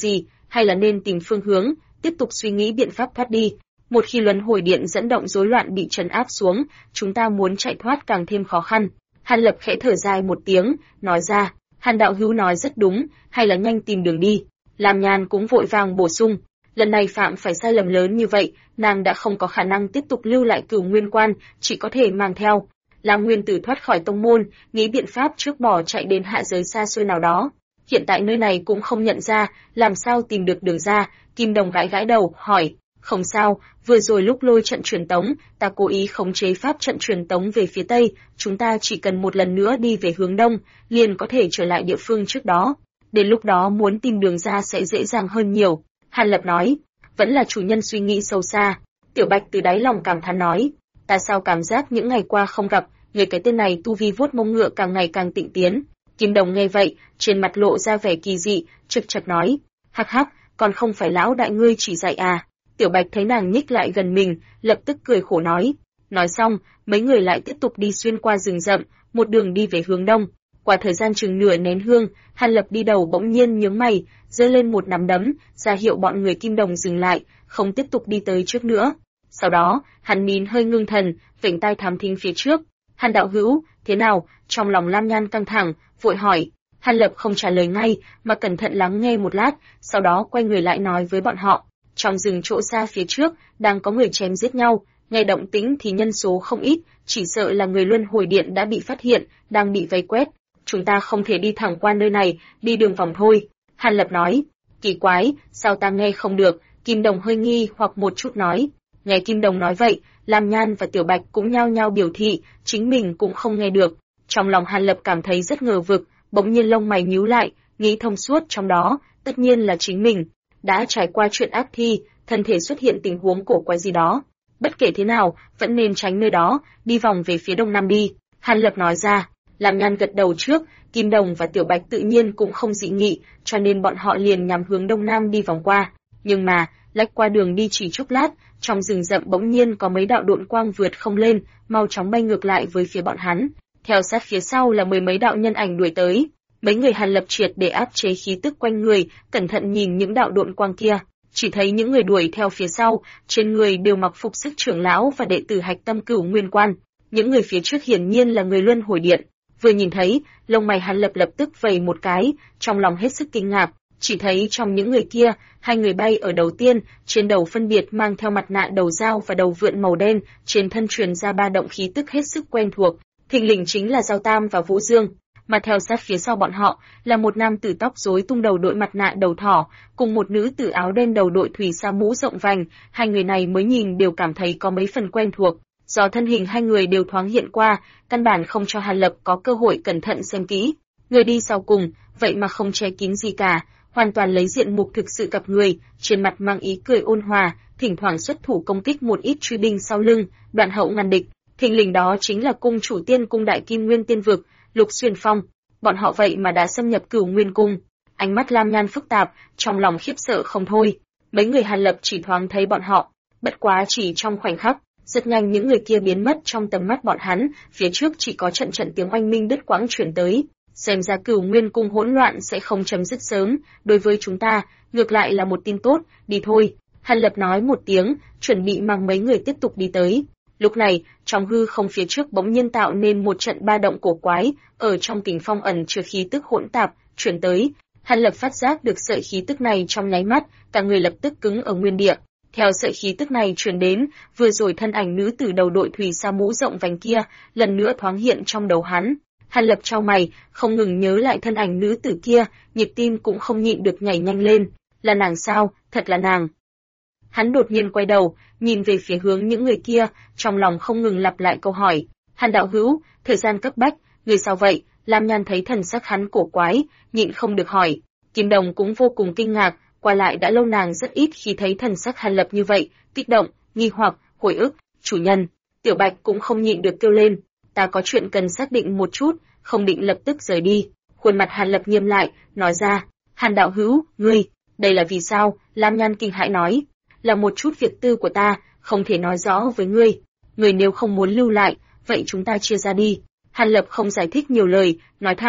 hay là nên tìm phương hướng, tiếp tục suy nghĩ biện pháp thoát đi. Một khi luân hồi điện dẫn động rối loạn bị trấn áp xuống, chúng ta muốn chạy thoát càng thêm khó khăn. Hàn Lập khẽ thở dài một tiếng, nói ra, Hàn đạo hữu nói rất đúng, hay là nhanh tìm đường đi. Lam Nhan cũng vội vàng bổ sung, lần này phạm phải sai lầm lớn như vậy, nàng đã không có khả năng tiếp tục lưu lại Cửu Nguyên Quan, chỉ có thể mang theo. Lam Nguyên Tử thoát khỏi tông môn, nghĩ biện pháp trước bỏ chạy đến hạ giới xa xôi nào đó. Hiện tại nơi này cũng không nhận ra, làm sao tìm được đường ra? Kim Đồng gãi gãi đầu, hỏi, không sao, vừa rồi lúc lôi trận truyền tống, ta cố ý khống chế pháp trận truyền tống về phía tây, chúng ta chỉ cần một lần nữa đi về hướng đông, liền có thể trở lại địa phương trước đó. Đến lúc đó muốn tìm đường ra sẽ dễ dàng hơn nhiều. Hàn Lập nói, vẫn là chủ nhân suy nghĩ sâu xa. Tiểu Bạch từ đáy lòng cảm thán nói, ta sao cảm giác những ngày qua không gặp, người cái tên này tu vi vuốt mông ngựa càng ngày càng tịnh tiến. Kim Đồng nghe vậy, trên mặt lộ ra vẻ kỳ dị, chực chực nói, hắc hắc, còn không phải lão đại ngươi chỉ dạy à? Tiểu Bạch thấy nàng nhích lại gần mình, lập tức cười khổ nói. Nói xong, mấy người lại tiếp tục đi xuyên qua rừng rậm, một đường đi về hướng đông. Qua thời gian chừng nửa nén hương, Hàn Lập đi đầu bỗng nhiên nhướng mày, giơ lên một nắm đấm, ra hiệu bọn người Kim Đồng dừng lại, không tiếp tục đi tới trước nữa. Sau đó, hắn nín hơi ngưng thần, vểnh tai thám thính phía trước. Hàn đạo hữu, thế nào? Trong lòng Lam Nhan căng thẳng, vội hỏi. Hàn Lập không trả lời ngay, mà cẩn thận lắng nghe một lát, sau đó quay người lại nói với bọn họ. Trong rừng chỗ xa phía trước, đang có người chém giết nhau, nghe động tĩnh thì nhân số không ít, chỉ sợ là người luân hồi điện đã bị phát hiện, đang bị vây quét. Chúng ta không thể đi thẳng qua nơi này, đi đường vòng thôi. Hàn Lập nói. Kỳ quái, sao ta nghe không được? Kim Đồng hơi nghi hoặc một chút nói. Nghe Kim Đồng nói vậy, Lam Nhan và Tiểu Bạch cũng nhao nhao biểu thị, chính mình cũng không nghe được. Trong lòng Hàn Lập cảm thấy rất ngờ vực, bỗng nhiên lông mày nhíu lại, nghĩ thông suốt trong đó, tất nhiên là chính mình đã trải qua chuyện ác thi, thân thể xuất hiện tình huống cổ quái gì đó. Bất kể thế nào, vẫn nên tránh nơi đó, đi vòng về phía đông nam đi. Hàn Lập nói ra. Lam Nhan gật đầu trước, Kim Đồng và Tiểu Bạch tự nhiên cũng không dị nghị, cho nên bọn họ liền nhắm hướng đông nam đi vòng qua. Nhưng mà, lách qua đường đi chỉ chốc lát, trong rừng rậm bỗng nhiên có mấy đạo độn quang vượt không lên, mau chóng bay ngược lại với phía bọn hắn. Theo sát phía sau là mười mấy đạo nhân ảnh đuổi tới. Mấy người Hàn Lập triệt để áp chế khí tức quanh người, cẩn thận nhìn những đạo độn quang kia, chỉ thấy những người đuổi theo phía sau, trên người đều mặc phục sức trưởng lão và đệ tử Hạch Tâm Cửu Nguyên Quan. Những người phía trước hiển nhiên là người luân hồi điện. Vừa nhìn thấy, lông mày Hàn Lập lập tức vẩy một cái, trong lòng hết sức kinh ngạc, chỉ thấy trong những người kia, hai người bay ở đầu tiên, trên đầu phân biệt mang theo mặt nạ đầu dao và đầu vượn màu đen, trên thân truyền ra ba động khí tức hết sức quen thuộc, thình lình chính là Giao Tam và Vũ Dương. Mà theo sát phía sau bọn họ là một nam tử tóc rối tung đầu đội mặt nạ đầu thỏ, cùng một nữ tử áo đen đầu đội thủy sa mũ rộng vành, hai người này mới nhìn đều cảm thấy có mấy phần quen thuộc. Do thân hình hai người đều thoáng hiện qua, căn bản không cho Hàn Lập có cơ hội cẩn thận xem kỹ. Người đi sau cùng, vậy mà không che kín gì cả, hoàn toàn lấy diện mục thực sự gặp người, trên mặt mang ý cười ôn hòa, thỉnh thoảng xuất thủ công kích một ít truy binh sau lưng, đoạn hậu ngăn địch. Thình lình đó chính là cung chủ tiên cung Đại Kim Nguyên Tiên Vực, Lục Xuyên Phong. Bọn họ vậy mà đã xâm nhập Cửu Nguyên Cung. Ánh mắt Lam Nhan phức tạp, trong lòng khiếp sợ không thôi. Mấy người Hàn Lập chỉ thoáng thấy bọn họ, bất quá chỉ trong khoảnh khắc, rất nhanh những người kia biến mất trong tầm mắt bọn hắn, phía trước chỉ có trận trận tiếng oanh minh đứt quãng truyền tới. Xem ra Cửu Nguyên Cung hỗn loạn sẽ không chấm dứt sớm, đối với chúng ta, ngược lại là một tin tốt, đi thôi. Hàn Lập nói một tiếng, chuẩn bị mang mấy người tiếp tục đi tới. Lúc này, trong hư không phía trước bỗng nhiên tạo nên một trận ba động cổ quái, ở trong kình phong ẩn chứa khí tức hỗn tạp, truyền tới. Hàn Lập phát giác được sợi khí tức này trong nháy mắt, cả người lập tức cứng ở nguyên địa. Theo sợi khí tức này truyền đến, vừa rồi thân ảnh nữ tử đầu đội thủy sa mũ rộng vành kia, lần nữa thoáng hiện trong đầu hắn. Hàn Lập chau mày, không ngừng nhớ lại thân ảnh nữ tử kia, nhịp tim cũng không nhịn được nhảy nhanh lên. Là nàng sao? Thật là nàng. Hắn đột nhiên quay đầu, nhìn về phía hướng những người kia, trong lòng không ngừng lặp lại câu hỏi. Hàn đạo hữu, thời gian cấp bách, người sao vậy? Lam Nhan thấy thần sắc hắn cổ quái, nhịn không được hỏi. Kim Đồng cũng vô cùng kinh ngạc, qua lại đã lâu nàng rất ít khi thấy thần sắc Hàn Lập như vậy, kích động, nghi hoặc, hồi ức. Chủ nhân, Tiểu Bạch cũng không nhịn được kêu lên. Ta có chuyện cần xác định một chút, không định lập tức rời đi. Khuôn mặt Hàn Lập nghiêm lại, nói ra. Hàn đạo hữu, ngươi, đây là vì sao? Lam Nhan kinh hãi nói. Là một chút việc tư của ta, không thể nói rõ với ngươi. Ngươi nếu không muốn lưu lại, vậy chúng ta chia ra đi. Hàn Lập không giải thích nhiều lời, nói thẳng.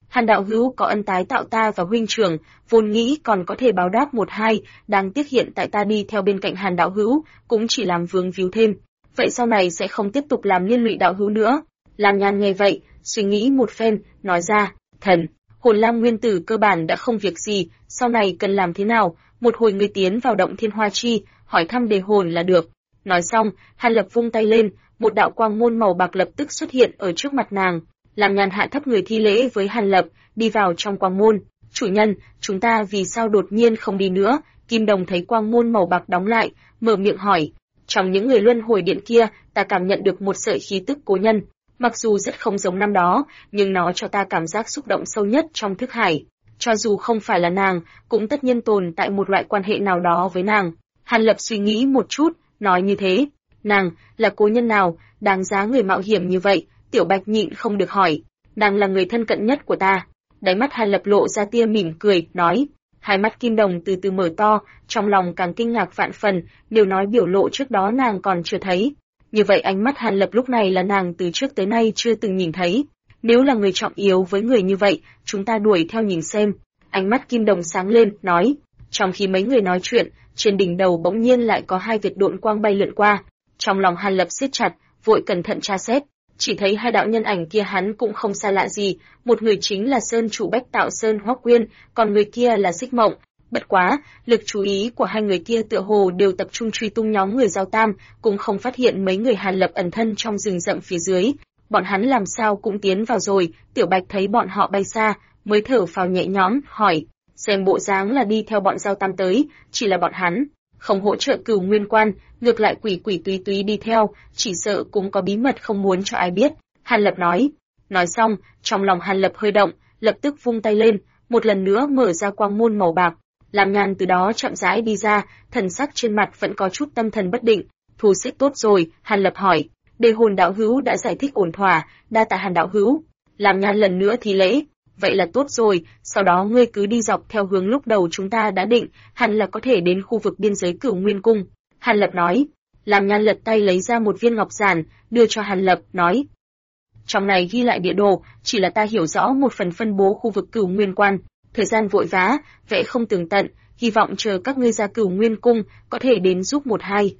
Hàn đạo hữu có ân tái tạo ta và huynh trưởng, vốn nghĩ còn có thể báo đáp một hai, đáng tiếc hiện tại ta đi theo bên cạnh Hàn đạo hữu, cũng chỉ làm vướng víu thêm. Vậy sau này sẽ không tiếp tục làm liên lụy đạo hữu nữa. Lam Nhan nghe vậy, suy nghĩ một phen, nói ra, thần, hồn lam nguyên tử cơ bản đã không việc gì, sau này cần làm thế nào, một hồi người tiến vào động thiên hoa chi, hỏi thăm đề hồn là được. Nói xong, Hàn Lập vung tay lên, một đạo quang môn màu bạc lập tức xuất hiện ở trước mặt nàng. Lam Nhan hạ thấp người thi lễ với Hàn Lập, đi vào trong quang môn. Chủ nhân, chúng ta vì sao đột nhiên không đi nữa? Kim Đồng thấy quang môn màu bạc đóng lại, mở miệng hỏi. Trong những người luân hồi điện kia, ta cảm nhận được một sợi khí tức cố nhân. Mặc dù rất không giống năm đó, nhưng nó cho ta cảm giác xúc động sâu nhất trong thức hải. Cho dù không phải là nàng, cũng tất nhiên tồn tại một loại quan hệ nào đó với nàng. Hàn Lập suy nghĩ một chút, nói như thế. Nàng, là cố nhân nào, đáng giá người mạo hiểm như vậy? Tiểu Bạch nhịn không được hỏi. Nàng là người thân cận nhất của ta. Đáy mắt Hàn Lập lộ ra tia mỉm cười, nói. Hai mắt Kim Đồng từ từ mở to, trong lòng càng kinh ngạc vạn phần, đều nói biểu lộ trước đó nàng còn chưa thấy. Như vậy ánh mắt Hàn Lập lúc này là nàng từ trước tới nay chưa từng nhìn thấy. Nếu là người trọng yếu với người như vậy, chúng ta đuổi theo nhìn xem. Ánh mắt Kim Đồng sáng lên, nói. Trong khi mấy người nói chuyện, trên đỉnh đầu bỗng nhiên lại có hai vệt độn quang bay lượn qua. Trong lòng Hàn Lập siết chặt, vội cẩn thận tra xét. Chỉ thấy hai đạo nhân ảnh kia hắn cũng không xa lạ gì, một người chính là Sơn chủ Bách Tạo Sơn Hoắc Quyên, còn người kia là Xích Mộng. Bất quá, lực chú ý của hai người kia tựa hồ đều tập trung truy tung nhóm người Giao Tam, cũng không phát hiện mấy người Hàn Lập ẩn thân trong rừng rậm phía dưới. Bọn hắn làm sao cũng tiến vào rồi, Tiểu Bạch thấy bọn họ bay xa, mới thở phào nhẹ nhõm, hỏi, xem bộ dáng là đi theo bọn Giao Tam tới, chỉ là bọn hắn không hỗ trợ Cửu Nguyên Quan, ngược lại quỷ quỷ túy túy đi theo, chỉ sợ cũng có bí mật không muốn cho ai biết. Hàn Lập nói. Nói xong, trong lòng Hàn Lập hơi động, lập tức vung tay lên, một lần nữa mở ra quang môn màu bạc. Lam Nhan từ đó chậm rãi đi ra, thần sắc trên mặt vẫn có chút tâm thần bất định. Thu xếp tốt rồi, Hàn Lập hỏi. Đề hồn đạo hữu đã giải thích ổn thỏa, đa tạ Hàn đạo hữu. Lam Nhan lần nữa thi lễ. Vậy là tốt rồi, sau đó ngươi cứ đi dọc theo hướng lúc đầu chúng ta đã định, hẳn là có thể đến khu vực biên giới Cửu Nguyên Cung. Hàn Lập nói. Lam Nhan lật tay lấy ra một viên ngọc giản, đưa cho Hàn Lập, nói. Trong này ghi lại địa đồ, chỉ là ta hiểu rõ một phần phân bố khu vực Cửu Nguyên Quan. Thời gian vội vã, vẽ không tường tận, hy vọng chờ các ngươi ra Cửu Nguyên Cung, có thể đến giúp một hai.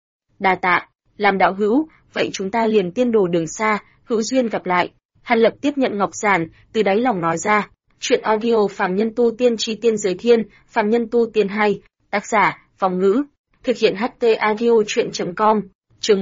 Đa tạ, làm đạo hữu, vậy chúng ta liền tiên đồ đường xa, hữu duyên gặp lại. Hàn Lập tiếp nhận ngọc giản, từ đáy lòng nói ra. Chuyện audio Phàm Nhân Tu Tiên Chi Tiên Giới Thiên, Phàm Nhân Tu Tiên 2, tác giả, Phong Ngữ. Thực hiện HT audio chuyện.com, chương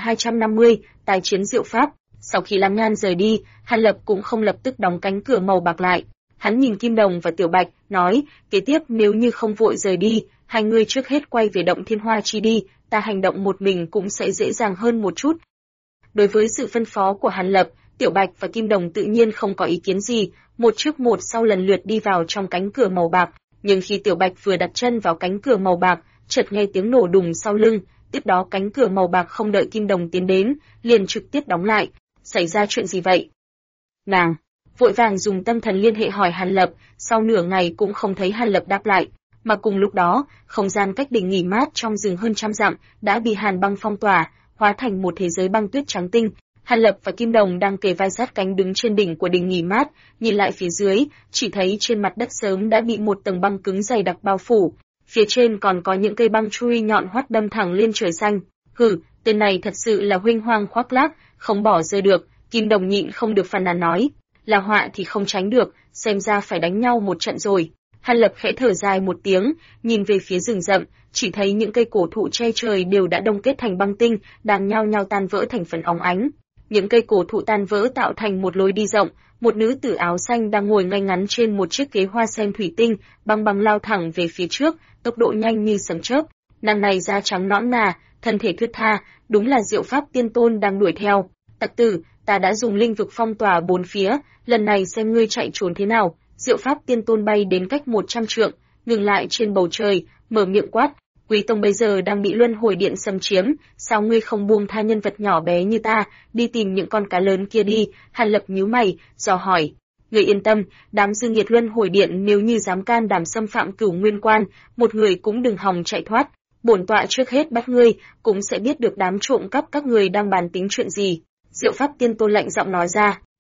1250, tài chiến diệu pháp. Sau khi Lam Nhan rời đi, Hàn Lập cũng không lập tức đóng cánh cửa màu bạc lại. Hắn nhìn Kim Đồng và Tiểu Bạch, nói, kế tiếp nếu như không vội rời đi, hai người trước hết quay về động Thiên Hoa Chi đi, ta hành động một mình cũng sẽ dễ dàng hơn một chút. Đối với sự phân phó của Hàn Lập, Tiểu Bạch và Kim Đồng tự nhiên không có ý kiến gì, một trước một sau lần lượt đi vào trong cánh cửa màu bạc, nhưng khi Tiểu Bạch vừa đặt chân vào cánh cửa màu bạc, chợt nghe tiếng nổ đùng sau lưng, tiếp đó cánh cửa màu bạc không đợi Kim Đồng tiến đến, liền trực tiếp đóng lại. Xảy ra chuyện gì vậy? Nàng vội vàng dùng tâm thần liên hệ hỏi Hàn Lập, sau nửa ngày cũng không thấy Hàn Lập đáp lại, mà cùng lúc đó, không gian cách đỉnh nghỉ mát trong rừng hơn trăm dặm đã bị hàn băng phong tỏa, hóa thành một thế giới băng tuyết trắng tinh. Hàn Lập và Kim Đồng đang kề vai sát cánh đứng trên đỉnh của đỉnh nghỉ mát, nhìn lại phía dưới, chỉ thấy trên mặt đất sớm đã bị một tầng băng cứng dày đặc bao phủ, phía trên còn có những cây băng chui nhọn hoắt đâm thẳng lên trời xanh. Hừ, tên này thật sự là huênh hoang khoác lác, không bỏ rơi được. Kim Đồng nhịn không được phàn nàn nói, là họa thì không tránh được, xem ra phải đánh nhau một trận rồi. Hàn Lập khẽ thở dài một tiếng, nhìn về phía rừng rậm, chỉ thấy những cây cổ thụ che trời đều đã đông kết thành băng tinh, đang nhao nhao tan vỡ thành phấn óng ánh. Những cây cổ thụ tan vỡ tạo thành một lối đi rộng, một nữ tử áo xanh đang ngồi ngay ngắn trên một chiếc ghế hoa sen thủy tinh, băng băng lao thẳng về phía trước, tốc độ nhanh như sấm chớp. Nàng này da trắng nõn nà, thân thể thướt tha, đúng là Diệu Pháp Tiên Tôn đang đuổi theo. Tặc tử, ta đã dùng linh vực phong tỏa bốn phía, lần này xem ngươi chạy trốn thế nào. Diệu Pháp Tiên Tôn bay đến cách 100 trượng, ngừng lại trên bầu trời, mở miệng quát, Quý tông bây giờ đang bị luân hồi điện xâm chiếm, sao ngươi không buông tha nhân vật nhỏ bé như ta, đi tìm những con cá lớn kia đi. Hàn Lập nhíu mày, dò hỏi, ngươi yên tâm, đám dư nghiệt luân hồi điện nếu như dám can đảm xâm phạm Cửu Nguyên Quan, một người cũng đừng hòng chạy thoát. Bổn tọa trước hết bắt ngươi, cũng sẽ biết được đám trộm cắp các người đang bàn tính chuyện gì. Diệu Pháp Tiên Tôn lạnh giọng nói ra.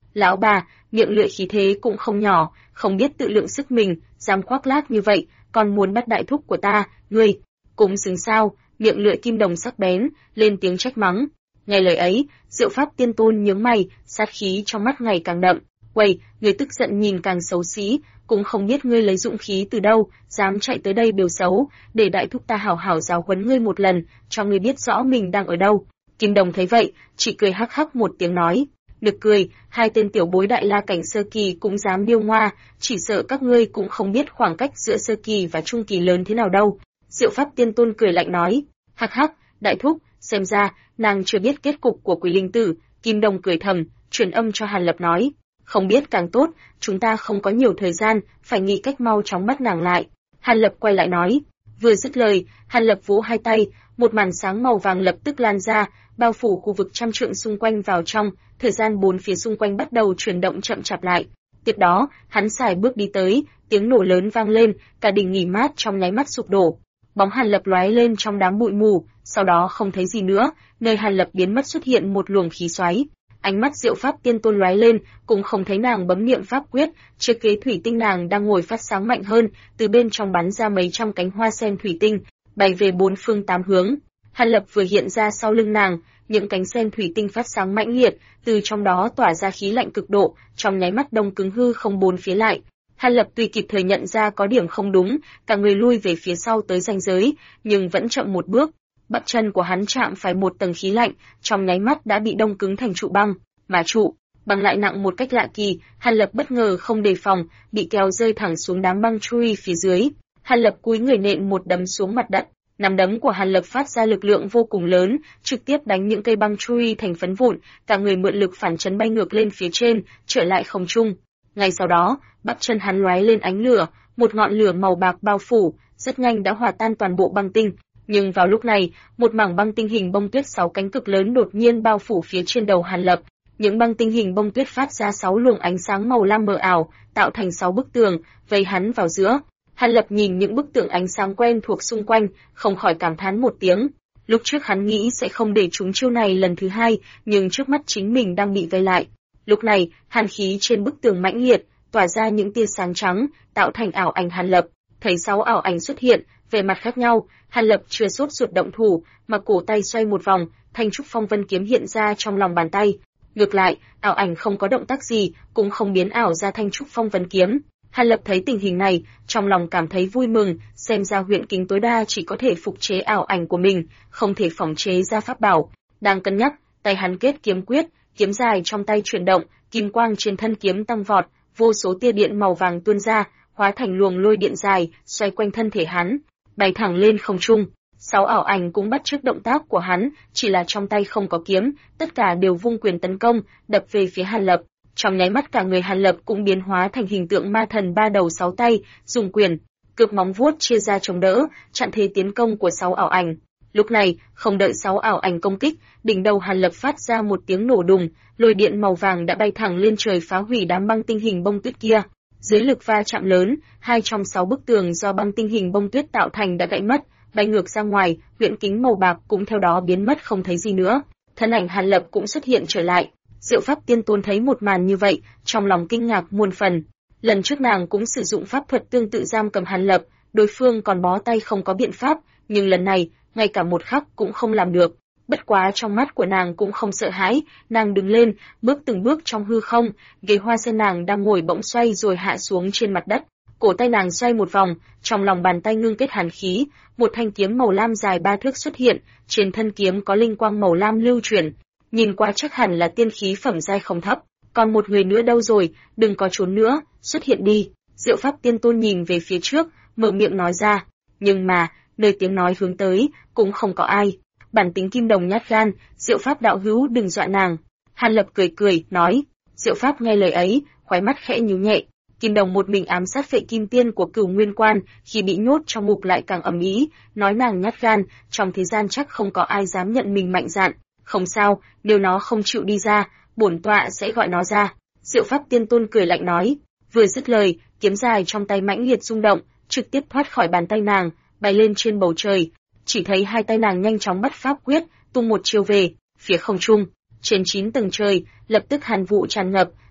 Lão bà, miệng lưỡi khí thế cũng không nhỏ, không biết tự lượng sức mình, dám khoác lác như vậy, còn muốn bắt đại thúc của ta, ngươi cũng xứng sao? Miệng lưỡi Kim Đồng sắc bén, lên tiếng trách mắng. Nghe lời ấy, Diệu Pháp Tiên Tôn nhướng mày, sát khí trong mắt ngày càng đậm. Quầy, ngươi tức giận nhìn càng xấu xí, cũng không biết ngươi lấy dũng khí từ đâu, dám chạy tới đây biểu xấu, để đại thúc ta hảo hảo giáo huấn ngươi một lần, cho ngươi biết rõ mình đang ở đâu. Kim Đồng thấy vậy, chỉ cười hắc hắc một tiếng nói. Nực cười, hai tên tiểu bối đại la cảnh sơ kỳ cũng dám điêu ngoa, chỉ sợ các ngươi cũng không biết khoảng cách giữa sơ kỳ và trung kỳ lớn thế nào đâu. Diệu Pháp Tiên Tôn cười lạnh nói, hắc hắc, đại thúc, xem ra, nàng chưa biết kết cục của Quỷ Linh Tử. Kim Đồng cười thầm, truyền âm cho Hàn Lập nói, không biết càng tốt, chúng ta không có nhiều thời gian, phải nghĩ cách mau chóng bắt nàng lại. Hàn Lập quay lại nói, vừa dứt lời, Hàn Lập vỗ hai tay, một màn sáng màu vàng lập tức lan ra, bao phủ khu vực trăm trượng xung quanh vào trong, thời gian bốn phía xung quanh bắt đầu chuyển động chậm chạp lại. Tiếp đó, hắn xài bước đi tới, tiếng nổ lớn vang lên, cả đỉnh nghỉ mát trong nháy mắt sụp đổ. Bóng Hàn Lập lóe lên trong đám bụi mù, sau đó không thấy gì nữa, nơi Hàn Lập biến mất xuất hiện một luồng khí xoáy. Ánh mắt Diệu Pháp Tiên Tôn lóe lên, cũng không thấy nàng bấm niệm pháp quyết, chiếc ghế thủy tinh nàng đang ngồi phát sáng mạnh hơn, từ bên trong bắn ra mấy trăm cánh hoa sen thủy tinh, bay về bốn phương tám hướng. Hàn Lập vừa hiện ra sau lưng nàng, những cánh sen thủy tinh phát sáng mãnh liệt, từ trong đó tỏa ra khí lạnh cực độ, trong nháy mắt đông cứng hư không bốn phía lại. Hàn Lập tuy kịp thời nhận ra có điểm không đúng, cả người lui về phía sau tới ranh giới, nhưng vẫn chậm một bước. Bắp chân của hắn chạm phải một tầng khí lạnh, trong nháy mắt đã bị đông cứng thành trụ băng, mà trụ băng lại nặng một cách lạ kỳ, Hàn Lập bất ngờ không đề phòng, bị kéo rơi thẳng xuống đám băng chui phía dưới. Hàn Lập cúi người nện một đấm xuống mặt đất, nắm đấm của Hàn Lập phát ra lực lượng vô cùng lớn, trực tiếp đánh những cây băng chui thành phấn vụn, cả người mượn lực phản chấn bay ngược lên phía trên, trở lại không trung. Ngay sau đó, bắp chân hắn lóe lên ánh lửa, một ngọn lửa màu bạc bao phủ, rất nhanh đã hòa tan toàn bộ băng tinh. Nhưng vào lúc này, một mảng băng tinh hình bông tuyết 6 cánh cực lớn đột nhiên bao phủ phía trên đầu Hàn Lập. Những băng tinh hình bông tuyết phát ra 6 luồng ánh sáng màu lam mờ ảo, tạo thành 6 bức tường, vây hắn vào giữa. Hàn Lập nhìn những bức tường ánh sáng quen thuộc xung quanh, không khỏi cảm thán một tiếng. Lúc trước hắn nghĩ sẽ không để chúng chiêu này lần thứ hai, nhưng trước mắt chính mình đang bị vây lại. Lúc này, hàn khí trên bức tường mãnh liệt, tỏa ra những tia sáng trắng, tạo thành ảo ảnh Hàn Lập. Thấy 6 ảo ảnh xuất hiện, về mặt khác nhau, Hàn Lập chưa sốt ruột động thủ, mà cổ tay xoay một vòng, thanh trúc phong vân kiếm hiện ra trong lòng bàn tay. Ngược lại, ảo ảnh không có động tác gì, cũng không biến ảo ra thanh trúc phong vân kiếm. Hàn Lập thấy tình hình này, trong lòng cảm thấy vui mừng, xem ra huyễn kính tối đa chỉ có thể phục chế ảo ảnh của mình, không thể phỏng chế ra pháp bảo. Đang cân nhắc, tay hắn kết kiếm quyết, kiếm dài trong tay chuyển động, kim quang trên thân kiếm tăng vọt, vô số tia điện màu vàng tuôn ra, hóa thành luồng lôi điện dài, xoay quanh thân thể hắn, bay thẳng lên không trung. 6 ảo ảnh cũng bắt chước động tác của hắn, chỉ là trong tay không có kiếm, tất cả đều vung quyền tấn công, đập về phía Hàn Lập. Trong nháy mắt cả người Hàn Lập cũng biến hóa thành hình tượng ma thần 3 đầu 6 tay, dùng quyền, cược móng vuốt chia ra chống đỡ, chặn thế tiến công của 6 ảo ảnh. Lúc này, không đợi 6 ảo ảnh công kích, đỉnh đầu Hàn Lập phát ra một tiếng nổ đùng, lôi điện màu vàng đã bay thẳng lên trời phá hủy đám băng tinh hình bông tuyết kia. Dưới lực va chạm lớn, 2 trong 6 bức tường do băng tinh hình bông tuyết tạo thành đã gãy mất, bay ngược ra ngoài, huyễn kính màu bạc cũng theo đó biến mất không thấy gì nữa. Thân ảnh Hàn Lập cũng xuất hiện trở lại. Diệu Pháp Tiên Tôn thấy một màn như vậy, trong lòng kinh ngạc muôn phần. Lần trước nàng cũng sử dụng pháp thuật tương tự giam cầm Hàn Lập, đối phương còn bó tay không có biện pháp, nhưng lần này, ngay cả một khắc cũng không làm được. Bất quá trong mắt của nàng cũng không sợ hãi, nàng đứng lên, bước từng bước trong hư không, ghế hoa sen nàng đang ngồi bỗng xoay rồi hạ xuống trên mặt đất. Cổ tay nàng xoay một vòng, trong lòng bàn tay ngưng kết hàn khí, một thanh kiếm màu lam dài 3 thước xuất hiện, trên thân kiếm có linh quang màu lam lưu chuyển. Nhìn qua chắc hẳn là tiên khí phẩm giai không thấp. Còn một người nữa đâu rồi, đừng có trốn nữa, xuất hiện đi. Diệu Pháp Tiên Tôn nhìn về phía trước, mở miệng nói ra. Nhưng mà, nơi tiếng nói hướng tới, cũng không có ai. Bản tính Kim Đồng nhát gan, Diệu Pháp đạo hữu đừng dọa nàng. Hàn Lập cười cười, nói. Diệu Pháp nghe lời ấy, khóe mắt khẽ nhíu nhẹ. Kim Đồng một mình ám sát Phệ Kim Tiên của Cửu Nguyên Quan, khi bị nhốt trong ngục lại càng ầm ĩ, nói nàng nhát gan, trong thế gian chắc không có ai dám nhận mình mạnh dạn. Không sao, nếu nó không chịu đi ra, bổn tọa sẽ gọi nó ra. Diệu Pháp Tiên Tôn cười lạnh nói. Vừa dứt lời, kiếm dài trong tay mãnh liệt rung động, trực tiếp thoát khỏi bàn tay nàng, bay lên trên bầu trời. Chỉ thấy hai tay nàng nhanh chóng bắt pháp quyết, tung một chiêu về phía không trung. Trên 9 tầng trời, lập tức hàn vụ tràn ngập,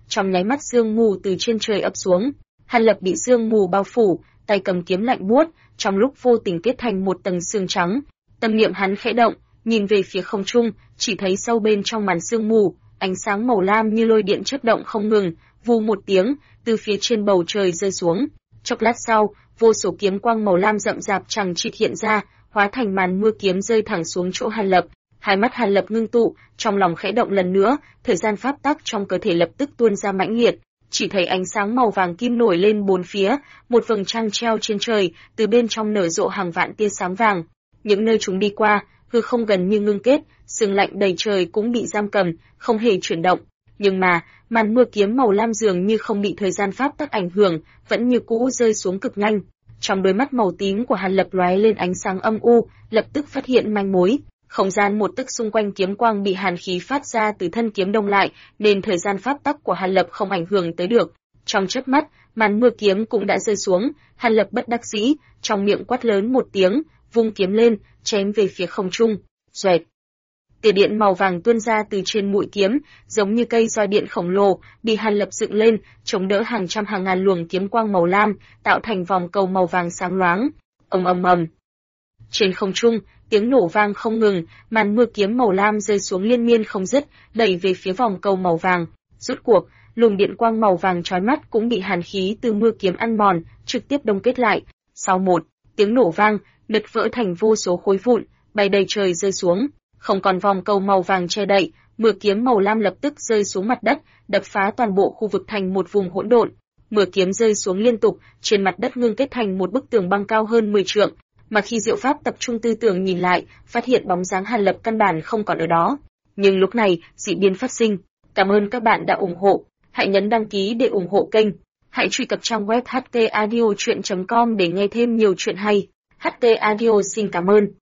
trong nháy mắt sương mù từ trên trời ập xuống. Hàn Lập bị sương mù bao phủ, tay cầm kiếm lạnh buốt, trong lúc vô tình kết thành một tầng sương trắng. Tâm niệm hắn khẽ động, nhìn về phía không trung, chỉ thấy sâu bên trong màn sương mù, ánh sáng màu lam như lôi điện chớp động không ngừng, vù một tiếng, từ phía trên bầu trời rơi xuống. Chốc lát sau, vô số kiếm quang màu lam rậm rạp chằng chịt hiện ra, hóa thành màn mưa kiếm rơi thẳng xuống chỗ Hàn Lập. Hai mắt Hàn Lập ngưng tụ, trong lòng khẽ động lần nữa, thời gian pháp tắc trong cơ thể lập tức tuôn ra mãnh liệt, chỉ thấy ánh sáng màu vàng kim nổi lên bốn phía, một vầng trăng treo trên trời, từ bên trong nở rộ hàng vạn tia sáng vàng. Những nơi chúng đi qua, hư không gần như ngưng kết, sương lạnh đầy trời cũng bị giam cầm, không hề chuyển động. Nhưng mà, màn mưa kiếm màu lam dường như không bị thời gian pháp tắc ảnh hưởng, vẫn như cũ rơi xuống cực nhanh. Trong đôi mắt màu tím của Hàn Lập lóe lên ánh sáng âm u, lập tức phát hiện manh mối. Không gian một tức xung quanh kiếm quang bị hàn khí phát ra từ thân kiếm đông lại, nên thời gian pháp tắc của Hàn Lập không ảnh hưởng tới được. Trong chớp mắt, màn mưa kiếm cũng đã rơi xuống, Hàn Lập bất đắc dĩ, trong miệng quát lớn một tiếng, vung kiếm lên, chém về phía không trung. Xoẹt. Tia điện màu vàng tuôn ra từ trên mũi kiếm, giống như cây roi điện khổng lồ, bị Hàn Lập dựng lên, chống đỡ hàng trăm hàng ngàn luồng kiếm quang màu lam, tạo thành vòng cầu màu vàng sáng loáng. Ầm ầm ầm. Trên không trung, tiếng nổ vang không ngừng, màn mưa kiếm màu lam rơi xuống liên miên không dứt, đẩy về phía vòng cầu màu vàng. Rốt cuộc, luồng điện quang màu vàng chói mắt cũng bị hàn khí từ mưa kiếm ăn mòn, trực tiếp đông kết lại. Sau một tiếng nổ vang, nứt vỡ thành vô số khối vụn, bay đầy trời rơi xuống. Không còn vòng cầu màu vàng che đậy, mưa kiếm màu lam lập tức rơi xuống mặt đất, đập phá toàn bộ khu vực thành một vùng hỗn độn. Mưa kiếm rơi xuống liên tục, trên mặt đất ngưng kết thành một bức tường băng cao hơn 10 trượng. Mà khi Diệu Pháp tập trung tư tưởng nhìn lại, phát hiện bóng dáng Hàn Lập căn bản không còn ở đó. Nhưng lúc này, dị biến phát sinh. Cảm ơn các bạn đã ủng hộ. Hãy nhấn đăng ký để ủng hộ kênh. Hãy truy cập trang web htaudio.com để nghe thêm nhiều chuyện hay. HT Audio xin cảm ơn.